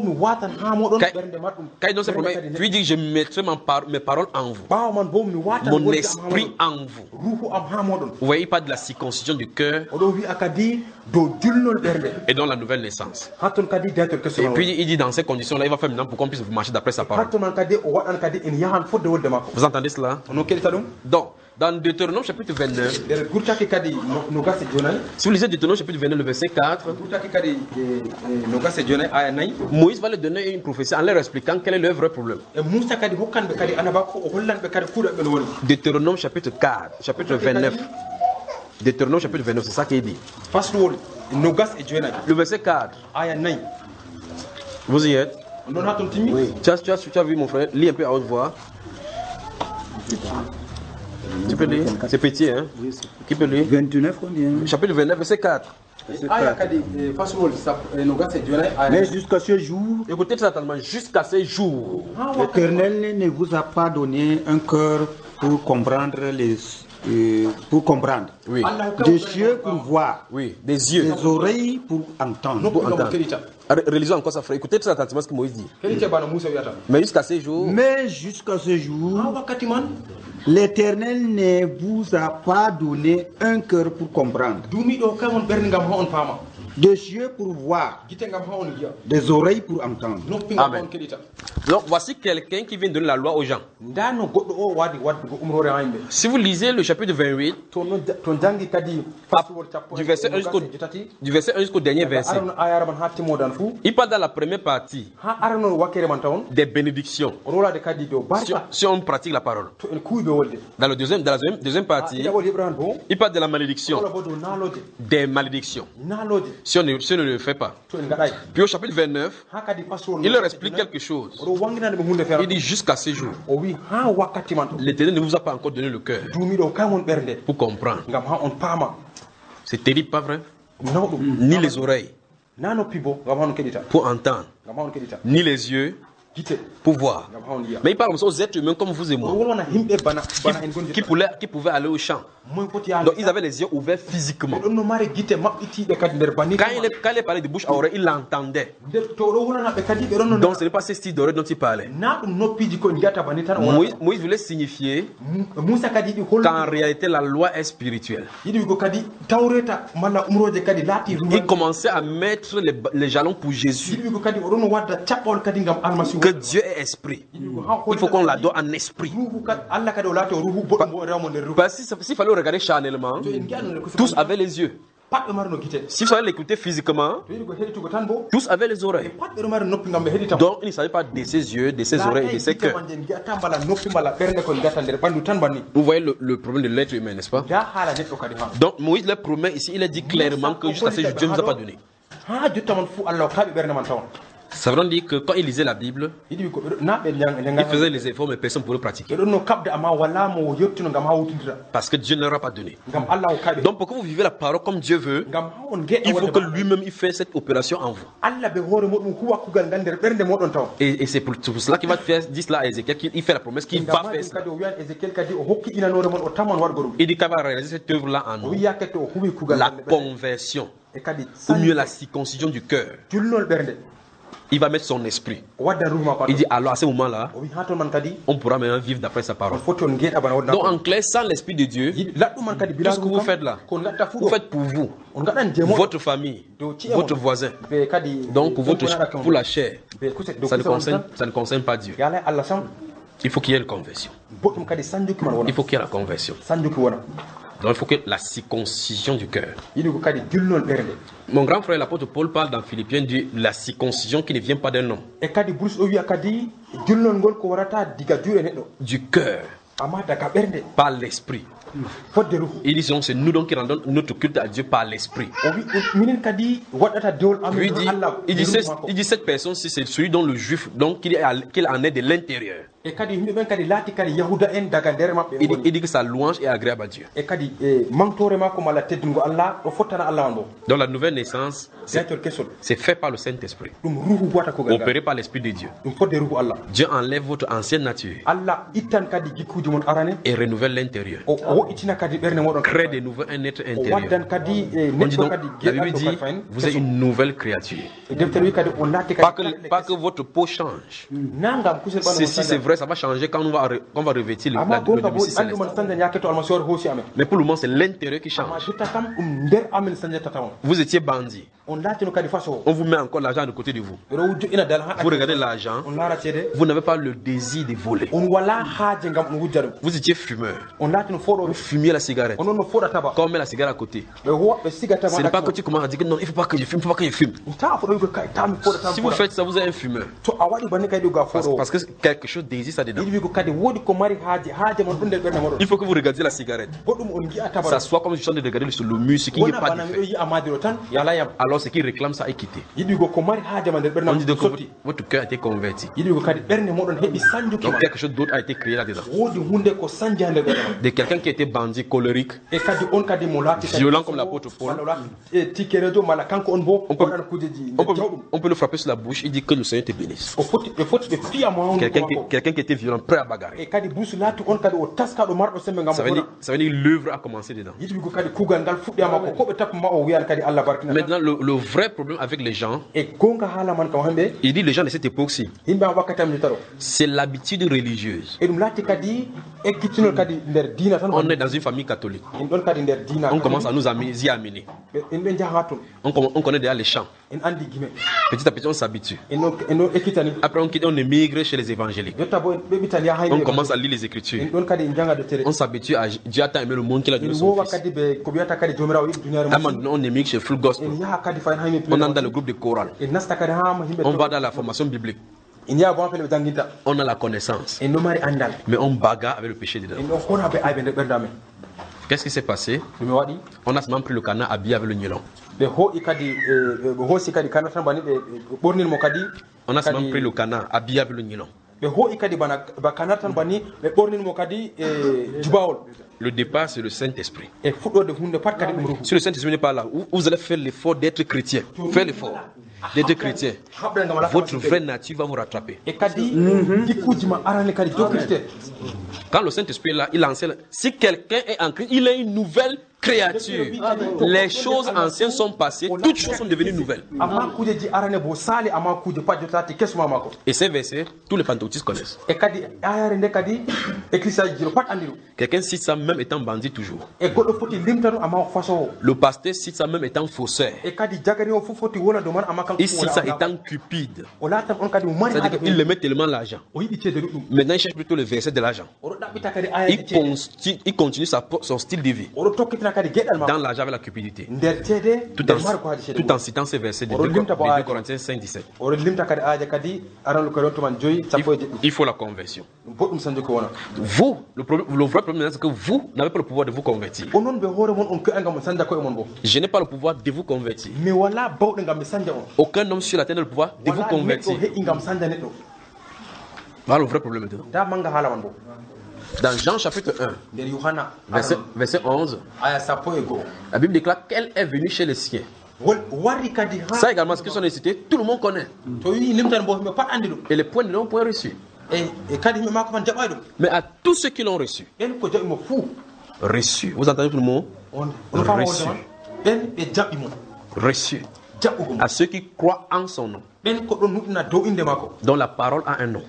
Quand il donne ces promesses, puis il dit je mettrai mes paroles en vous. Mon esprit en vous. Vous voyez, il parle de la circoncision du cœur. Et dans la nouvelle naissance. Et puis il dit dans ces conditions-là, il va faire maintenant pour qu'on puisse marcher d'après sa parole. Vous entendez cela? Donc, dans Deutéronome chapitre vingt-neuf, si vous lisez Deutéronome chapitre vingt-neuf, le verset quatre, Moïse va leur donner une prophétie en leur expliquant quel est leur vrai problème. Deutéronome chapitre quatre, chapitre vingt-neuf. Deutéronome chapitre vingt-neuf, c'est ça qu'il dit. Le verset quatre. Vous y êtes? Oui. Tu as, tu, as, tu as vu mon frère? Lis un peu à haute voix. Tu peux lire? C'est petit, hein? Qui peut lire? vingt-neuf, combien? Chapitre vingt-neuf, verset quatre. Mais jusqu'à ce jour, écoutez très attentivement, jusqu'à ce jour, l'Éternel ne vous a pas donné un cœur pour comprendre les. Euh, pour comprendre, oui. Des yeux pour voir, oui. Des yeux, des oreilles pour entendre. Pour entendre. Relisons encore ça, frère. Écoutez très attentivement ce que Moïse dit. Mais jusqu'à ce jour, mais jusqu'à ce jour, l'Éternel ne vous a pas donné un cœur pour comprendre, des yeux pour voir, des oreilles pour entendre. Amen. Donc voici quelqu'un qui vient donner la loi aux gens. Si vous lisez le chapitre vingt-huit, du verset un jusqu'au, du verset un jusqu'au dernier verset, il parle dans la première partie des bénédictions si, si on pratique la parole. Dans, le deuxième, dans la deuxième, deuxième partie, il parle de la malédiction, des malédictions si on ne, si on ne le fait pas. Puis au chapitre vingt-neuf, il leur explique quelque chose. Il dit jusqu'à ce jour, l'Éternel ne vous a pas encore donné le cœur pour comprendre. C'est terrible, pas vrai? Ni les oreilles pour entendre, ni les yeux pouvoir. Mais il parle aux êtres humains comme vous et moi, qui, qui, pouvaient, qui pouvaient aller au champ. Donc ils avaient les yeux ouverts physiquement. Quand il, quand il parlait de bouche à oreille, il l'entendait. Donc ce n'est pas ce style d'oreille dont il parlait. Moïse, Moïse voulait signifier qu'en réalité la loi est spirituelle. Il commençait à mettre les, les jalons pour Jésus. Que Dieu est esprit. Il faut qu'on l'adore en esprit. Parce que s'il fallait regarder charnellement, tous avaient les yeux. S'il fallait l'écouter physiquement, tous avaient les oreilles. Donc il ne savait pas de ses yeux, de ses oreilles et de ses cœurs. Vous voyez le, le problème de l'être humain, n'est-ce pas? Donc Moïse le promet ici, il a dit clairement que jusqu'à ce jour, Dieu ne nous a pas donné. Ça veut dire que quand il lisait la Bible, il faisait les efforts, mais personne ne pouvait le pratiquer. Parce que Dieu ne leur a pas donné. Donc pour que vous vivez la parole comme Dieu veut, il faut que lui-même il fait cette opération en vous. Et, et c'est pour, pour cela qu'il va faire, dit cela à Ézéchiel, qu'il fait la promesse qu'il va faire cela. Il dit qu'il va réaliser cette œuvre-là en nous. La conversion, ou mieux la circoncision du cœur. Il va mettre son esprit. Il dit alors à ce moment-là, on pourra maintenant vivre d'après sa parole. Donc en clair, sans l'esprit de Dieu, tout ce que vous faites là, vous faites pour vous, votre famille, votre voisin. Donc pour, votre, pour la chair, ça ne concerne, ça ne concerne pas Dieu. Il faut qu'il y ait une conversion. Il faut qu'il y ait la conversion. Donc il faut que la circoncision du cœur. Mon grand frère l'apôtre Paul parle dans Philippiens de la circoncision qui ne vient pas d'un homme. Du cœur. Par l'esprit. Il dit c'est nous donc qui rendons notre culte à Dieu par l'esprit. Lui dit, il dit, il dit cette personne-ci c'est celui dont le juif donc qu'il en est de l'intérieur. Il dit, il dit que sa louange est agréable à Dieu. Dans la nouvelle naissance, c'est fait par le Saint-Esprit, opéré par l'Esprit de Dieu. Dieu enlève votre ancienne nature et renouvelle l'intérieur. Crée de nouveau un être intérieur. On dit donc, la Bible dit, vous êtes une nouvelle créature. Pas que, pas que votre peau change. Ceci c'est vrai, ça va changer quand on va, quand on va revêtir le, la, le domicile céleste. Mais pour le moment, c'est l'intérieur qui change. Vous étiez bandit. On vous met encore l'argent de côté de vous. Vous regardez l'argent, vous n'avez pas le désir de voler. Vous étiez fumeur. Vous fumiez la cigarette. Quand on met la cigarette à côté, ce n'est pas que tu commences à dire que non, il ne faut pas que je fume, il ne faut pas que je fume. Si vous faites ça, vous êtes un fumeur. Parce, parce que quelque chose désire ça dedans. Il faut que vous regardiez la cigarette. Ça soit comme je suis en train de regarder sur le mur, ce qui n'est pas fait. Alors ce qui réclame ça est quitté. On dit donc que votre, votre cœur a été converti. Donc quelque chose d'autre a été créé là-dedans. De quelqu'un qui était bandit, colérique, violent comme l'apôtre Paul. On peut, on, peut, on peut le frapper sur la bouche, il dit que le Seigneur te bénisse. Quelqu'un qui, quelqu'un qui était violent, prêt à bagarrer. Ça veut dire, ça veut dire que l'œuvre a commencé dedans. Maintenant, le, le vrai problème avec les gens, il dit les gens de cette époque-ci, c'est l'habitude religieuse. On est dans une famille catholique. On commence à nous y amener. On, on connaît déjà les chants. Petit à petit, on s'habitue. Après, on, quitte, on émigre chez les évangéliques. On commence à lire les Écritures. On s'habitue à Dieu a tant aimé le monde qu'il a donné son fils. Maintenant, on émigre chez Full Gospel. On entre dans le groupe de chorale. On va dans la formation biblique. On a la connaissance. Mais on bagarre avec le péché dedans. Qu'est-ce qui s'est passé? On a seulement pris le canard habillé avec le nylon. On a seulement pris le canard habillé avec le nylon. Le départ, c'est le Saint-Esprit. Si le Saint-Esprit n'est pas là, vous allez faire l'effort d'être chrétien. Faites l'effort. d'être chrétien, votre vraie nature va vous rattraper. Quand le Saint-Esprit est là, il enseigne. Si quelqu'un est en Christ, il est une nouvelle créature. Les choses anciennes sont passées, toutes choses sont devenues nouvelles. Et ces versets, tous les pentecôtistes connaissent. Quelqu'un cite ça même étant bandit toujours. Le pasteur cite ça même étant faussaire. Il cite ça étant cupide. C'est-à-dire qu'il le met tellement l'argent. Maintenant, il cherche plutôt le verset de l'argent. Il continue, il continue sa, son style de vie dans l'argent avec la cupidité, tout en, tout en citant ces versets de deux Corinthiens cinq, dix-sept. Il faut la conversion. Vous, le, problème, le vrai problème, c'est que vous n'avez pas le pouvoir de vous convertir. Je n'ai pas le pouvoir de vous convertir. Aucun homme sur la terre n'a le pouvoir de vous convertir. Voilà le vrai problème maintenant. Dans Jean chapitre un, verset, verset onze, la Bible déclare qu'elle est venue chez les siens. Ça également, ce que sont cités, tout le monde connaît. Et les points de l'ont point reçu. Mais à tous ceux qui l'ont reçu, reçu, vous entendez tout le mot? Reçu. Reçu. À ceux qui croient en son nom, dont la parole a un nom.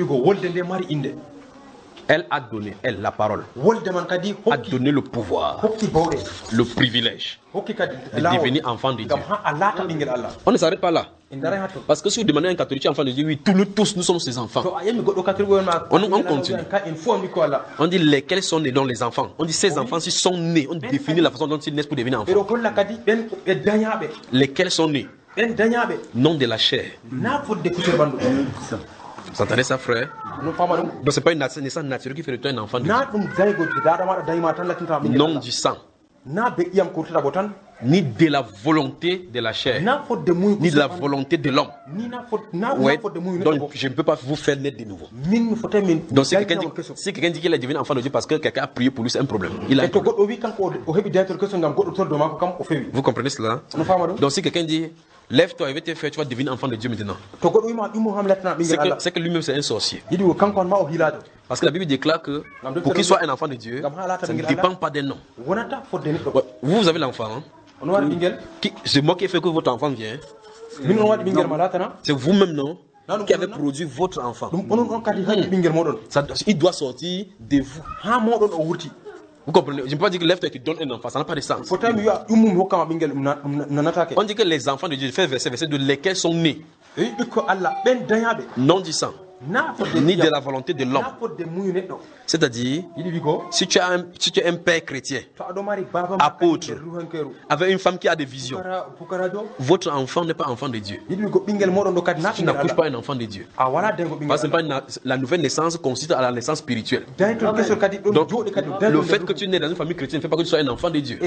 Elle a donné, elle, la parole, a donné le pouvoir, le privilège de devenir enfant de Dieu. On ne s'arrête pas là. Parce que si vous demandez à un catholique enfant de Dieu, oui, tous nous, tous, nous sommes ses enfants. On, on continue. On dit lesquels sont nés dans les enfants. On dit ces enfants, s'ils sont nés, on définit la façon dont ils naissent pour devenir enfants. Lesquels sont nés? Non de la chair. Vous entendez ça, frère? Donc ce n'est pas une naissance naturelle qui fait de toi un enfant de Dieu. Non du sang, ni de la volonté de la chair, ni de la volonté de l'homme. Ouais, donc je ne peux pas vous faire naître de nouveau. Donc si quelqu'un dit, si quelqu'un dit qu'il est devenu enfant de Dieu parce que quelqu'un a prié pour lui, c'est un problème. Il a un problème. Vous comprenez cela? Donc si quelqu'un dit, lève-toi et va te faire, tu vas devenir enfant de Dieu maintenant. C'est que, c'est que lui-même c'est un sorcier. Parce que la Bible déclare que pour qu'il soit un enfant de Dieu, ça ne dépend pas des noms. Vous, vous avez l'enfant. Hein? C'est moi qui ai fait que votre enfant vient. C'est vous-même, non? Qui avez produit votre enfant. Ça, il doit sortir de vous. Vous comprenez? Je ne peux pas dire que lève-toi et que donne un enfant, ça n'a pas de sens. On dit que les enfants de Dieu, fait verset, verset de lesquels sont nés. Non du sang, ni de la volonté de l'homme. C'est-à-dire, si tu, as un, si tu es un père chrétien, apôtre, avec une femme qui a des visions, votre enfant n'est pas enfant de Dieu. Tu n'accouches pas un enfant de Dieu. Parce que pas une, la nouvelle naissance consiste à la naissance spirituelle. Donc, le fait que tu nais dans une famille chrétienne ne fait pas que tu sois un enfant de Dieu.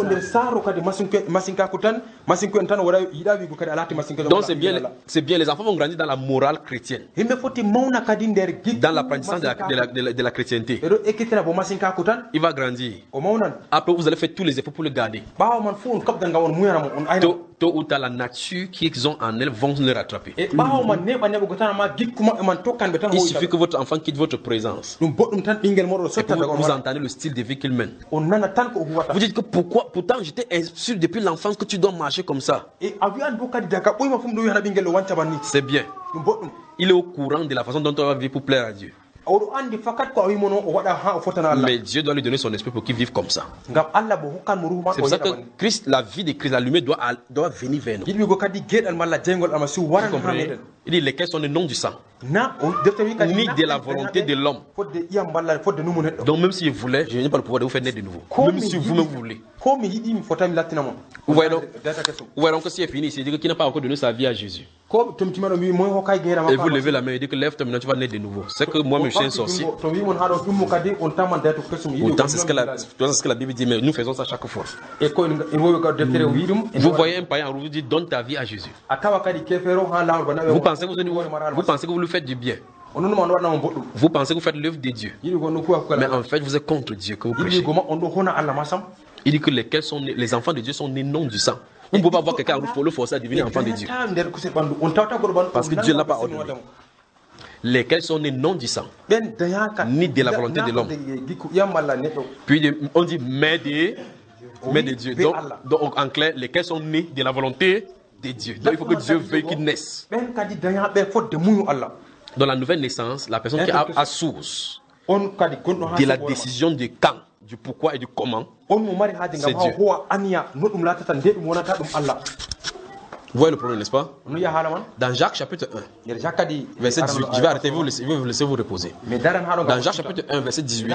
Donc c'est bien, c'est bien, les enfants vont grandir dans la morale chrétienne, dans l'apprentissage de la, de, la, de, la, de la chrétienté. Il va grandir. Après, vous allez faire tous les efforts pour le garder. Tôt, tôt ou tard, la nature qu'ils ont en elles vont le rattraper. Il suffit que votre enfant quitte votre présence et que vous, vous entendez le style de vie qu'il mène. Vous dites que pourquoi, pourtant j'étais sûr depuis l'enfance que tu dois marcher comme ça. C'est bien. Il est au courant de la façon dont on va vivre pour plaire à Dieu. Mais Dieu doit lui donner son esprit pour qu'il vive comme ça. C'est pour ça que Christ, la vie de Christ, la lumière doit, doit venir vers nous. Vous comprenez? Il dit lesquels sont les noms du sang, ni de la volonté de l'homme. Donc même s'il voulait, je n'ai pas le pouvoir de vous faire naître de nouveau. Même si vous-même voulez. Vous voyez donc, vous voyez donc que si c'est fini, c'est dire qu'il n'a pas encore donné sa vie à Jésus. Et vous levez la main et dites que lève-toi maintenant, tu vas naître de nouveau. C'est que moi, je suis un sorcier. Autant c'est ce que la, ce que la Bible dit, mais nous faisons ça chaque fois. Vous voyez un païen, vous dites donne ta vie à Jésus. Vous pensez que vous, vous pensez que vous lui faites du bien. Vous pensez que vous faites l'œuvre de Dieu. Mais en fait, vous êtes contre Dieu que vous prêchez. Il dit que lesquels sont nés, les enfants de Dieu sont nés non du sang. On ne peut pas voir quelqu'un le forcer à devenir enfant de Dieu. Parce que Dieu n'a pas ordonné. Lesquels sont nés non du sang, ni de la volonté de l'homme. Puis on dit mais de, mais de Dieu. Donc, donc en clair, lesquels sont nés de la volonté de Dieu. Donc il faut que Dieu veuille qu'ils naissent. Dans la nouvelle naissance, la personne qui a, a source de la décision du quand, du pourquoi et du comment, c'est Dieu. Vous voyez le problème, n'est-ce pas? Dans Jacques chapitre un, verset dix-huit, je vais arrêter, vous laisser, je vais vous laisser vous reposer. Dans Jacques chapitre un, verset dix-huit,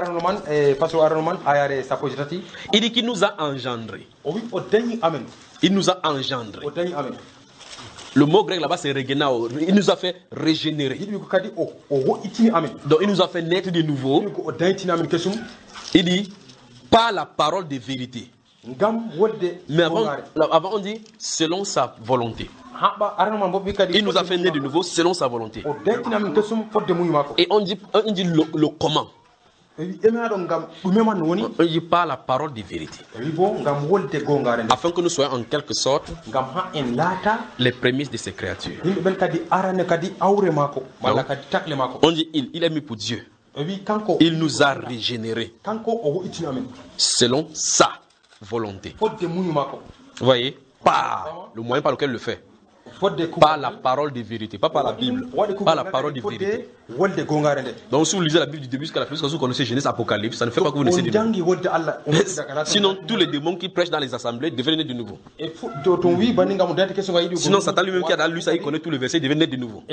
il dit qu'il nous a engendrés. Il nous a engendrés. Le mot grec là-bas c'est regenao. Il nous a fait régénérer. Donc il nous a fait naître de nouveau. Il dit par la parole de vérité. Mais avant, avant on dit selon sa volonté. Il nous a fait naître de nouveau selon sa volonté. Et on dit, on dit le, le comment. On dit par la parole de vérité. Afin que nous soyons en quelque sorte les prémices de ces créatures. Donc, on dit il, il est mis pour Dieu. Il nous a régénérés selon sa volonté. Vous voyez, par le moyen par lequel il le fait. Par la parole de vérité, pas par la Bible, par la parole de vérité. Donc si vous lisez la Bible du début jusqu'à la fin, si vous connaissez Genèse, Apocalypse, ça ne fait pas que vous naissez de nouveau. Sinon, tous les démons qui prêchent dans les assemblées deviennent nés de nouveau. Sinon, Satan lui-même qui a dans lui, ça il connaît tous les versets, il devient né de nouveau.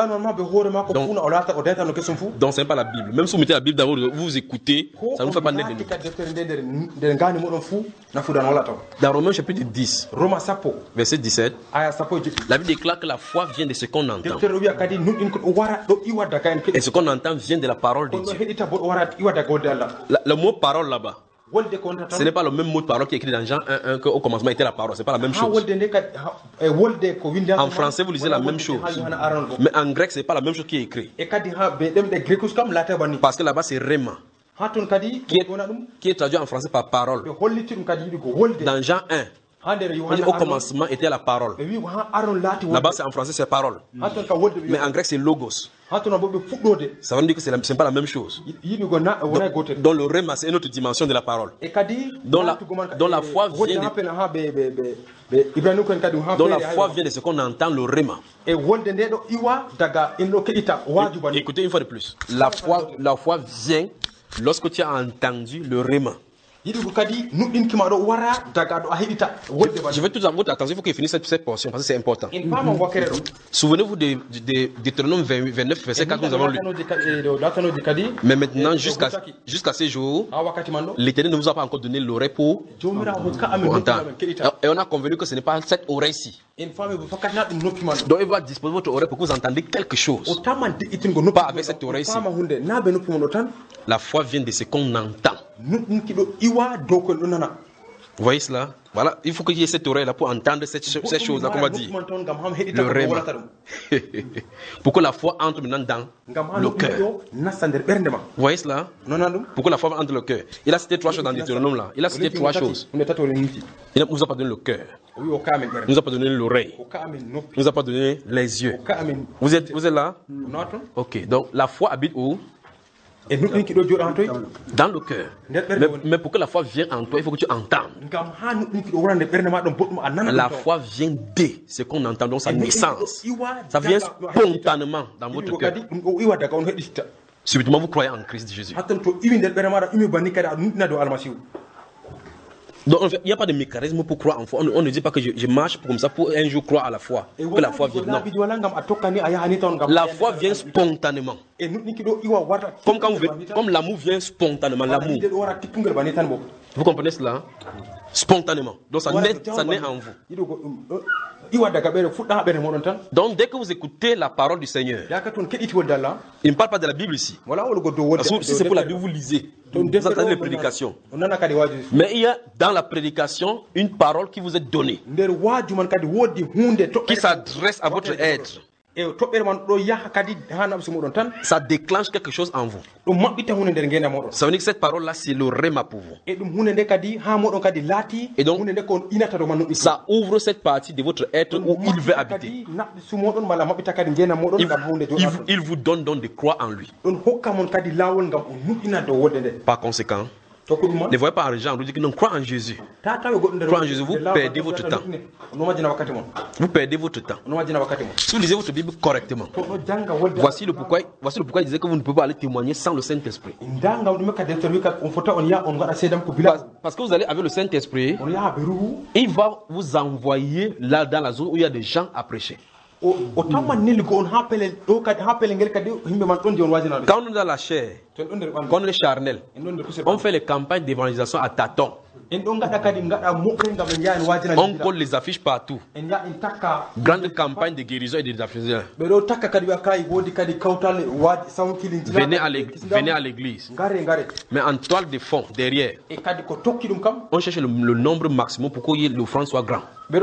Donc, donc ce n'est pas la Bible. Même si vous mettez la Bible d'abord, vous vous écoutez, ça ne vous fait pas naître de nouveau. Dans Romains chapitre dix, verset dix-sept, la Bible déclare que la foi vient de ce qu'on entend. Et ce qu'on entend vient de la parole de Dieu. La, le mot parole là-bas, ce n'est pas le même mot de parole qui est écrit dans Jean un un qu'au commencement était la parole. Ce n'est pas la même chose. En français, vous lisez la même chose. Mais en grec, ce n'est pas la même chose qui est écrit. Parce que là-bas, c'est Rema. Qui est, qui est traduit en français par parole. Dans Jean un, au commencement était la parole. Là-bas, c'est en français, c'est parole. Mais en grec, c'est logos. Ça veut dire que ce n'est pas la même chose. Donc, dans le rema, c'est une autre dimension de la parole. Dans la, dans la foi vient de, dans la foi vient de ce qu'on entend, le rema. Écoutez une fois de plus. La foi, la foi vient lorsque tu as entendu le rema. Je vais tout d'abord, attention, il faut qu'il finisse cette, cette portion parce que c'est important. Souvenez-vous de, de, de Deutéronome vingt-neuf, verset quatre, nous avons lu. Mais maintenant, jusqu'à jusqu'à ce jour, l'Éternel ne vous a pas encore donné l'oreille pour, pour entendre. Et on a convenu que ce n'est pas cette oreille-ci. Donc il va disposer votre oreille pour que vous entendiez quelque chose. Pas avec cette oreille-ci. La foi vient de ce qu'on entend. Vous voyez cela? Voilà, il faut qu'il y ait cette oreille-là pour entendre cette, cette chose-là qu'on va dire. Le rêve. Pour que la foi entre maintenant dans le cœur. Vous voyez cela? Pour que la foi entre le cœur. Il a cité trois choses dans Deutéronome là. Il a cité trois choses. Il ne nous a pas donné le cœur. Il ne nous a pas donné l'oreille. Il ne nous a pas donné les yeux. Vous êtes, vous êtes là? Ok, donc la foi habite où? Dans le cœur. Mais, mais pour que la foi vienne en toi, il faut que tu entendes. La foi vient de ce qu'on entend, donc sa naissance. Ça vient spontanément dans votre cœur. Subitement, vous croyez en Christ Jésus. Donc il n'y a pas de mécanisme pour croire en foi. On, on ne dit pas que je, je marche comme ça pour un jour croire à la foi. Que la foi vienne. Non. La foi vient spontanément. Comme, quand vous, comme l'amour vient spontanément. L'amour. Vous comprenez cela? Spontanément. Donc ça naît, ça naît en vous. Donc dès que vous écoutez la parole du Seigneur, il ne parle pas de la Bible ici. Parce que si c'est pour la Bible, vous lisez. Vous entendez les prédications. Mais il y a dans la prédication une parole qui vous est donnée, qui s'adresse à votre être. ça déclenche quelque chose en vous. Ça veut dire que cette parole-là, c'est le rhéma pour vous. Et donc, ça ouvre cette partie de votre être où il veut habiter. Il, il, il vous donne donc de croire en lui. Par conséquent, ne voyez pas argent, vous dites que non, crois en Jésus. Crois en Jésus, vous perdez votre temps. Vous perdez votre temps. Si vous lisez votre Bible correctement, voici le pourquoi, voici le pourquoi il disait que vous ne pouvez pas aller témoigner sans le Saint-Esprit. Parce que vous allez avec le Saint-Esprit, il va vous envoyer là dans la zone où il y a des gens à prêcher. Quand on est dans la chair, quand on est charnel, on fait les campagnes d'évangélisation à tâtons. On colle les affiches partout. Grande campagne de guérison et de délivration. Venez à l'église. Venez à l'église. Mais en toile de fond, derrière, on cherche le, le nombre maximum pour que l'offrande soit grand. Moi,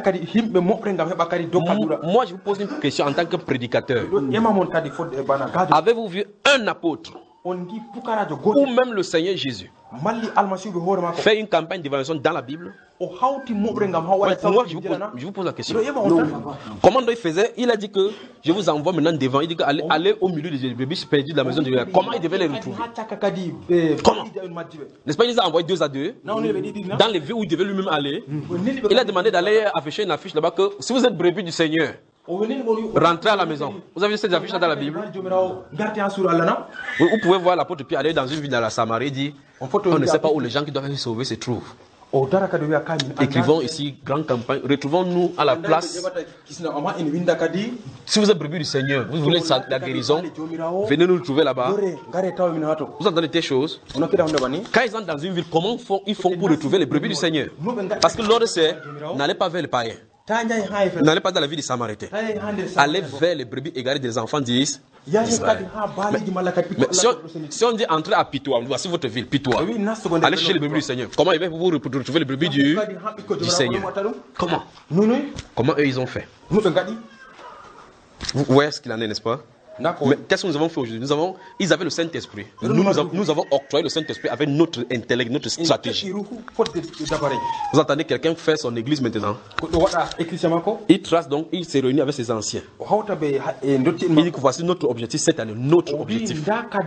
je vous pose une question en tant que prédicateur. Avez-vous vu un apôtre ou même le Seigneur Jésus fait une campagne d'évaluation dans la Bible? Ouais, moi, je vous, pose, je vous pose la question. Comment il faisait? Il a dit que je vous envoie maintenant devant. Il dit qu'allez allez au milieu des brebis perdues de la maison de Dieu. Comment il devait les retrouver? Comment? N'est-ce pas, il les a envoyés deux à deux dans les villes où il devait lui-même aller. Il a demandé d'aller afficher une affiche là-bas que si vous êtes brebis du Seigneur, rentrez à la maison. Vous avez vu cette affiche là dans la Bible? Vous, vous pouvez voir l'apôtre Pierre aller dans une ville dans la Samarie et dire on ne sait pas où les gens qui doivent être sauvés se trouvent. Écrivons ici, grande campagne. Retrouvons-nous à la place. Si vous êtes brebis du Seigneur, vous voulez la guérison, venez nous trouver là-bas. Vous entendez des choses? Quand ils entrent dans une ville, comment font, ils font pour retrouver les brebis du Seigneur? Parce que l'ordre c'est, n'allez pas vers les païens. N'allez pas dans la ville des Samaritains. Allez vers les brebis égarées des enfants d'Israël. Mais, mais si, on, si on dit entrer à Pitoua, voici votre ville, Pitoua. Allez chercher les brebis du Seigneur. Comment ils vont vous retrouver les brebis du, du Seigneur? Comment? Comment eux ils ont fait? Vous voyez ce qu'il en est, n'est-ce pas? Mais qu'est-ce que nous avons fait aujourd'hui? Nous avons, ils avaient le Saint-Esprit. Nous, nous, avons, nous avons octroyé le Saint-Esprit avec notre intellect, notre stratégie. Vous entendez quelqu'un faire son église maintenant? Il trace donc, il s'est réuni avec ses anciens. Il dit que voici notre objectif cette année, notre objectif.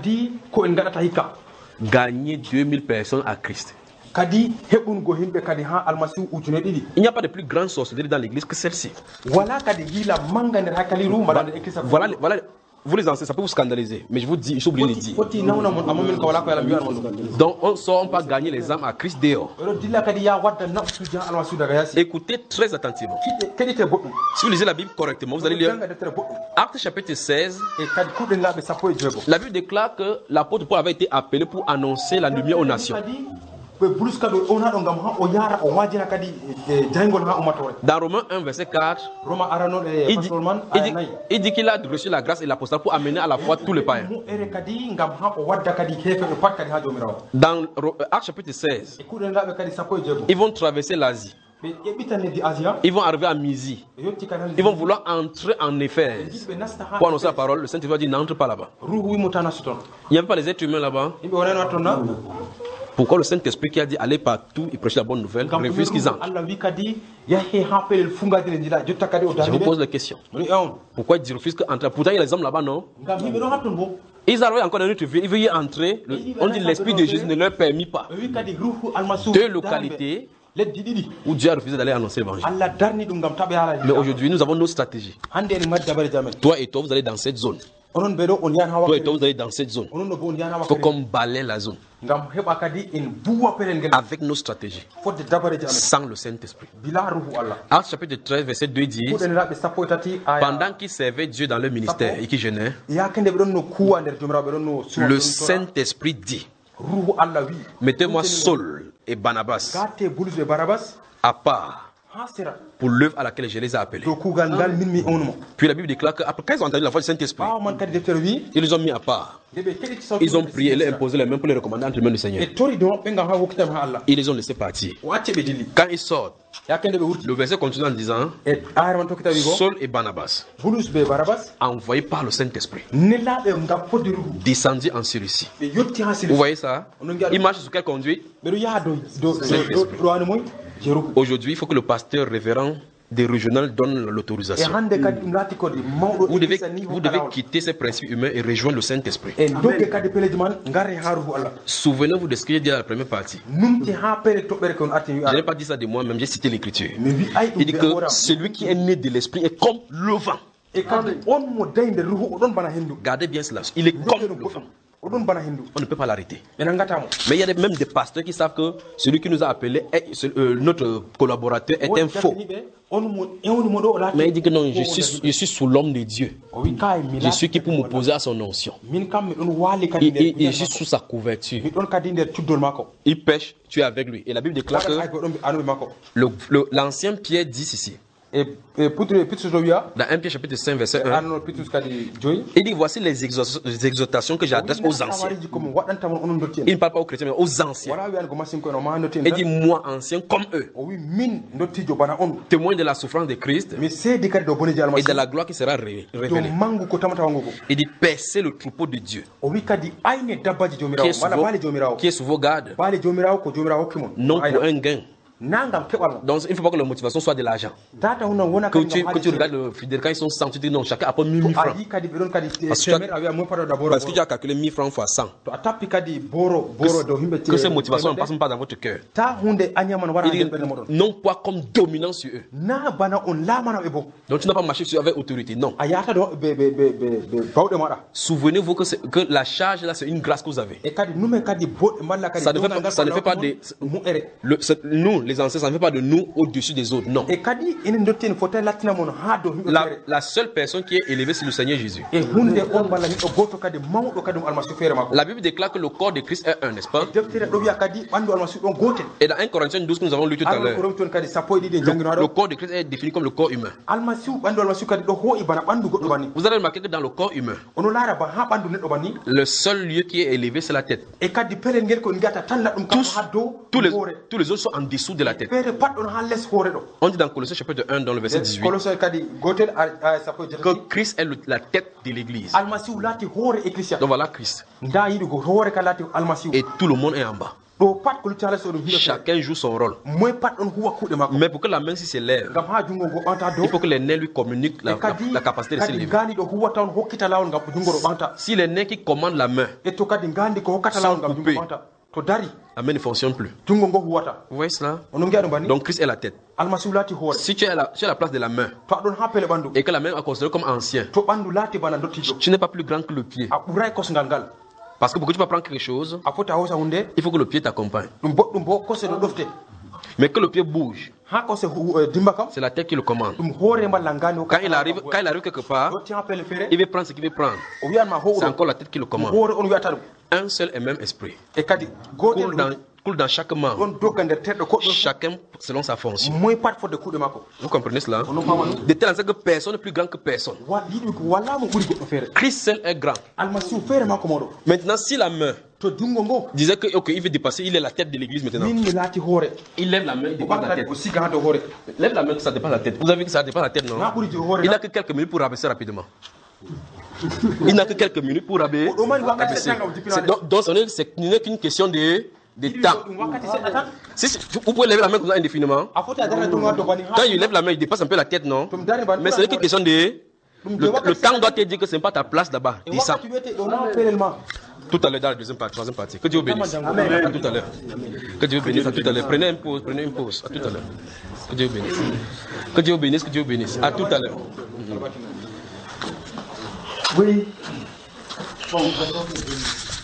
Gagner deux mille personnes à Christ. Il n'y a pas de plus grande sorcellerie dans l'église que celle-ci. Voilà, voilà. Vous les anciens, ça peut vous scandaliser, mais je vous dis, je suis obligé de le dire. Donc on ne sort pas gagner les âmes à Christ dehors. Écoutez très attentivement. Si vous lisez la Bible correctement, vous allez lire Actes chapitre seize. La Bible déclare que l'apôtre Paul avait été appelé pour annoncer la lumière aux nations. Dans Romains un, verset quatre, il dit, il dit, il dit qu'il a reçu la grâce et l'apostolat pour amener à la foi tous les païens. Dans Actes chapitre seize, ils vont traverser l'Asie. Ils vont arriver à Mysie. Ils vont vouloir entrer en Éphèse pour annoncer la parole. Le Saint-Esprit va dire n'entre pas là-bas. Il n'y a pas les êtres humains là-bas. Pourquoi le Saint-Esprit qui a dit allez partout et prêcher la bonne nouvelle refuse qu'ils entrent? Je vous pose la question. Pourquoi ils refusent qu'entrer? Pourtant il y a les hommes là-bas, non? Ils arrivent encore dans notre ville, ils veulent y entrer. On dit l'Esprit de Jésus ne leur permet pas. Deux localités où Dieu a refusé d'aller annoncer l'évangile. Mais aujourd'hui, nous avons nos stratégies. Toi et toi, vous allez dans cette zone. Toi et toi, vous allez dans cette zone. Il faut qu'on balaie la zone avec nos stratégies, sans le Saint-Esprit. Actes chapitre treize, verset deux dit, pendant qu'ils servaient Dieu dans leur ministère et qu'ils jeûnaient, le Saint-Esprit dit, mettez-moi Saul et Barnabas à part pour l'œuvre à laquelle je les ai appelés. Puis la Bible déclare qu'après quand ils ont entendu la voix du Saint-Esprit, ils les ont mis à part. Ils ont prié et les imposé les mains pour les recommander entre les mains du Seigneur. Ils les ont laissés partir. Quand ils sortent, Le verset continue en disant Saul et Barnabas, envoyés par le Saint-Esprit, descendus en Cilicie. Vous voyez ça? Ils marchent sur quelle conduite? Aujourd'hui, il faut que le pasteur révérend des régionales donnent l'autorisation. Vous devez, vous devez quitter ces principes humains et rejoindre le Saint-Esprit. Souvenez-vous de ce que j'ai dit à la première partie. Je n'ai pas dit ça de moi-même, j'ai cité l'Écriture. Il dit que celui qui est né de l'Esprit est comme le vent. Gardez bien cela. Il est comme le vent. On ne peut pas l'arrêter. Mais il y a même des pasteurs qui savent que celui qui nous a appelés, euh, notre collaborateur, est un faux. Mais il dit que non, je suis, je suis sous l'homme de Dieu. Je suis qui pour m'opposer à son onction. Et, et, et je suis sous sa couverture. Il pêche, tu es avec lui. Et la Bible déclare que l'ancien Pierre dit ceci. Dans un Pierre chapitre cinq verset un, il dit voici les, exhort les exhortations que j'adresse aux anciens. Il ne parle pas aux chrétiens mais aux anciens. Il dit moi ancien comme eux, témoin de la souffrance de Christ et de la gloire qui sera révélée. Il dit percez le troupeau de Dieu qui est sous vos, qui est sous vos gardes, non pour un gain. Donc il ne faut pas que la motivation soit de l'argent. Que tu, que tu regardes le fidèle quand ils sont cent, tu dis non, chacun apporte mille francs. Parce que, tu as, parce que tu as calculé mille francs fois cent. Que, que ces motivations ne passent pas dans votre cœur. Il dit non pas comme dominant sur eux. Donc tu n'as pas marché sur eux avec autorité, non. Souvenez-vous que, que la charge là c'est une grâce que vous avez. Ça ne fait pas, ça ne fait pas de le, nous les anciens, ça ne fait pas de nous au-dessus des autres, non. La, la seule personne qui est élevée, c'est le Seigneur Jésus. La Bible déclare que le corps de Christ est un, n'est-ce pas? Et dans un Corinthiens douze que nous avons lu tout à l'heure, le, le corps de Christ est défini comme le corps humain. Vous allez remarquer que dans le corps humain, le seul lieu qui est élevé, c'est la tête. Tous, tous, les, tous les autres sont en dessous de la tête. On dit dans Colossiens chapitre un dans le verset dix-huit que Christ est le, la tête de l'église. Donc voilà Christ. Et tout le monde est en bas. Chacun joue son rôle. Mais pour que la main s'élève, il faut que les nez lui communiquent la, la, la capacité de s'élever. Si les nez qui commandent la main sont coupés, la main ne fonctionne plus. Vous voyez cela? Donc Christ est la tête. Si tu es à la, tu es à la place de la main et que la main est considérée comme ancien, tu n'es pas plus grand que le pied. Parce que pour que tu vas prendre quelque chose, il faut que le pied t'accompagne. Mais que le pied bouge, c'est la tête qui le commande. Quand il arrive, quand il arrive quelque part, il veut prendre ce qu'il veut prendre. C'est encore la tête qui le commande. Un seul et même esprit coule dans, coule dans chaque membre, chacun selon sa fonction. Vous comprenez cela? De telle sorte que personne n'est plus grand que personne. Christ seul est grand. Maintenant, si la main disait que okay, il veut dépasser, il est la tête de l'église maintenant. Il lève la main, il dépasse la tête. Lève la main que ça dépasse la tête. Vous avez vu que ça dépasse la tête, non? Il n'a que quelques minutes pour rabaisser rapidement. Il n'a que quelques minutes pour rabaisser. Donc, donc ce n'est qu'une question de, de temps. Si, si, vous pouvez lever la main comme ça indéfiniment. Quand il lève la main, il dépasse un peu la tête, non? Mais ce n'est qu'une question de... Le, le temps doit te dire que ce n'est pas ta place là-bas. Descends. Tout à l'heure dans la deuxième partie, troisième partie. Que Dieu vous bénisse. Amen. À tout à l'heure. Que Dieu vous bénisse. À tout à l'heure. Prenez une pause. Prenez une pause. À tout à l'heure. Que Dieu vous bénisse. Que Dieu vous bénisse. Que Dieu vous bénisse. À tout à l'heure. Oui. Bon,